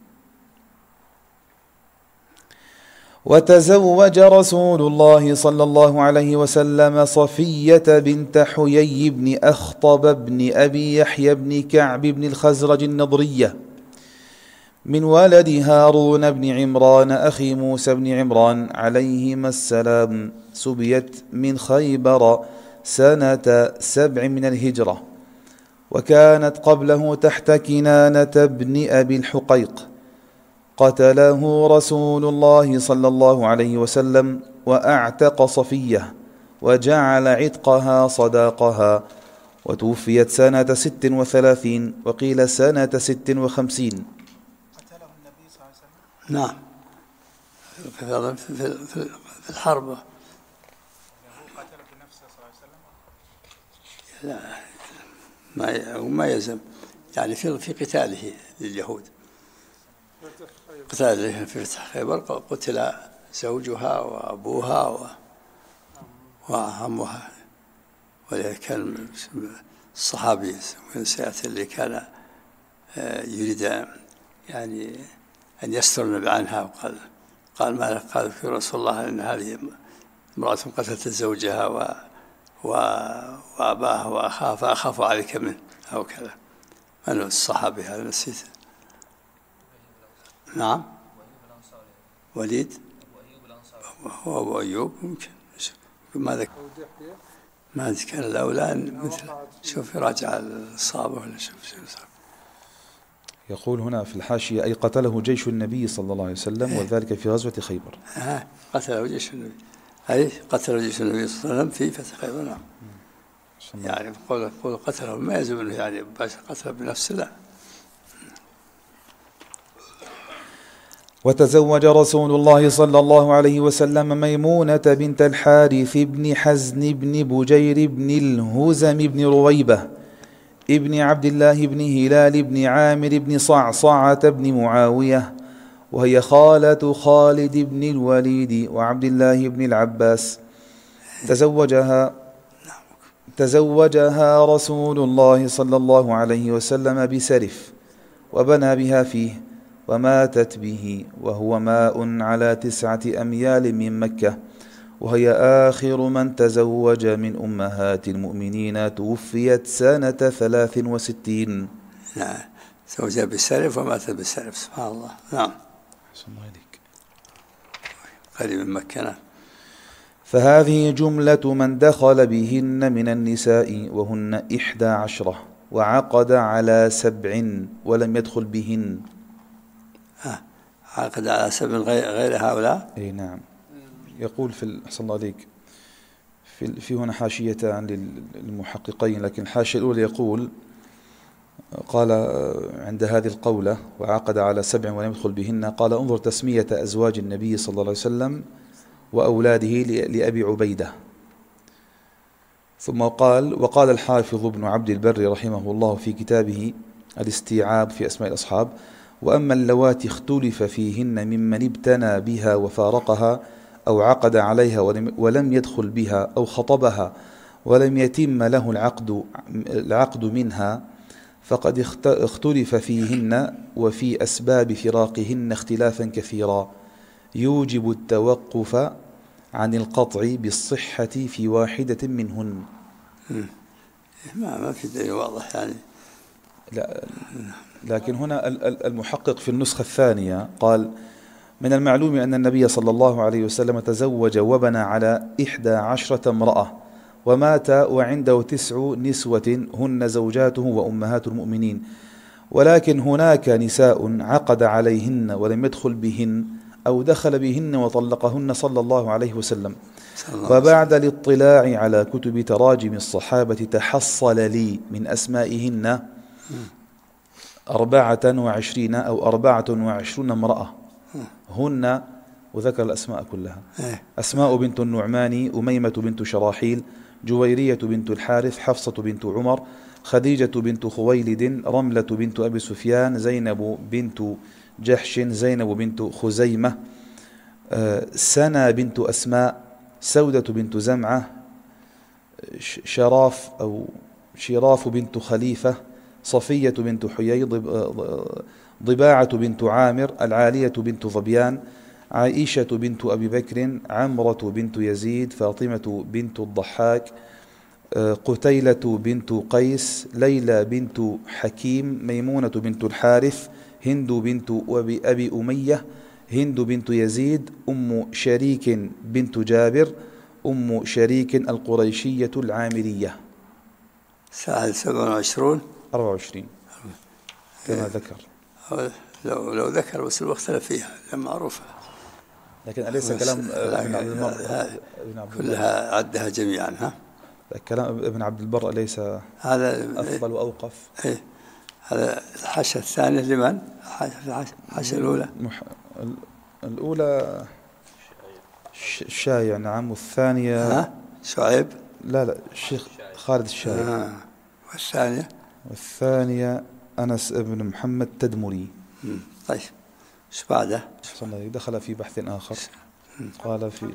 وتزوج رسول الله صلى الله عليه وسلم صفية بنت حيي بن أخطب بن أبي يحيى بن كعب بن الخزرج النضرية من ولد هارون بن عمران أخي موسى بن عمران عليهما السلام، سبيت من خيبر سنة 7 من الهجرة، وكانت قبله تحت كنانة بن أبي الحقيق، قتله رسول الله صلى الله عليه وسلم وأعتق صفية، وجعل عتقها صداقها، وتوفيت سنة 36 وقيل سنة 56. قتله النبي صلى الله عليه وسلم؟ نعم، في الحرب. هو قتل بنفسه صلى الله عليه لا، وسلم؟ ما يلزم يعني في قتاله لليهود، قتاله في فتح خيبر قتل زوجها وأبوها وعمها، ولذلك كان الصحابي سيأتي اللي كان يريد يعني أن يستر النبي عنها، قال ما قال في رسول الله أن هذه امرأة قتلت زوجها وأباها وأخاها فأخاف عليك منه أو كذا. من الصحابي هذا نسيت؟ نعم، وليد هو أبو أيوب ممكن. ما ذكر الأولى مثل شوف راجع الصابة ولا شوف يقول هنا في الحاشية: أي قتله جيش النبي صلى الله عليه وسلم، وذلك في غزوة خيبر. قتله جيش النبي، أي قتل جيش النبي صلى الله عليه وسلم في فتح خيبر. نعم، يعني قول قتله ما يلزم انه يعني قتله بنفسه، لا. وتزوج رسول الله صلى الله عليه وسلم ميمونة بنت الحارث بن حزن بن بجير بن الهزم بن رويبة ابن عبد الله بن هلال بن عامر بن صعصعة بن معاوية، وهي خالة خالد بن الوليد وعبد الله بن العباس. تزوجها رسول الله صلى الله عليه وسلم بسرف، وبنى بها فيه، وماتت به وهو ماء على 9 أميال من مكة، وهي آخر من تزوج من أمهات المؤمنين. توفيت سنة 63. نعم، تزوجها بالسرف وماتت بالسرف، سبحان الله. نعم، قريب من مكة. فهذه جملة من دخل بهن من النساء، وهن 11، وعقد على 7 ولم يدخل بهن. عقد على 7 غير هؤلاء. أي نعم. يقول أحسن الله عليك، في هنا حاشيتان للمحققين، لكن الحاشية الأولى يقول قال عند هذه القولة وعقد على 7 ولم يدخل بهن، قال: انظر تسمية أزواج النبي صلى الله عليه وسلم وأولاده لأبي عبيدة. ثم وقال الحافظ ابن عبد البر رحمه الله في كتابه الاستيعاب في أسماء الأصحاب: وأما اللواتي اختلف فيهن ممن ابتنى بها وفارقها، أو عقد عليها ولم يدخل بها، أو خطبها ولم يتم له العقد منها، فقد اختلف فيهن وفي أسباب فراقهن اختلافا كثيرا يوجب التوقف عن القطع بالصحة في واحدة منهن. ما في دليل واضح يعني. لا، لكن هنا المحقق في النسخة الثانية قال: من المعلوم أن النبي صلى الله عليه وسلم تزوج وبنى على 11 امرأة، ومات وعنده 9 نسوة هن زوجاته وأمهات المؤمنين، ولكن هناك نساء عقد عليهن ولم يدخل بهن، أو دخل بهن وطلقهن صلى الله عليه وسلم. وبعد الاطلاع على كتب تراجم الصحابة تحصل لي من أسمائهن 24 أو 24 امرأة هن، وذكر الأسماء كلها: أسماء بنت النعمان، أميمة بنت شراحيل، جويرية بنت الحارث، حفصة بنت عمر، خديجة بنت خويلد، رملة بنت أبي سفيان، زينب بنت جحش، زينب بنت خزيمة، سنة بنت أسماء، سودة بنت زمعة، شراف بنت خليفة، صفية بنت حيي، ضباعة بنت عامر، العالية بنت ظبيان، عائشة بنت أبي بكر، عمرة بنت يزيد، فاطمة بنت الضحاك، قتيلة بنت قيس، ليلى بنت حكيم، ميمونة بنت الحارث، هند بنت أبي أمية، هند بنت يزيد، أم شريك بنت جابر، أم شريك القريشية العامرية. 27 24 كما ذكر. لو ذكر بس الوقت اختلف فيها، لما معروفة لكن أليس كلام ابن عبد البر كلها عدها جميعا. ها، كلام ابن عبد البر أليس هذا أفضل وأوقف؟ إيه، هذا الحاشية الثانية لمن؟ الحاشية الأولى الأولى الشايع، نعم. والثانية شعيب، لا الشيخ خالد الشايع. والثانية أنس ابن محمد تدمري. طيب، ايش بعده؟ دخل في بحث آخر، قال في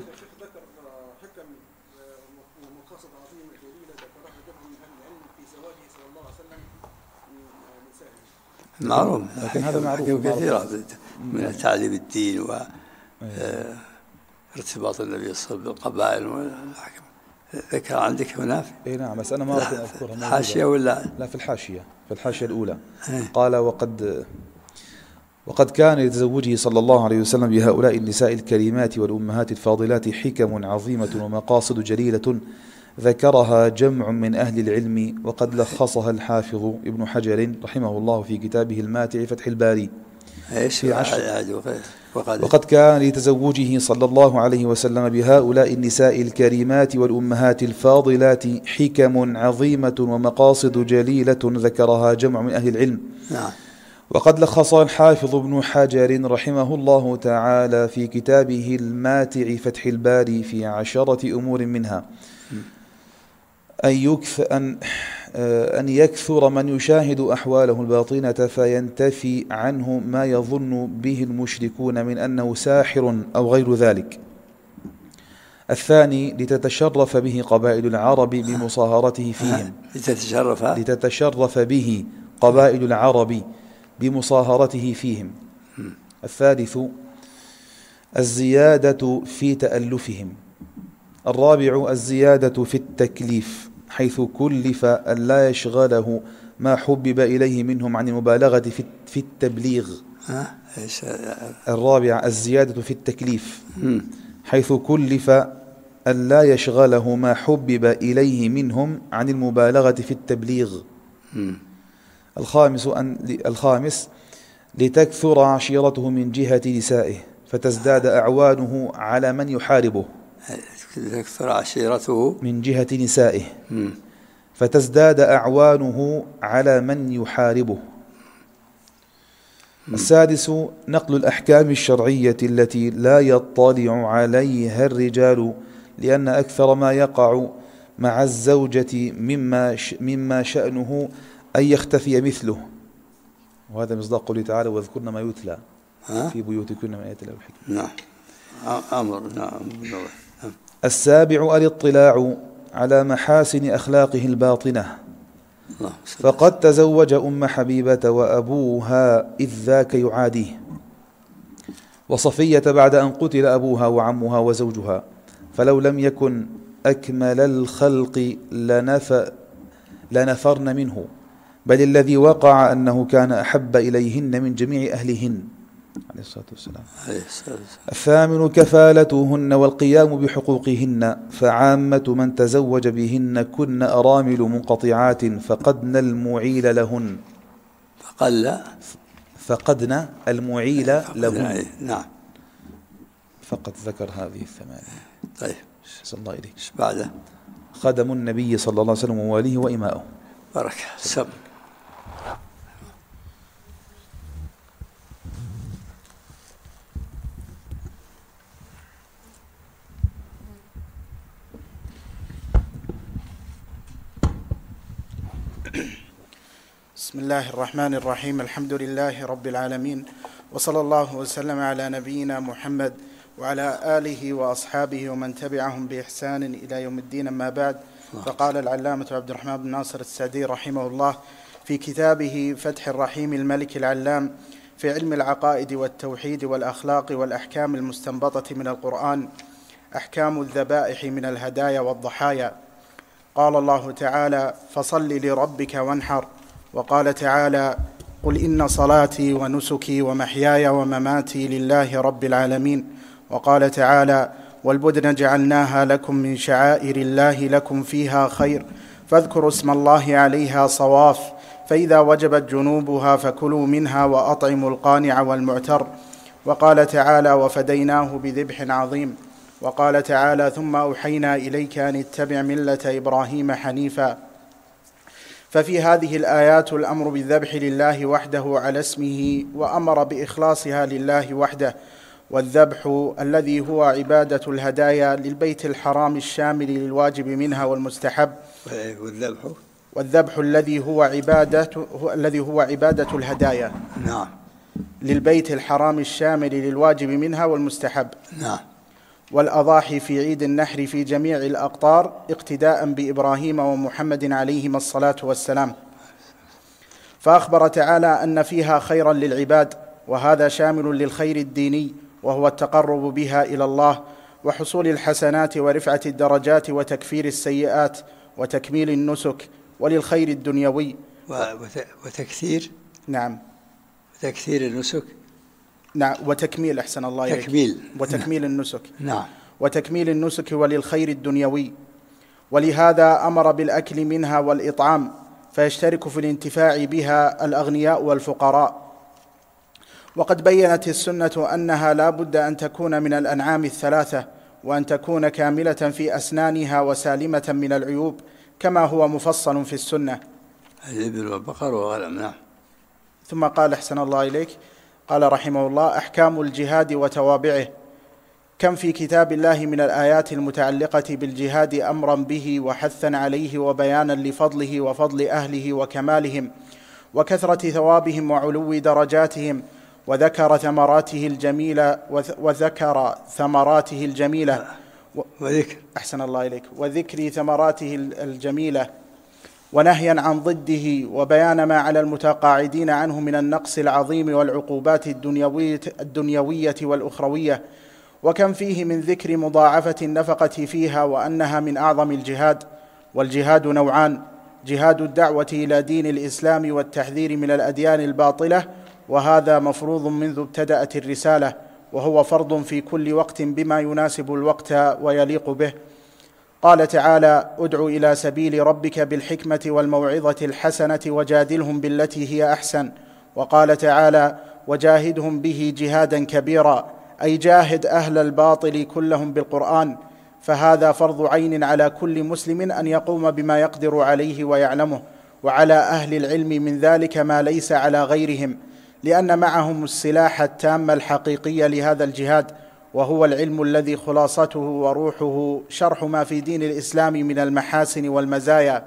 معروف، لكن هذا معروف كثيرة من تعليم الدين وارتباط النبي صلى الله عليه وسلم بالقبائل والحكم. ذكر عندك هنا؟ اي نعم، بس انا ما اعرف اذكرها. حاشية ولا لا؟ في الحاشية الأولى. قال وقد كان لتزوجه صلى الله عليه وسلم بهؤلاء النساء الكريمات والأمهات الفاضلات حكم عظيمة ومقاصد جليلة ذكرها جمع من أهل العلم، وقد لخصها الحافظ ابن حجر رحمه الله في كتابه الماتع فتح الباري. وقد كان لتزوجه صلى الله عليه وسلم بهؤلاء النساء الكريمات والأمهات الفاضلات حكم عظيمة ومقاصد جليلة ذكرها جمع من أهل العلم. وقد لخص الحافظ ابن حجر رحمه الله تعالى في كتابه الماتع فتح الباري في 10 أمور منها أن يكثر من يشاهد أحواله الباطنة فينتفي عنه ما يظن به المشركون من أنه ساحر أو غير ذلك. الثاني لتتشرف به قبائل العرب بمصاهرته فيهم. لتتشرف به قبائل العرب بمصاهرته فيهم. الثالث الزيادة في تألفهم. الرابع الزيادة في التكليف، حيث كلف أن لا يشغله ما حبب إليه منهم عن المبالغة في التبليغ. الرابع الزيادة في التكليف، حيث كلف أن لا يشغله ما حبب إليه منهم عن المبالغة في التبليغ. الخامس لتكثر عشيرته من جهة نسائه فتزداد أعوانه على من يحاربه. تكثر عشيرته من جهة نسائه فتزداد أعوانه على من يحاربه. السادس نقل الأحكام الشرعية التي لا يطلع عليها الرجال، لأن أكثر ما يقع مع الزوجة مما شأنه أن يختفي مثله، وهذا مصداق قوله تعالى واذكرن ما يتلى في بيوتكن من آيات الله والحكمة. نعم، أمر. نعم. السابع الاطلاع على محاسن أخلاقه الباطنة، فقد تزوج أم حبيبة وأبوها إذ ذاك يعاديه، وصفية بعد أن قتل أبوها وعمها وزوجها، فلو لم يكن أكمل الخلق لنفرن منه، بل الذي وقع أنه كان أحب إليهن من جميع أهلهن عليه الصلاة والسلام. الثامن كفالتهن والقيام بحقوقهن، فعامة من تزوج بهن كن أرامل منقطعات فقدن المعيل لهن. فقدن المعيل لهن. نعم، فقد ذكر هذه الثمانية. طيب، صلى الله عليه بعده خدم النبي صلى الله عليه وسلم وواليه وإماؤه. بركة. سب. بسم الله الرحمن الرحيم. الحمد لله رب العالمين، وصلى الله وسلم على نبينا محمد وعلى آله وأصحابه ومن تبعهم بإحسان إلى يوم الدين. أما بعد، فقال العلامة عبد الرحمن بن ناصر السعدي رحمه الله في كتابه فتح الرحيم الملك العلام في علم العقائد والتوحيد والأخلاق والأحكام المستنبطة من القرآن، أحكام الذبائح من الهدايا والضحايا. قال الله تعالى: فصل لربك وانحر. وقال تعالى: قل إن صلاتي ونسكي ومحياي ومماتي لله رب العالمين. وقال تعالى: والبدن جعلناها لكم من شعائر الله لكم فيها خير فاذكروا اسم الله عليها صواف، فإذا وجبت جنوبها فكلوا منها وأطعموا القانع والمعتر. وقال تعالى وفديناه بذبح عظيم. وقال تعالى ثم أوحينا إليك أن اتبع ملة إبراهيم حنيفا. ففي هذه الآيات الأمر بالذبح لله وحده على اسمه، وأمر بإخلاصها لله وحده. والذبح الذي هو عبادة الهدايا للبيت الحرام الشامل للواجب منها والمستحب. والذبح الذي هو عبادة الهدايا. نعم. للبيت الحرام الشامل للواجب منها والمستحب. نعم. والأضاحي في عيد النحر في جميع الأقطار اقتداء بإبراهيم ومحمد عليهما الصلاة والسلام. فأخبر تعالى أن فيها خيرا للعباد، وهذا شامل للخير الديني وهو التقرب بها إلى الله وحصول الحسنات ورفعة الدرجات وتكفير السيئات وتكميل النسك، وللخير الدنيوي وتكثير. نعم. وتكثير النسك. نعم. وتكميل، أحسن الله إليك. تكميل. وتكميل النسك. نعم. وتكميل النسك وللخير الدنيوي. ولهذا أمر بالأكل منها والإطعام، فيشترك في الانتفاع بها الأغنياء والفقراء. وقد بينت السنة أنها لا بد أن تكون من الأنعام الثلاثة، وأن تكون كاملة في أسنانها وسالمة من العيوب، كما هو مفصل في السنة. الإبل والبقر والغنم. نعم. ثم قال أحسن الله إليك، قال رحمه الله: أحكام الجهاد وتوابعه. كم في كتاب الله من الآيات المتعلقة بالجهاد أمرا به وحثا عليه وبيانا لفضله وفضل أهله وكمالهم وكثرة ثوابهم وعلو درجاتهم، وذكر ثمراته الجميلة وذكر. أحسن الله إليك. وذكر ثمراته الجميلة، ونهيا عن ضده، وبيان ما على المتقاعدين عنه من النقص العظيم والعقوبات الدنيوية والأخروية. وكم فيه من ذكر مضاعفة النفقة فيها، وأنها من أعظم الجهاد. والجهاد نوعان: جهاد الدعوة إلى دين الإسلام والتحذير من الأديان الباطلة، وهذا مفروض منذ ابتدأت الرسالة، وهو فرض في كل وقت بما يناسب الوقت ويليق به. قال تعالى: ادع إلى سبيل ربك بالحكمة والموعظة الحسنة وجادلهم بالتي هي أحسن. وقال تعالى: وجاهدهم به جهادا كبيرا، أي جاهد أهل الباطل كلهم بالقرآن. فهذا فرض عين على كل مسلم أن يقوم بما يقدر عليه ويعلمه، وعلى أهل العلم من ذلك ما ليس على غيرهم، لأن معهم السلاح التام الحقيقي لهذا الجهاد، وهو العلم الذي خلاصته وروحه شرح ما في دين الإسلام من المحاسن والمزايا.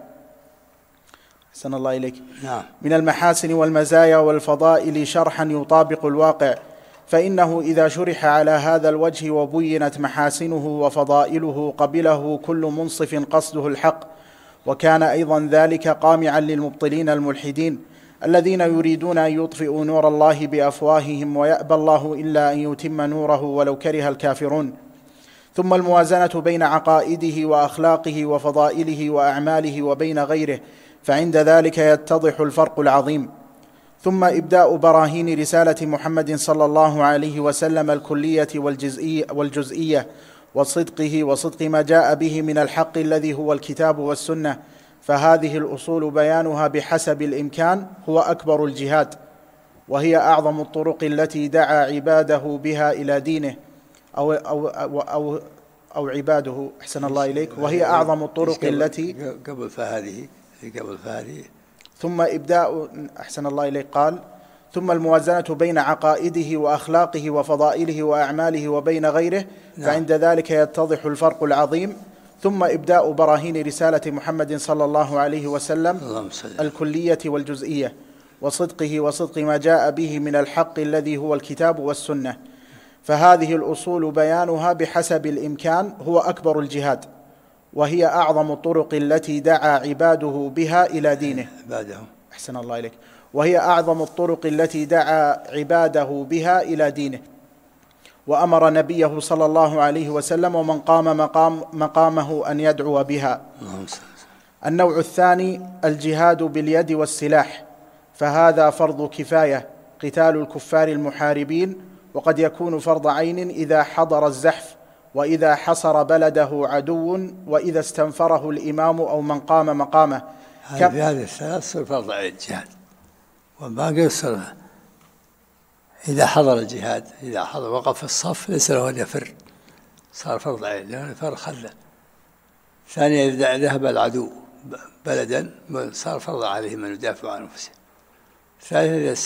أحسن الله إليك. نعم. من المحاسن والمزايا والفضائل شرحا يطابق الواقع، فإنه إذا شرح على هذا الوجه وبينت محاسنه وفضائله قبله كل منصف قصده الحق. وكان أيضا ذلك قامعا للمبطلين الملحدين الذين يريدون أن يطفئوا نور الله بأفواههم، ويأبى الله إلا أن يتم نوره ولو كره الكافرون. ثم الموازنة بين عقائده وأخلاقه وفضائله وأعماله وبين غيره، فعند ذلك يتضح الفرق العظيم. ثم إبداء براهين رسالة محمد صلى الله عليه وسلم الكلية والجزئية وصدقه وصدق ما جاء به من الحق الذي هو الكتاب والسنة. فهذه الأصول بيانها بحسب الإمكان هو أكبر الجهاد، وهي أعظم الطرق التي دعا عباده بها إلى دينه أو عباده. أحسن الله إليك. وهي أعظم الطرق التي قبل فهذه. ثم إبداء. أحسن الله إليك. قال: ثم الموازنة بين عقائده وأخلاقه وفضائله وأعماله وبين غيره. نعم. فعند ذلك يتضح الفرق العظيم. ثم إبداء براهين رسالة محمد صلى الله عليه وسلم الكلية والجزئية وصدقه وصدق ما جاء به من الحق الذي هو الكتاب والسنة. فهذه الأصول بيانها بحسب الإمكان هو أكبر الجهاد، وهي أعظم الطرق التي دعا عباده بها إلى دينه. أحسن الله إليك. وهي أعظم الطرق التي دعا عباده بها إلى دينه، وأمر نبيه صلى الله عليه وسلم ومن قام مقامه أن يدعو بها. النوع الثاني الجهاد باليد والسلاح، فهذا فرض كفاية، قتال الكفار المحاربين، وقد يكون فرض عين إذا حضر الزحف، وإذا حصر بلده عدو، وإذا استنفره الإمام أو من قام مقامه. هذه الثلاث صار فرض عين جهاد، وباقي صار إذا حضر الجهاد، إذا حضر وقف في الصف ليس له أن يفر، صار فرض عين، لأنه يفر خله. ثانيا إذا ذهب العدو بلدا صار فرض عليهم أن يدافعوا عن أنفسهم. ثالثا إذا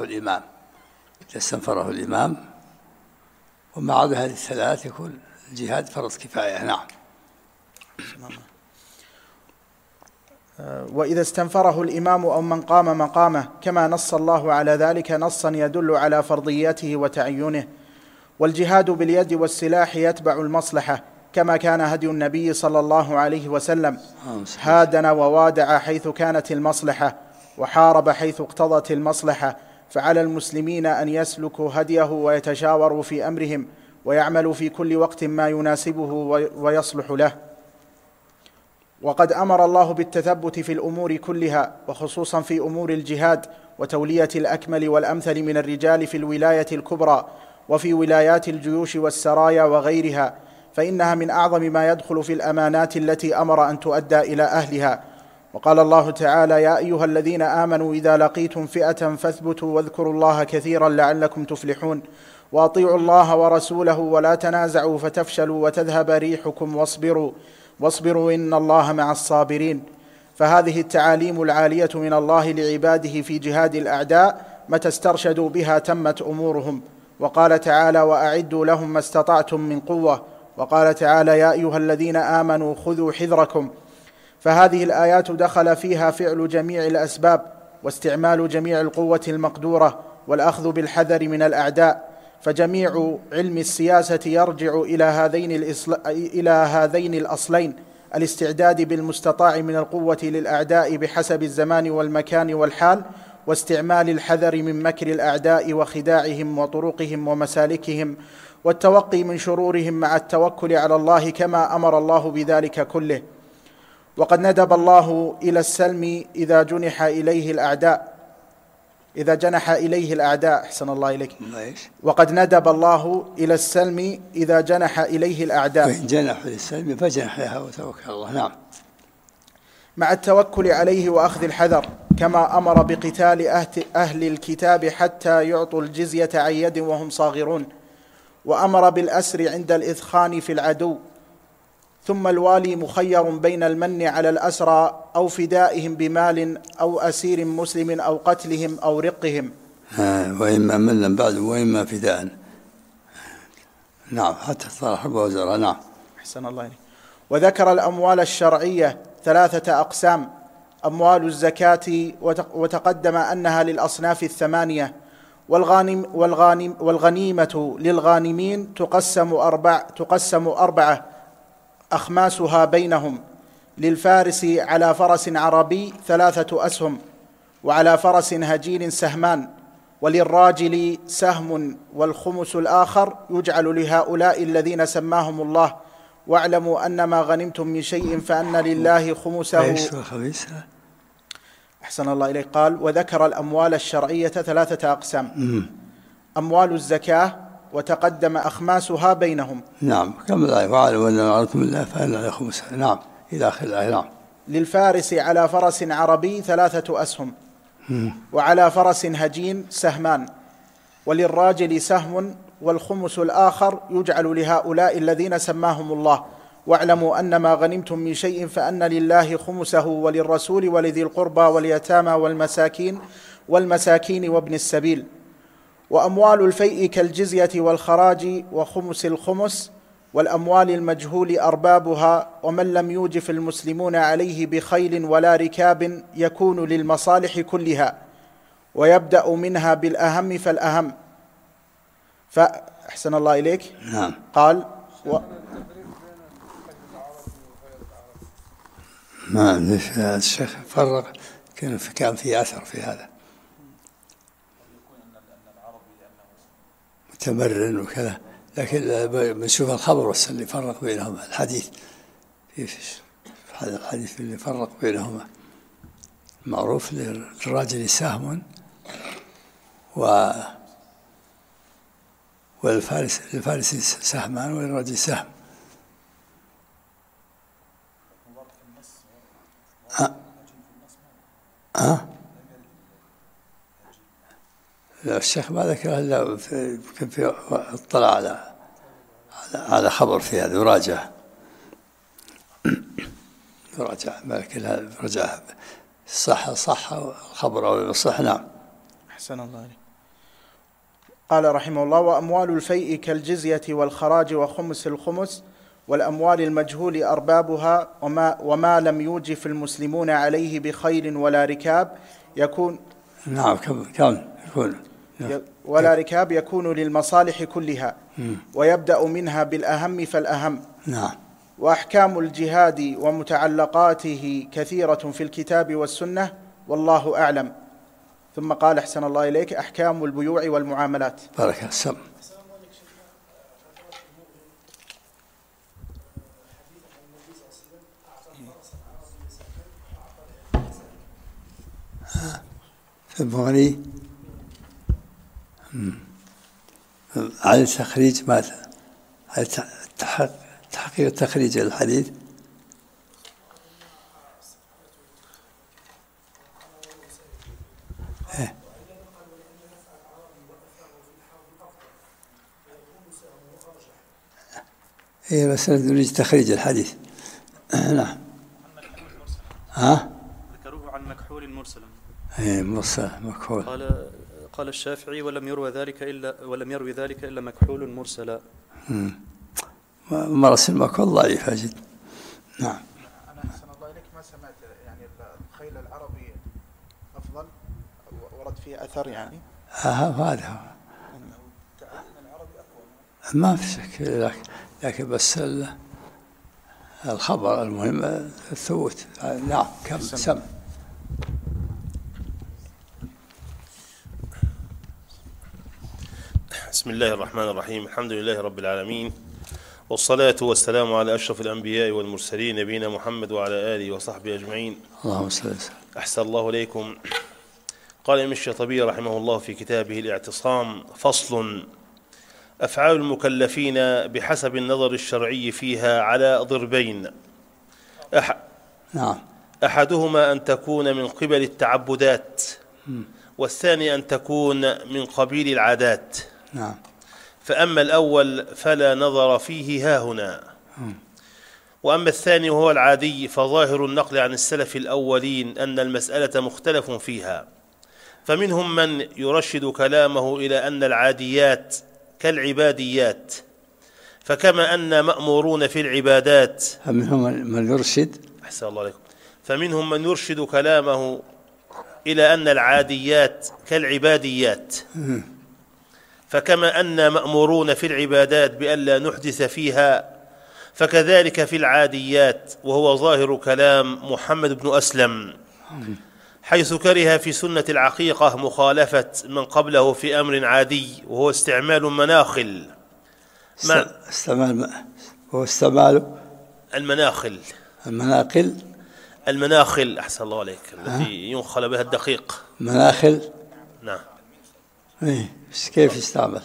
استنفره الإمام، ومع عدا هذه الثلاث يكون الجهاد فرض كفاية. نعم. وإذا استنفره الإمام أو من قام مقامه، كما نص الله على ذلك نصا يدل على فرضيته وتعينه. والجهاد باليد والسلاح يتبع المصلحة، كما كان هدي النبي صلى الله عليه وسلم، هادن ووادع حيث كانت المصلحة، وحارب حيث اقتضت المصلحة. فعلى المسلمين أن يسلكوا هديه ويتشاوروا في أمرهم، ويعملوا في كل وقت ما يناسبه ويصلح له. وقد أمر الله بالتثبت في الأمور كلها، وخصوصا في أمور الجهاد وتولية الأكمل والأمثل من الرجال في الولاية الكبرى، وفي ولايات الجيوش والسرايا وغيرها، فإنها من أعظم ما يدخل في الأمانات التي أمر أن تؤدى إلى أهلها. وقال الله تعالى: يا أيها الذين آمنوا إذا لقيتم فئة فاثبتوا واذكروا الله كثيرا لعلكم تفلحون، وأطيعوا الله ورسوله ولا تنازعوا فتفشلوا وتذهب ريحكم واصبروا إن الله مع الصابرين. فهذه التعاليم العالية من الله لعباده في جهاد الأعداء متى استرشدوا بها تمت أمورهم. وقال تعالى: وأعدوا لهم ما استطعتم من قوة. وقال تعالى: يا أيها الذين آمنوا خذوا حذركم. فهذه الآيات دخل فيها فعل جميع الأسباب، واستعمال جميع القوة المقدورة، والأخذ بالحذر من الأعداء. فجميع علم السياسة يرجع إلى هذين الأصلين: الاستعداد بالمستطاع من القوة للأعداء بحسب الزمان والمكان والحال، واستعمال الحذر من مكر الأعداء وخداعهم وطرقهم ومسالكهم، والتوقي من شرورهم مع التوكل على الله كما أمر الله بذلك كله. وقد ندب الله إلى السلم إذا جنح إليه الأعداء أحسن الله إليك. وقد ندب الله إلى السلم إذا جنح إليه الأعداء، فإن جنحوا للسلم فجنح لها وتوكل على الله. نعم. مع التوكل عليه وأخذ الحذر، كما أمر بقتال أهل الكتاب حتى يعطوا الجزية عن يد وهم صاغرون، وأمر بالأسر عند الإثخان في العدو. ثم الوالي مخير بين المن على الأسرى أو فدائهم بمال أو أسير مسلم أو قتلهم أو رقهم، وإما منا بعد وإما فداء. نعم، حتى صار حرب وزراء. نعم. أحسن الله إليك. وذكر الأموال الشرعية 3 أقسام: أموال الزكاة، وتقدم أنها للأصناف 8، والغنيمة للغانمين تقسم 4 أخماسها بينهم: للفارس على فرس عربي 3 أسهم، وعلى فرس هجين سهمان، وللراجل سهم، والخمس الآخر يجعل لهؤلاء الذين سماهم الله. واعلموا أن ما غنمتم من شيء فأن لله خمسه. أحسن الله إليك. قال: وذكر الأموال الشرعية 3 أقسام: أموال الزكاة، وتقدم أخماسها بينهم. نعم، كما لا يفعلوا أن أردتم الله فأن لا خمسها. نعم، إلى آخر الآية. نعم. للفارس على فرس عربي 3 أسهم، وعلى فرس هجين سهمان، وللراجل سهم، والخمس الآخر يجعل لهؤلاء الذين سماهم الله. واعلموا أن ما غنمتم من شيء فأن لله خمسه وللرسول ولذي القربى واليتامى والمساكين وابن السبيل. وأموال الفيء كالجزية والخراج وخمس الخمس، والأموال المجهول أربابها، ومن لم يوجف المسلمون عليه بخيل ولا ركاب يكون للمصالح كلها، ويبدأ منها بالأهم فالأهم. فأحسن الله إليك. نعم. قال: ما الشيخ فرق، كان في أثر في هذا، متمرن وكذا، لكن بنشوف الخبر بس اللي فرق بينهما، الحديث في هذا الحديث اللي فرق بينهما معروف: للراجل سهم للفارس سهمان وللرجل سهم. الشيخ ما ذكر إلا يمكن في اطلع على خبر في هذا يراجع مالك رجع صح الخبر أو صح. نعم. أحسن الله عليك. قال رحمه الله: وأموال الفيء كالجزية والخراج وخمس الخمس والأموال المجهول أربابها وما لم يوجف المسلمون عليه بخيل ولا ركاب يكون. نعم. كم يكون ولا ركاب يكون للمصالح كلها، ويبدأ منها بالأهم فالأهم. نعم. وأحكام الجهاد ومتعلقاته كثيرة في الكتاب والسنة والله أعلم. ثم قال: أحسن الله إليك: أحكام البيوع والمعاملات. بارك السم. في المغني على تخريج ماذا؟ على تحقيق تخريج الحديث. هي بس نريد تخريج الحديث. نعم. ذكروه عن مكحول مرسلا. مرسل مكحول. قال الشافعي: ولم يروي ذلك إلا مكحول مرسلا. مرسل مكحول ضعيفة جدا. نعم. أنا أحسن الله إليك ما سمعت يعني الخيل العربي أفضل، ورد فيه أثر يعني. هذا ما في شك، لكن بس الخبر المهم الثبوت. نعم. كم سم. بسم الله الرحمن الرحيم. الحمد لله رب العالمين، والصلاة والسلام على أشرف الأنبياء والمرسلين نبينا محمد وعلى آله وصحبه أجمعين. اللهم صل وسلم. أحسن الله إليكم. قال الإمام الشاطبي رحمه الله في كتابه الاعتصام: فصل: أفعال المكلفين بحسب النظر الشرعي فيها على ضربين. نعم. أحدهما أن تكون من قبل التعبدات، والثاني أن تكون من قبيل العادات. نعم. فأما الأول فلا نظر فيه هاهنا، وأما الثاني وهو العادي فظاهر النقل عن السلف الأولين أن المسألة مختلف فيها، فمنهم من يرشد كلامه إلى أن العاديات كالعباديات، فكما أن مأمورون في العبادات. فمنهم من يرشد. أحسن الله عليكم. فمنهم من يرشد كلامه إلى أن العاديات كالعباديات، فكما أن مأمورون في العبادات بألا نحدث فيها، فكذلك في العاديات، وهو ظاهر كلام محمد بن أسلم، حيث كره في سنة العقيقة مخالفة من قبله في أمر عادي، وهو استعمال مناخل. استعمال المناخل. أحسن الله عليك. التي ينخل بها الدقيق. مناخل. نعم. كيف يستعمل؟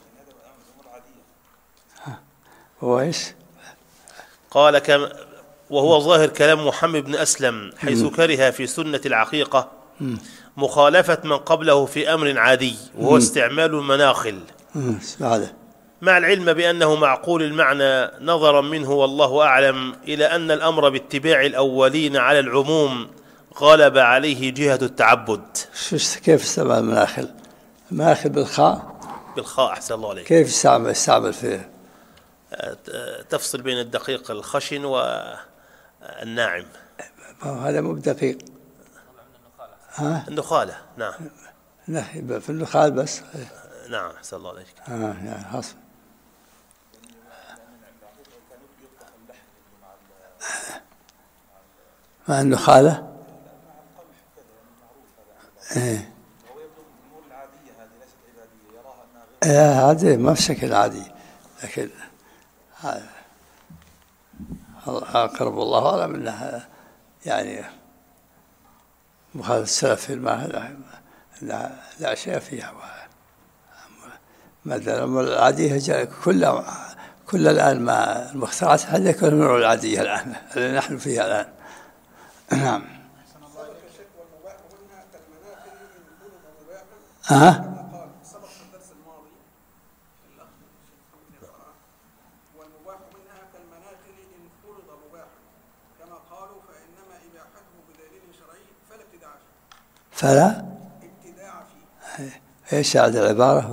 هو إيش؟ قال وهو ظاهر كلام محمد بن أسلم، حيث كره في سنة العقيقة مخالفة من قبله في أمر عادي، وهو استعمال المناخل، مع العلم بأنه معقول المعنى نظرا منه والله أعلم إلى أن الأمر باتباع الأولين على العموم غلب عليه جهة التعبد. كيف استعمال المناخل؟ المناخل بالخاء. أحسن الله عليك. كيف يستعمل فيه؟ تفصل بين الدقيق الخشن والناعم. هذا مو بدقيق. النخالة. نعم. في النخال بس. نعم. أحسن الله عليك. يعني حصل. مع النخالة. هذه ما بشكل عادي، لكن أقرب الله أعلم أنها يعني مخالفة السلف في لا شيء فيها. مثلا العادية كل الآن ما المخترعات هذه كلها من العادية الآن اللي نحن فيها الآن. نعم. فلا ايش هذه العبارة؟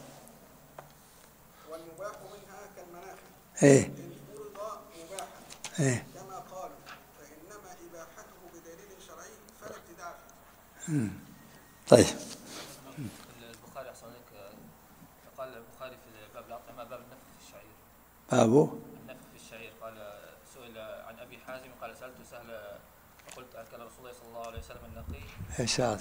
والمباح منها كالمناخ ايه إن فرض مباحا ايه كما قالوا فإنما إباحته بدليل شرعي فلا ابتداع فيه. طيب. البخاري أحسن عليك قال البخاري في باب الأطعمة باب النفخ في الشعير. بابه النفخ في الشعير قال سئل عن أبي حازم قال سألت سهل فقلت أكل رسول الله صلى الله عليه وسلم النقي. ايش هذا؟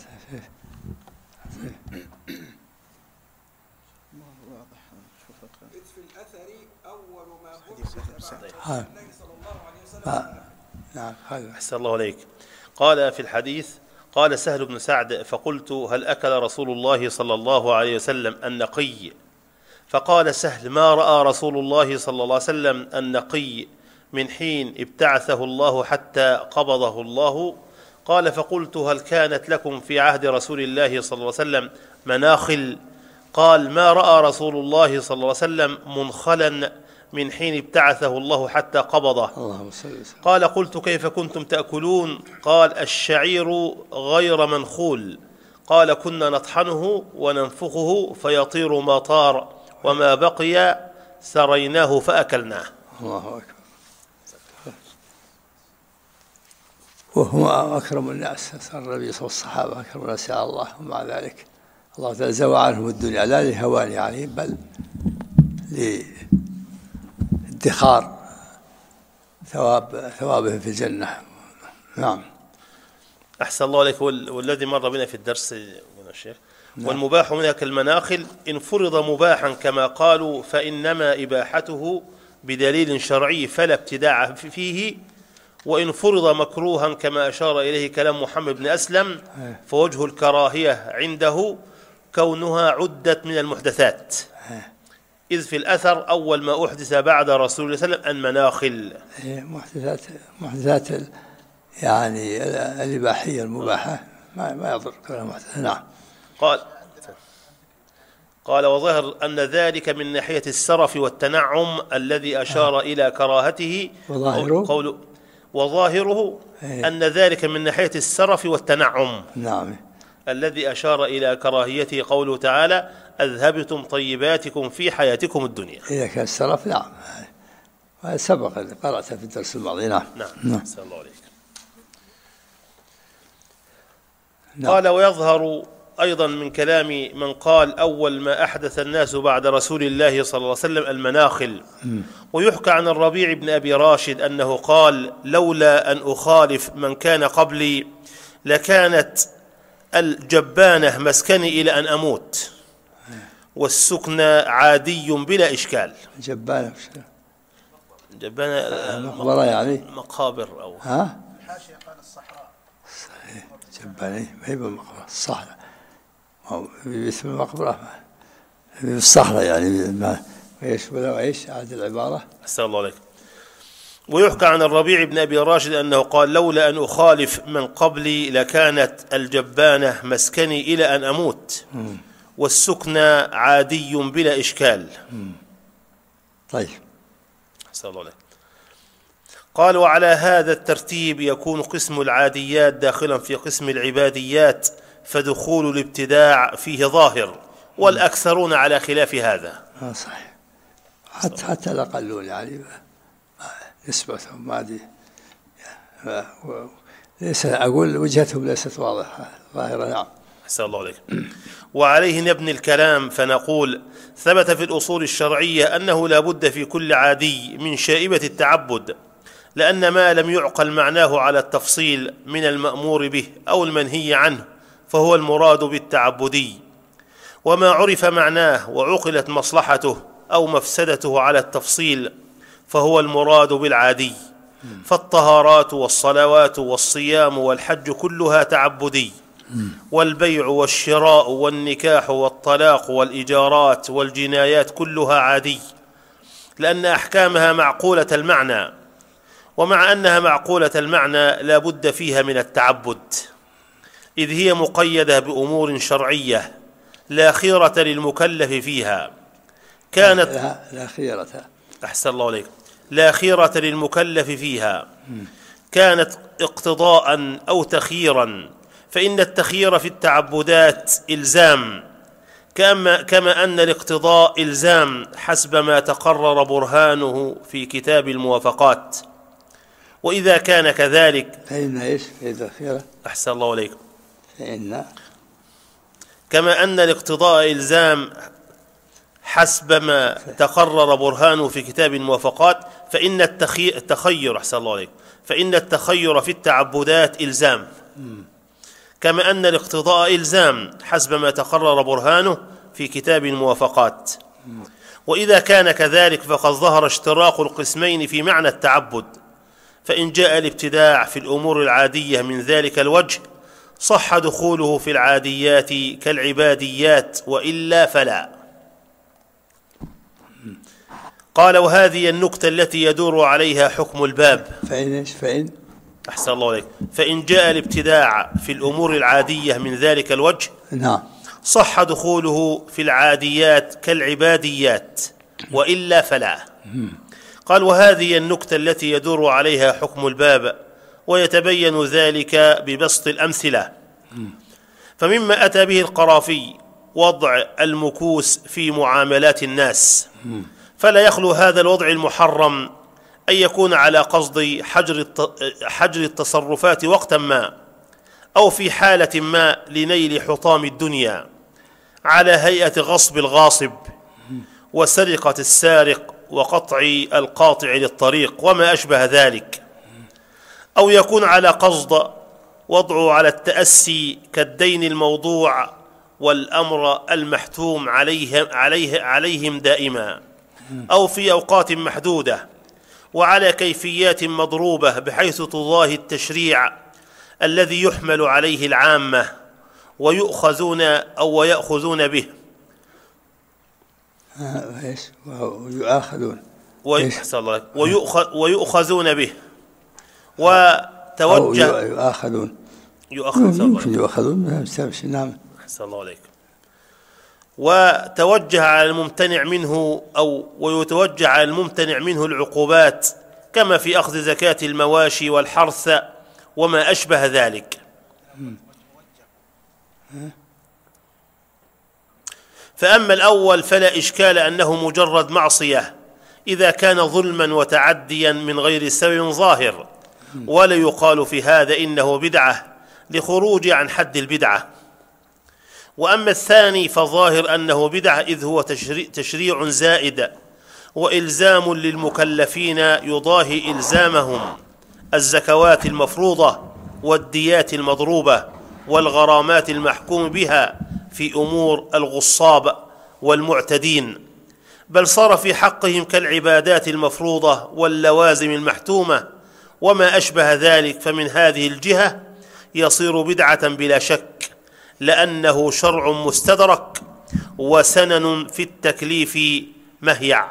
إذ في الأثر أول ما بعث بعد رسول الله صلى الله عليه وسلم. نعم. أحسن الله عليك. قال في الحديث قال سهل بن سعد فقلت هل أكل رسول الله صلى الله عليه وسلم النقي؟ فقال سهل ما رأى رسول الله صلى الله عليه وسلم النقي من حين ابتعثه الله حتى قبضه الله. قال فقلت هل كانت لكم في عهد رسول الله صلى الله عليه وسلم مناخل؟ قال ما رأى رسول الله صلى الله عليه وسلم منخلا من حين ابتعثه الله حتى قبضه. قال قلت كيف كنتم تأكلون؟ قال الشعير غير منخول. قال كنا نطحنه وننفخه فيطير ما طار وما بقي سريناه فأكلناه. الله أكبر. وهو أكرم الناس، صار النبي صلى الله عليه وسلم أكرم الناس على الله، ومع ذلك الله تعالى زوى عنهم الدنيا لا لهوان عليهم بل لادخار ثوابهم في الجنة. نعم. أحسن الله عليك. والذي مر بنا في الدرس من الشيخ والمباح منها كالمناخل إن فرض مباحا كما قالوا فإنما إباحته بدليل شرعي فلا ابتداع فيه، وإن فرض مكروها كما أشار إليه كلام محمد بن أسلم فوجه الكراهية عنده كونها عدت من المحدثات، إذ في الأثر أول ما أحدث بعد رسول الله صلى الله عليه وسلم المناخل. محدثات يعني الإباحية المباحة ما يضر كلام محدث. نعم. قال وظهر أن ذلك من ناحية السرف والتنعم الذي أشار إلى كراهته. وظاهره أن ذلك من ناحية السرف والتنعم. نعم. الذي أشار إلى كراهيته قوله تعالى أذهبتم طيباتكم في حياتكم الدنيا. إذا كان السرف نعم سبق قرأت في الدرس الماضي. نعم. نعم. أحسن الله عليك. قال ويظهر أيضا من كلام من قال أول ما أحدث الناس بعد رسول الله صلى الله عليه وسلم المناخل. ويحكى عن الربيع بن أبي راشد أنه قال لولا أن أخالف من كان قبلي لكانت الجبانة مسكني إلى أن أموت والسكنى عادي بلا إشكال. جبانة مقبرة يعني مقابر أو الحاشية قال الصحراء. صحيح. جبانة ما هي بالمقبرة الصحراء باسم المقبرة في الصحراء يعني ايش ولا ايش عاد العبارة. أحسن الله عليك. ويحكى عن الربيع بن أبي راشد أنه قال لولا أن أخالف من قبلي لكانت الجبانة مسكني إلى أن أموت والسكنى عادي بلا إشكال. طيب. أحسن الله عليك. قال وعلى هذا الترتيب يكون قسم العاديات داخلا في قسم العباديات فدخول الابتداع فيه ظاهر والأكثرون على خلاف هذا. صحيح. حتى الأقلون يعني نسبتهم ما دي ليس أقول وجهتهم ليست واضحة ظاهرة. نعم. أحسن الله عليك. وعليه نبني الكلام فنقول ثبت في الأصول الشرعية أنه لا بد في كل عادي من شائبة التعبد، لأن ما لم يعقل معناه على التفصيل من المأمور به أو المنهي عنه فهو المراد بالتعبدي، وما عرف معناه وعقلت مصلحته أو مفسدته على التفصيل فهو المراد بالعادي. فالطهارات والصلوات والصيام والحج كلها تعبدي، والبيع والشراء والنكاح والطلاق والإجارات والجنايات كلها عادي، لأن أحكامها معقولة المعنى، ومع أنها معقولة المعنى لا بد فيها من التعبد، إذ هي مقيدة بأمور شرعية لا خيرة للمكلف فيها كانت لا خيرة. أحسن الله عليك. لا خيرة للمكلف فيها كانت اقتضاء أو تخييرا، فإن التخيير في التعبدات إلزام، كما أن الاقتضاء إلزام حسب ما تقرر برهانه في كتاب الموافقات. وإذا كان كذلك فإن إيش في التخيير؟ أحسن الله عليكم. فإن كما أن الاقتضاء إلزام حسب ما تقرر برهانه في كتاب الموافقات، فإن التخير أحسن الله عليكم، فإن التخير في التعبدات إلزام، كما أن الاقتضاء إلزام حسب ما تقرر برهانه في كتاب الموافقات. وإذا كان كذلك فقد ظهر اشتراك القسمين في معنى التعبد، فإن جاء الابتداع في الأمور العادية من ذلك الوجه صح دخوله في العاديات كالعباديات، وإلا فلا. قال: وهذه النكتة التي يدور عليها حكم الباب. فإن إيش؟ فإن أحسن الله عليك. فإن جاء الابتداع في الأمور العادية من ذلك الوجه نعم صح دخوله في العاديات كالعباديات، وإلا فلا. قال: وهذه النكتة التي يدور عليها حكم الباب، ويتبين ذلك ببسط الأمثلة. فمما أتى به القرافي وضع المكوس في معاملات الناس، فلا يخلو هذا الوضع المحرم أن يكون على قصد حجر التصرفات وقتا ما، أو في حالة ما لنيل حطام الدنيا، على هيئة غصب الغاصب وسرقة السارق وقطع القاطع للطريق وما أشبه ذلك، أو يكون على قصد وضعه على التأسي كالدين الموضوع والأمر المحتوم عليهم دائما، أو في أوقات محدودة، وعلى كيفيات مضروبة بحيث تضاهي التشريع الذي يحمل عليه العامة ويأخذون به. ويؤخذون به. وتوجه يؤخذون نعم. أحسن الله عليكم. وتوجه على الممتنع منه ويتوجه على الممتنع منه العقوبات، كما في أخذ زكاة المواشي والحرث وما أشبه ذلك. فأما الأول فلا إشكال أنه مجرد معصية إذا كان ظلما وتعديا من غير سبب ظاهر، ولا يقال في هذا إنه بدعة لخروج عن حد البدعة. وأما الثاني فظاهر أنه بدعة، إذ هو تشريع زائد وإلزام للمكلفين يضاهي إلزامهم الزكوات المفروضة والديات المضروبة والغرامات المحكوم بها في أمور الغصاب والمعتدين، بل صار في حقهم كالعبادات المفروضة واللوازم المحتومة وما أشبه ذلك. فمن هذه الجهة يصير بدعة بلا شك، لأنه شرع مستدرك وسنن في التكليف مهيع.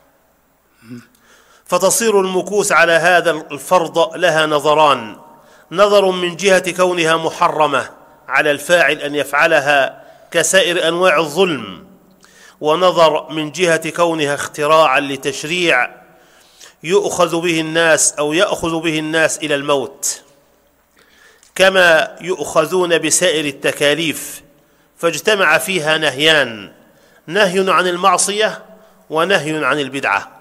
فتصير المكوس على هذا الفرض لها نظران: نظر من جهة كونها محرمة على الفاعل أن يفعلها كسائر أنواع الظلم، ونظر من جهة كونها اختراعا لتشريع يأخذ به الناس إلى الموت، كما يؤخذون بسائر التكاليف. فاجتمع فيها نهيان: نهي عن المعصية ونهي عن البدعة.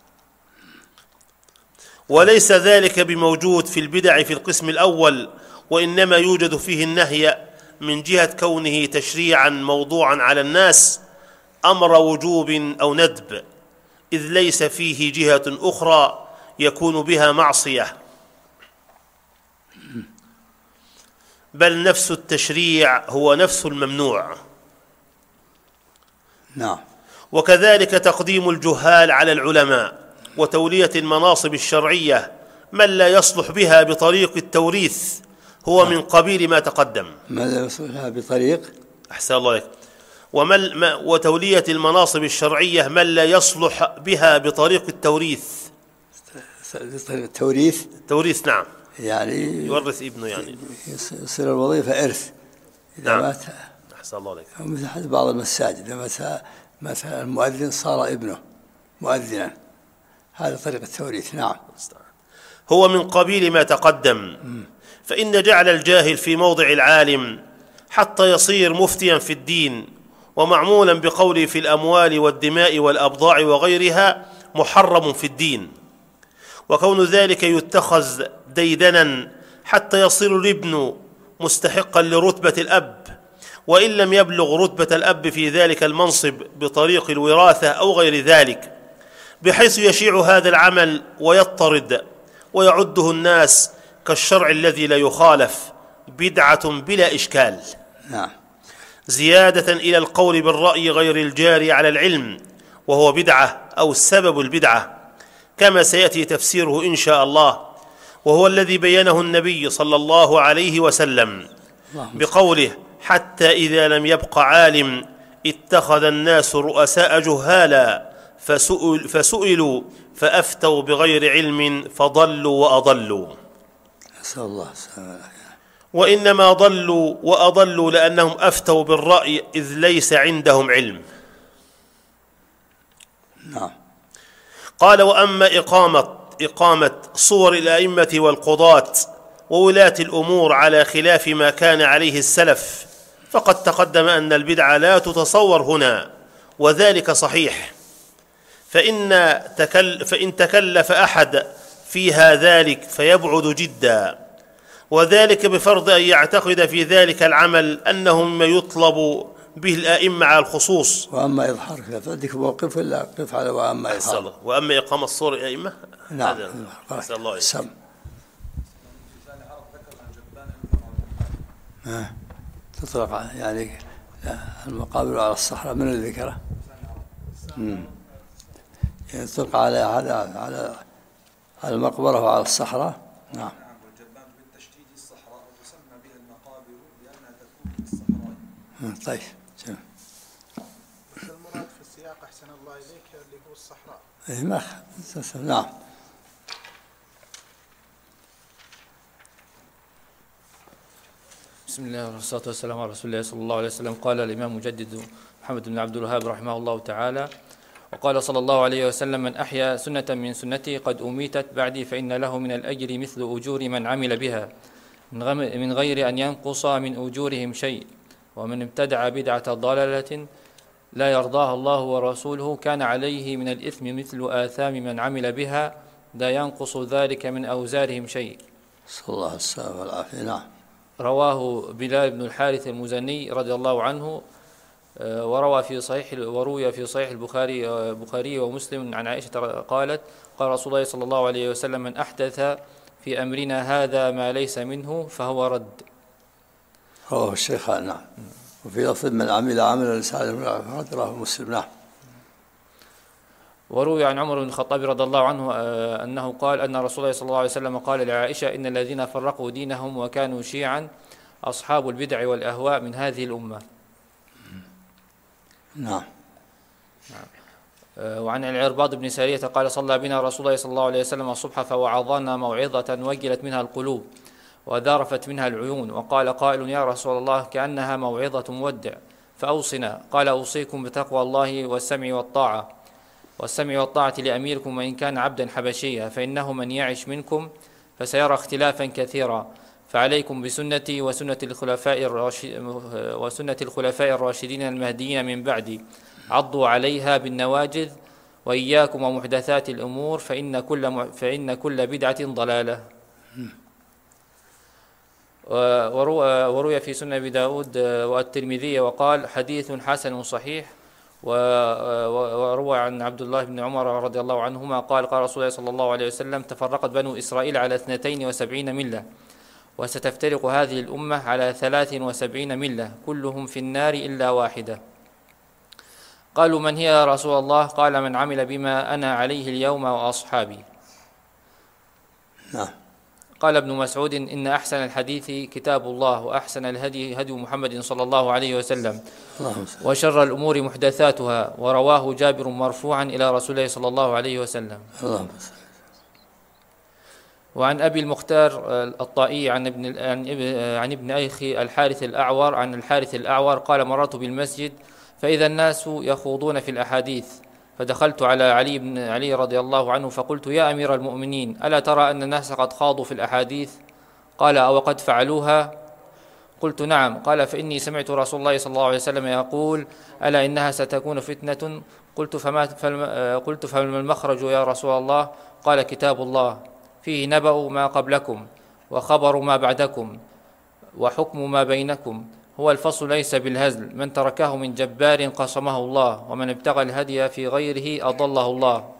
وليس ذلك بموجود في البدع في القسم الأول، وإنما يوجد فيه النهي من جهة كونه تشريعا موضوعا على الناس أمر وجوب أو ندب، إذ ليس فيه جهة أخرى يكون بها معصية، بل نفس التشريع هو نفس الممنوع. نعم. وكذلك تقديم الجهال على العلماء وتولية المناصب الشرعية من لا يصلح بها بطريق التوريث هو من قبيل ما تقدم. من لا يصلح بها بطريق أحسن الله عليك. وتولية المناصب الشرعية من لا يصلح بها بطريق التوريث. التوريث نعم، يعني يورث ابنه، يعني يصير الوظيفة إرث إذا نعم. مات. أحسن الله عليك. مثل بعض المساجد مثلا المؤذن صار ابنه مؤذنا، هذا طريق التوريث. نعم. هو من قبيل ما تقدم. فإن جعل الجاهل في موضع العالم حتى يصير مفتيا في الدين ومعمولا بقوله في الأموال والدماء والأبضاع وغيرها محرم في الدين، وكون ذلك يتخذ ديدنا حتى يصير الابن مستحقا لرتبة الأب وإن لم يبلغ رتبة الأب في ذلك المنصب بطريق الوراثة أو غير ذلك، بحيث يشيع هذا العمل ويضطرد ويعده الناس كالشرع الذي لا يخالف بدعة بلا إشكال. نعم. زيادة إلى القول بالرأي غير الجاري على العلم، وهو بدعة أو سبب البدعة، كما سيأتي تفسيره إن شاء الله، وهو الذي بينه النبي صلى الله عليه وسلم بقوله: حتى إذا لم يبق عالم اتخذ الناس رؤساء جهالا فسئلوا فأفتوا بغير علم فضلوا وأضلوا. نسأل الله السلامة. وإنما ضلوا وأضلوا لأنهم أفتوا بالرأي إذ ليس عندهم علم. نعم. قال: وأما إقامة صور الأئمة والقضاة وولاة الأمور على خلاف ما كان عليه السلف فقد تقدم أن البدعة لا تتصور هنا، وذلك صحيح، فإن تكلف أحد فيها ذلك فيبعد جدا، وذلك بفرض أن يعتقد في ذلك العمل أنه مما يطلب به الأئمة على الخصوص. وأما إظهار خلاف عندك موقف ولا قف على وأما إظهار؟ وأما إقامة صور الأئمة. نعم. نسأل الله السم. تطلق يعني المقابل على الصحراء من الذكرى. يعني تطلق على المقبرة وعلى الصحراء. نعم. والجبان بالتشديد الصحراء وتسمى بها المقابر لأنها تكون في الصحراء. طيب. المراد في السياق أحسن الله إليك اللي هو الصحراء. نعم. بسم الله والصلاة والسلام على رسول الله صلى الله عليه وسلم. قال الإمام مجدد محمد بن عبد الوهاب رحمه الله تعالى: وقال صلى الله عليه وسلم: من أحيا سنة من سنتي قد أميتت بعدي فإن له من الأجر مثل أجور من عمل بها من غير أن ينقص من أجورهم شيء، ومن ابتدع بدعة ضلالة لا يرضاها الله ورسوله كان عليه من الإثم مثل آثام من عمل بها لا ينقص ذلك من أوزارهم شيء. صلى الله السلامة والعافية. نعم. رواه بلال بن الحارث المزني رضي الله عنه، وروي في صحيح البخاري ومسلم عن عائشة قالت: قال رسول الله صلى الله عليه وسلم: من أحدث في أمرنا هذا ما ليس منه فهو رد. رواه الشيخان. نعم. وفي لفظ: من عمل عملا ليس عليه أمرنا رواه مسلم. نعم. وروي عن عمر بن الخطاب رضي الله عنه أنه قال أن رسول الله صلى الله عليه وسلم قال لعائشة: إن الذين فرقوا دينهم وكانوا شيعا أصحاب البدع والأهواء من هذه الأمة. نعم. وعن العرباض بن سارية قال: صلى بنا رسول الله صلى الله عليه وسلم الصبح فوعظنا موعظة وجلت منها القلوب وذارفت منها العيون، وقال قائل: يا رسول الله كأنها موعظة مودع فأوصنا. قال: أوصيكم بتقوى الله والسمع والطاعة لأميركم وإن كان عبدا حبشيا، فإنه من يعش منكم فسيرى اختلافا كثيرا، فعليكم بسنتي وسنة الخلفاء الراشدين المهديين من بعدي، عضوا عليها بالنواجذ، وإياكم ومحدثات الأمور فإن كل بدعة ضلالة. وروي في سنن أبي داود والترمذي وقال: حديث حسن صحيح. وروى عن عبد الله بن عمر رضي الله عنهما قال: قال رسول الله صلى الله عليه وسلم: تفرقت بنو إسرائيل على 72 ملة، وستفترق هذه الأمة على 73 ملة، كلهم في النار إلا واحدة. قالوا: من هي يا رسول الله؟ قال: من عمل بما أنا عليه اليوم وأصحابي. نعم. قال ابن مسعود: إن أحسن الحديث كتاب الله، وأحسن الهدي هدي محمد صلى الله عليه وسلم، وشر الأمور محدثاتها. ورواه جابر مرفوعا إلى رسول الله صلى الله عليه وسلم. وعن أبي المختار الطائي عن ابن أخي الحارث الأعور قال: مررت بالمسجد فإذا الناس يخوضون في الأحاديث، فدخلت على علي رضي الله عنه فقلت: يا أمير المؤمنين، ألا ترى أن الناس قد خاضوا في الأحاديث؟ قال: أو قد فعلوها؟ قلت: نعم. قال: فإني سمعت رسول الله صلى الله عليه وسلم يقول: ألا إنها ستكون فتنة. قلت: فما المخرج يا رسول الله؟ قال: كتاب الله فيه نبأ ما قبلكم وخبر ما بعدكم وحكم ما بينكم، هو الفصل ليس بالهزل، من تركه من جبار قصمه الله، ومن ابتغى الهدي في غيره أضله الله،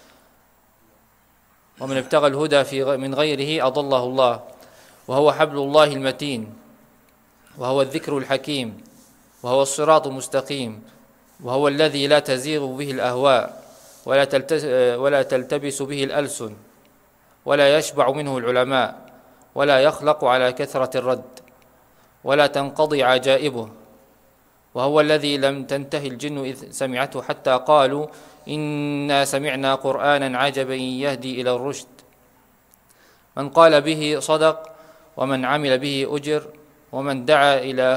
ومن ابتغى الهدى من غيره أضله الله، وهو حبل الله المتين، وهو الذكر الحكيم، وهو الصراط المستقيم، وهو الذي لا تزيغ به الأهواء ولا تلتبس به الألسن ولا يشبع منه العلماء ولا يخلق على كثرة الرد ولا تنقضي عجائبه، وهو الذي لم تنتهي الجن إذ سمعته حتى قالوا: إنا سمعنا قرآنا عجبا يهدي إلى الرشد. من قال به صدق، ومن عمل به أجر، ومن دعا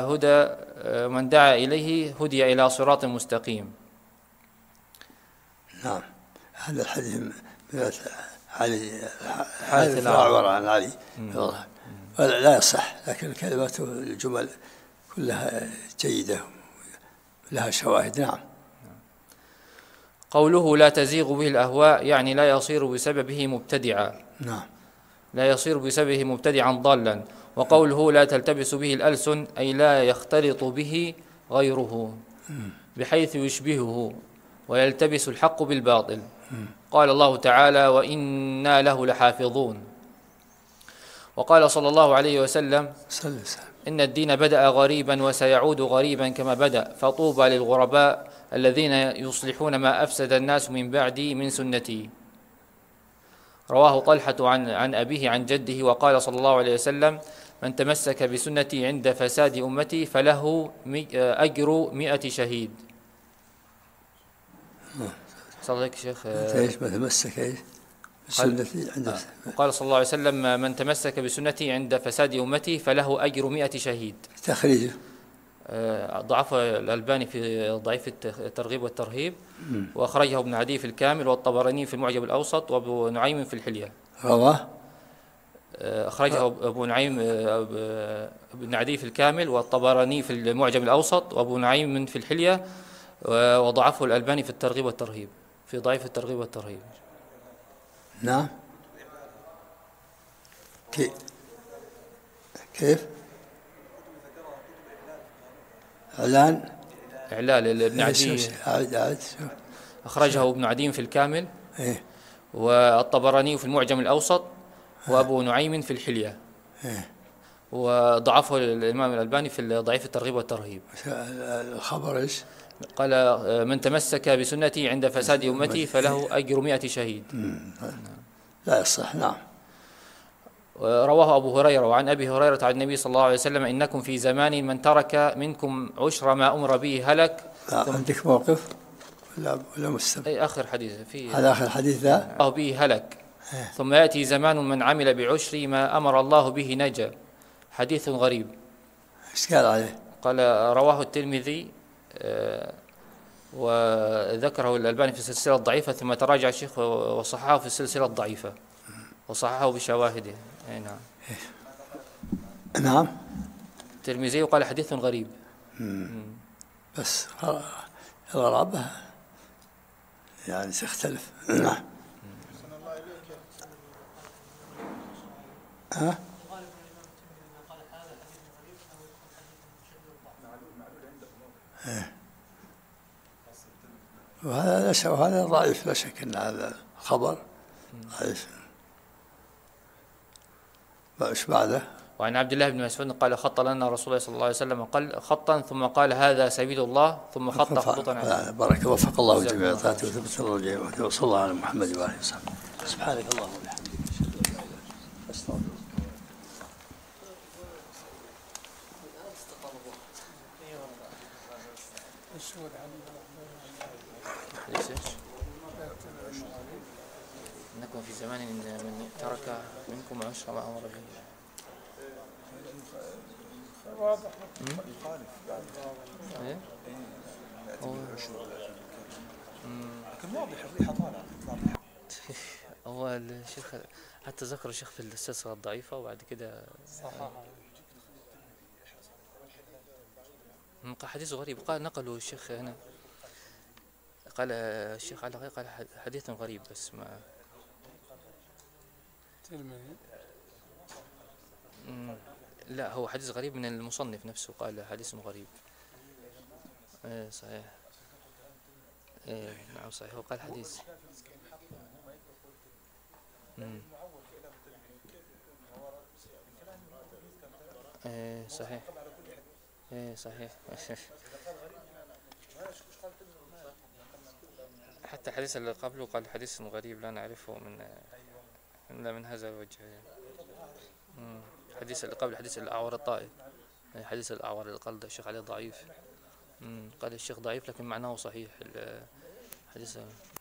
إليه هدي إلى صراط مستقيم. نعم. هذا الحديث علي حديث الأعور عن علي لا يصح، لكن كلماته الجمل كلها جيدة لها شواهد. نعم. قوله لا تزيغ به الأهواء يعني لا يصير بسببه مبتدعا. نعم. لا يصير بسببه مبتدعا ضالا. وقوله لا تلتبس به الألسن أي لا يختلط به غيره بحيث يشبهه ويلتبس الحق بالباطل. قال الله تعالى: وإنا له لحافظون. وقال صلى الله عليه وسلم: إن الدين بدأ غريبا وسيعود غريبا كما بدأ، فطوبى للغرباء الذين يصلحون ما أفسد الناس من بعدي من سنتي. رواه طلحة عن أبيه عن جده. وقال صلى الله عليه وسلم: من تمسك بسنتي عند فساد أمتي فله أجر 100 شهيد. صلى الله شيخ. ايش ما تمسك ايش بسنتي عند قال صلى الله عليه وسلم: من تمسك بسنتي عند فساد أمتي فله أجر 100 شهيد. تخريجه ضعف الألباني في ضعيف الترغيب والترهيب، وأخرجه ابن عدي في الكامل، والطبراني في المعجم الأوسط، وابو نعيم في الحلية. رواه أخرجه أبو نعيم ابن عدي في الكامل، والطبراني في المعجم الأوسط، وأبو نعيم في الحلية، وضعفه الألباني في الترغيب والترهيب، في ضعيف الترغيب والترهيب. نعم. كيف إعلال ابن عدي أخرجه ابن عدي في الكامل، والطبراني في المعجم الأوسط، وأبو نعيم في الحلية، وضعفه الإمام الألباني في ضعيف الترغيب والترهيب. الخبر إيش؟ قال: من تمسك بسنتي عند فساد أمتي فله أجر 100 شهيد. لا يصح. نعم. رواه أبو هريرة. وعن أبي هريرة عن النبي صلى الله عليه وسلم: إنكم في زمان من ترك منكم عشر ما أمر به هلك. عندك موقف ولا مستمر؟ أي آخر حديث في هذا آخر حديث ذا أو به هلك. ثم يأتي زمان من عمل بعشر ما أمر الله به نجا. حديث غريب. إيش قال عليه؟ قال: رواه الترمذي وذكره الألباني في السلسلة الضعيفة، ثم تراجع الشيخ وصححه في السلسلة الضعيفة وصححه بشواهده. نعم. نعم. الترمذي قال: حديث غريب. بس الغرابة يعني تختلف. نعم. ها؟ وهذا ضعيف، لا شك أن هذا خبر ضعيف. ايش بعده؟ وعن عبد الله بن مسعود قال: خط لنا رسول الله صلى الله عليه وسلم قال خطا، ثم قال: هذا سبيل الله، ثم خط خطوطا. بارك الله، وفق الله جميع طاعته وثبت الله جميعا، وصلى الله على محمد وآله وصحبه. سبحانك اللهم وبحمدك أشهد أن لا إله إلا أنت. إنكم في زمان من ترك منكم عشر ما أمر به. واضح. لكن واضح الريحة طالعة. هو الشيخ حتى ذكر الشيخ في السلسلة الضعيفة وبعد كده حديث غريب، قال نقلوا الشيخ هنا، قال الشيخ على غير، قال حديث غريب بس ما لا هو حديث غريب من المصنف نفسه، قال حديث غريب. ايه صحيح، ايه نعم صحيح، هو قال حديث ايه صحيح، ايه صحيح حتى الحديث اللي قبله قال حديث غريب لا نعرفه من هذا الوجه. الحديث اللي قبل حديث الأعور الطائف، حديث الأعور اللي قال الشيخ عليه ضعيف، قال الشيخ ضعيف لكن معناه صحيح الحديث.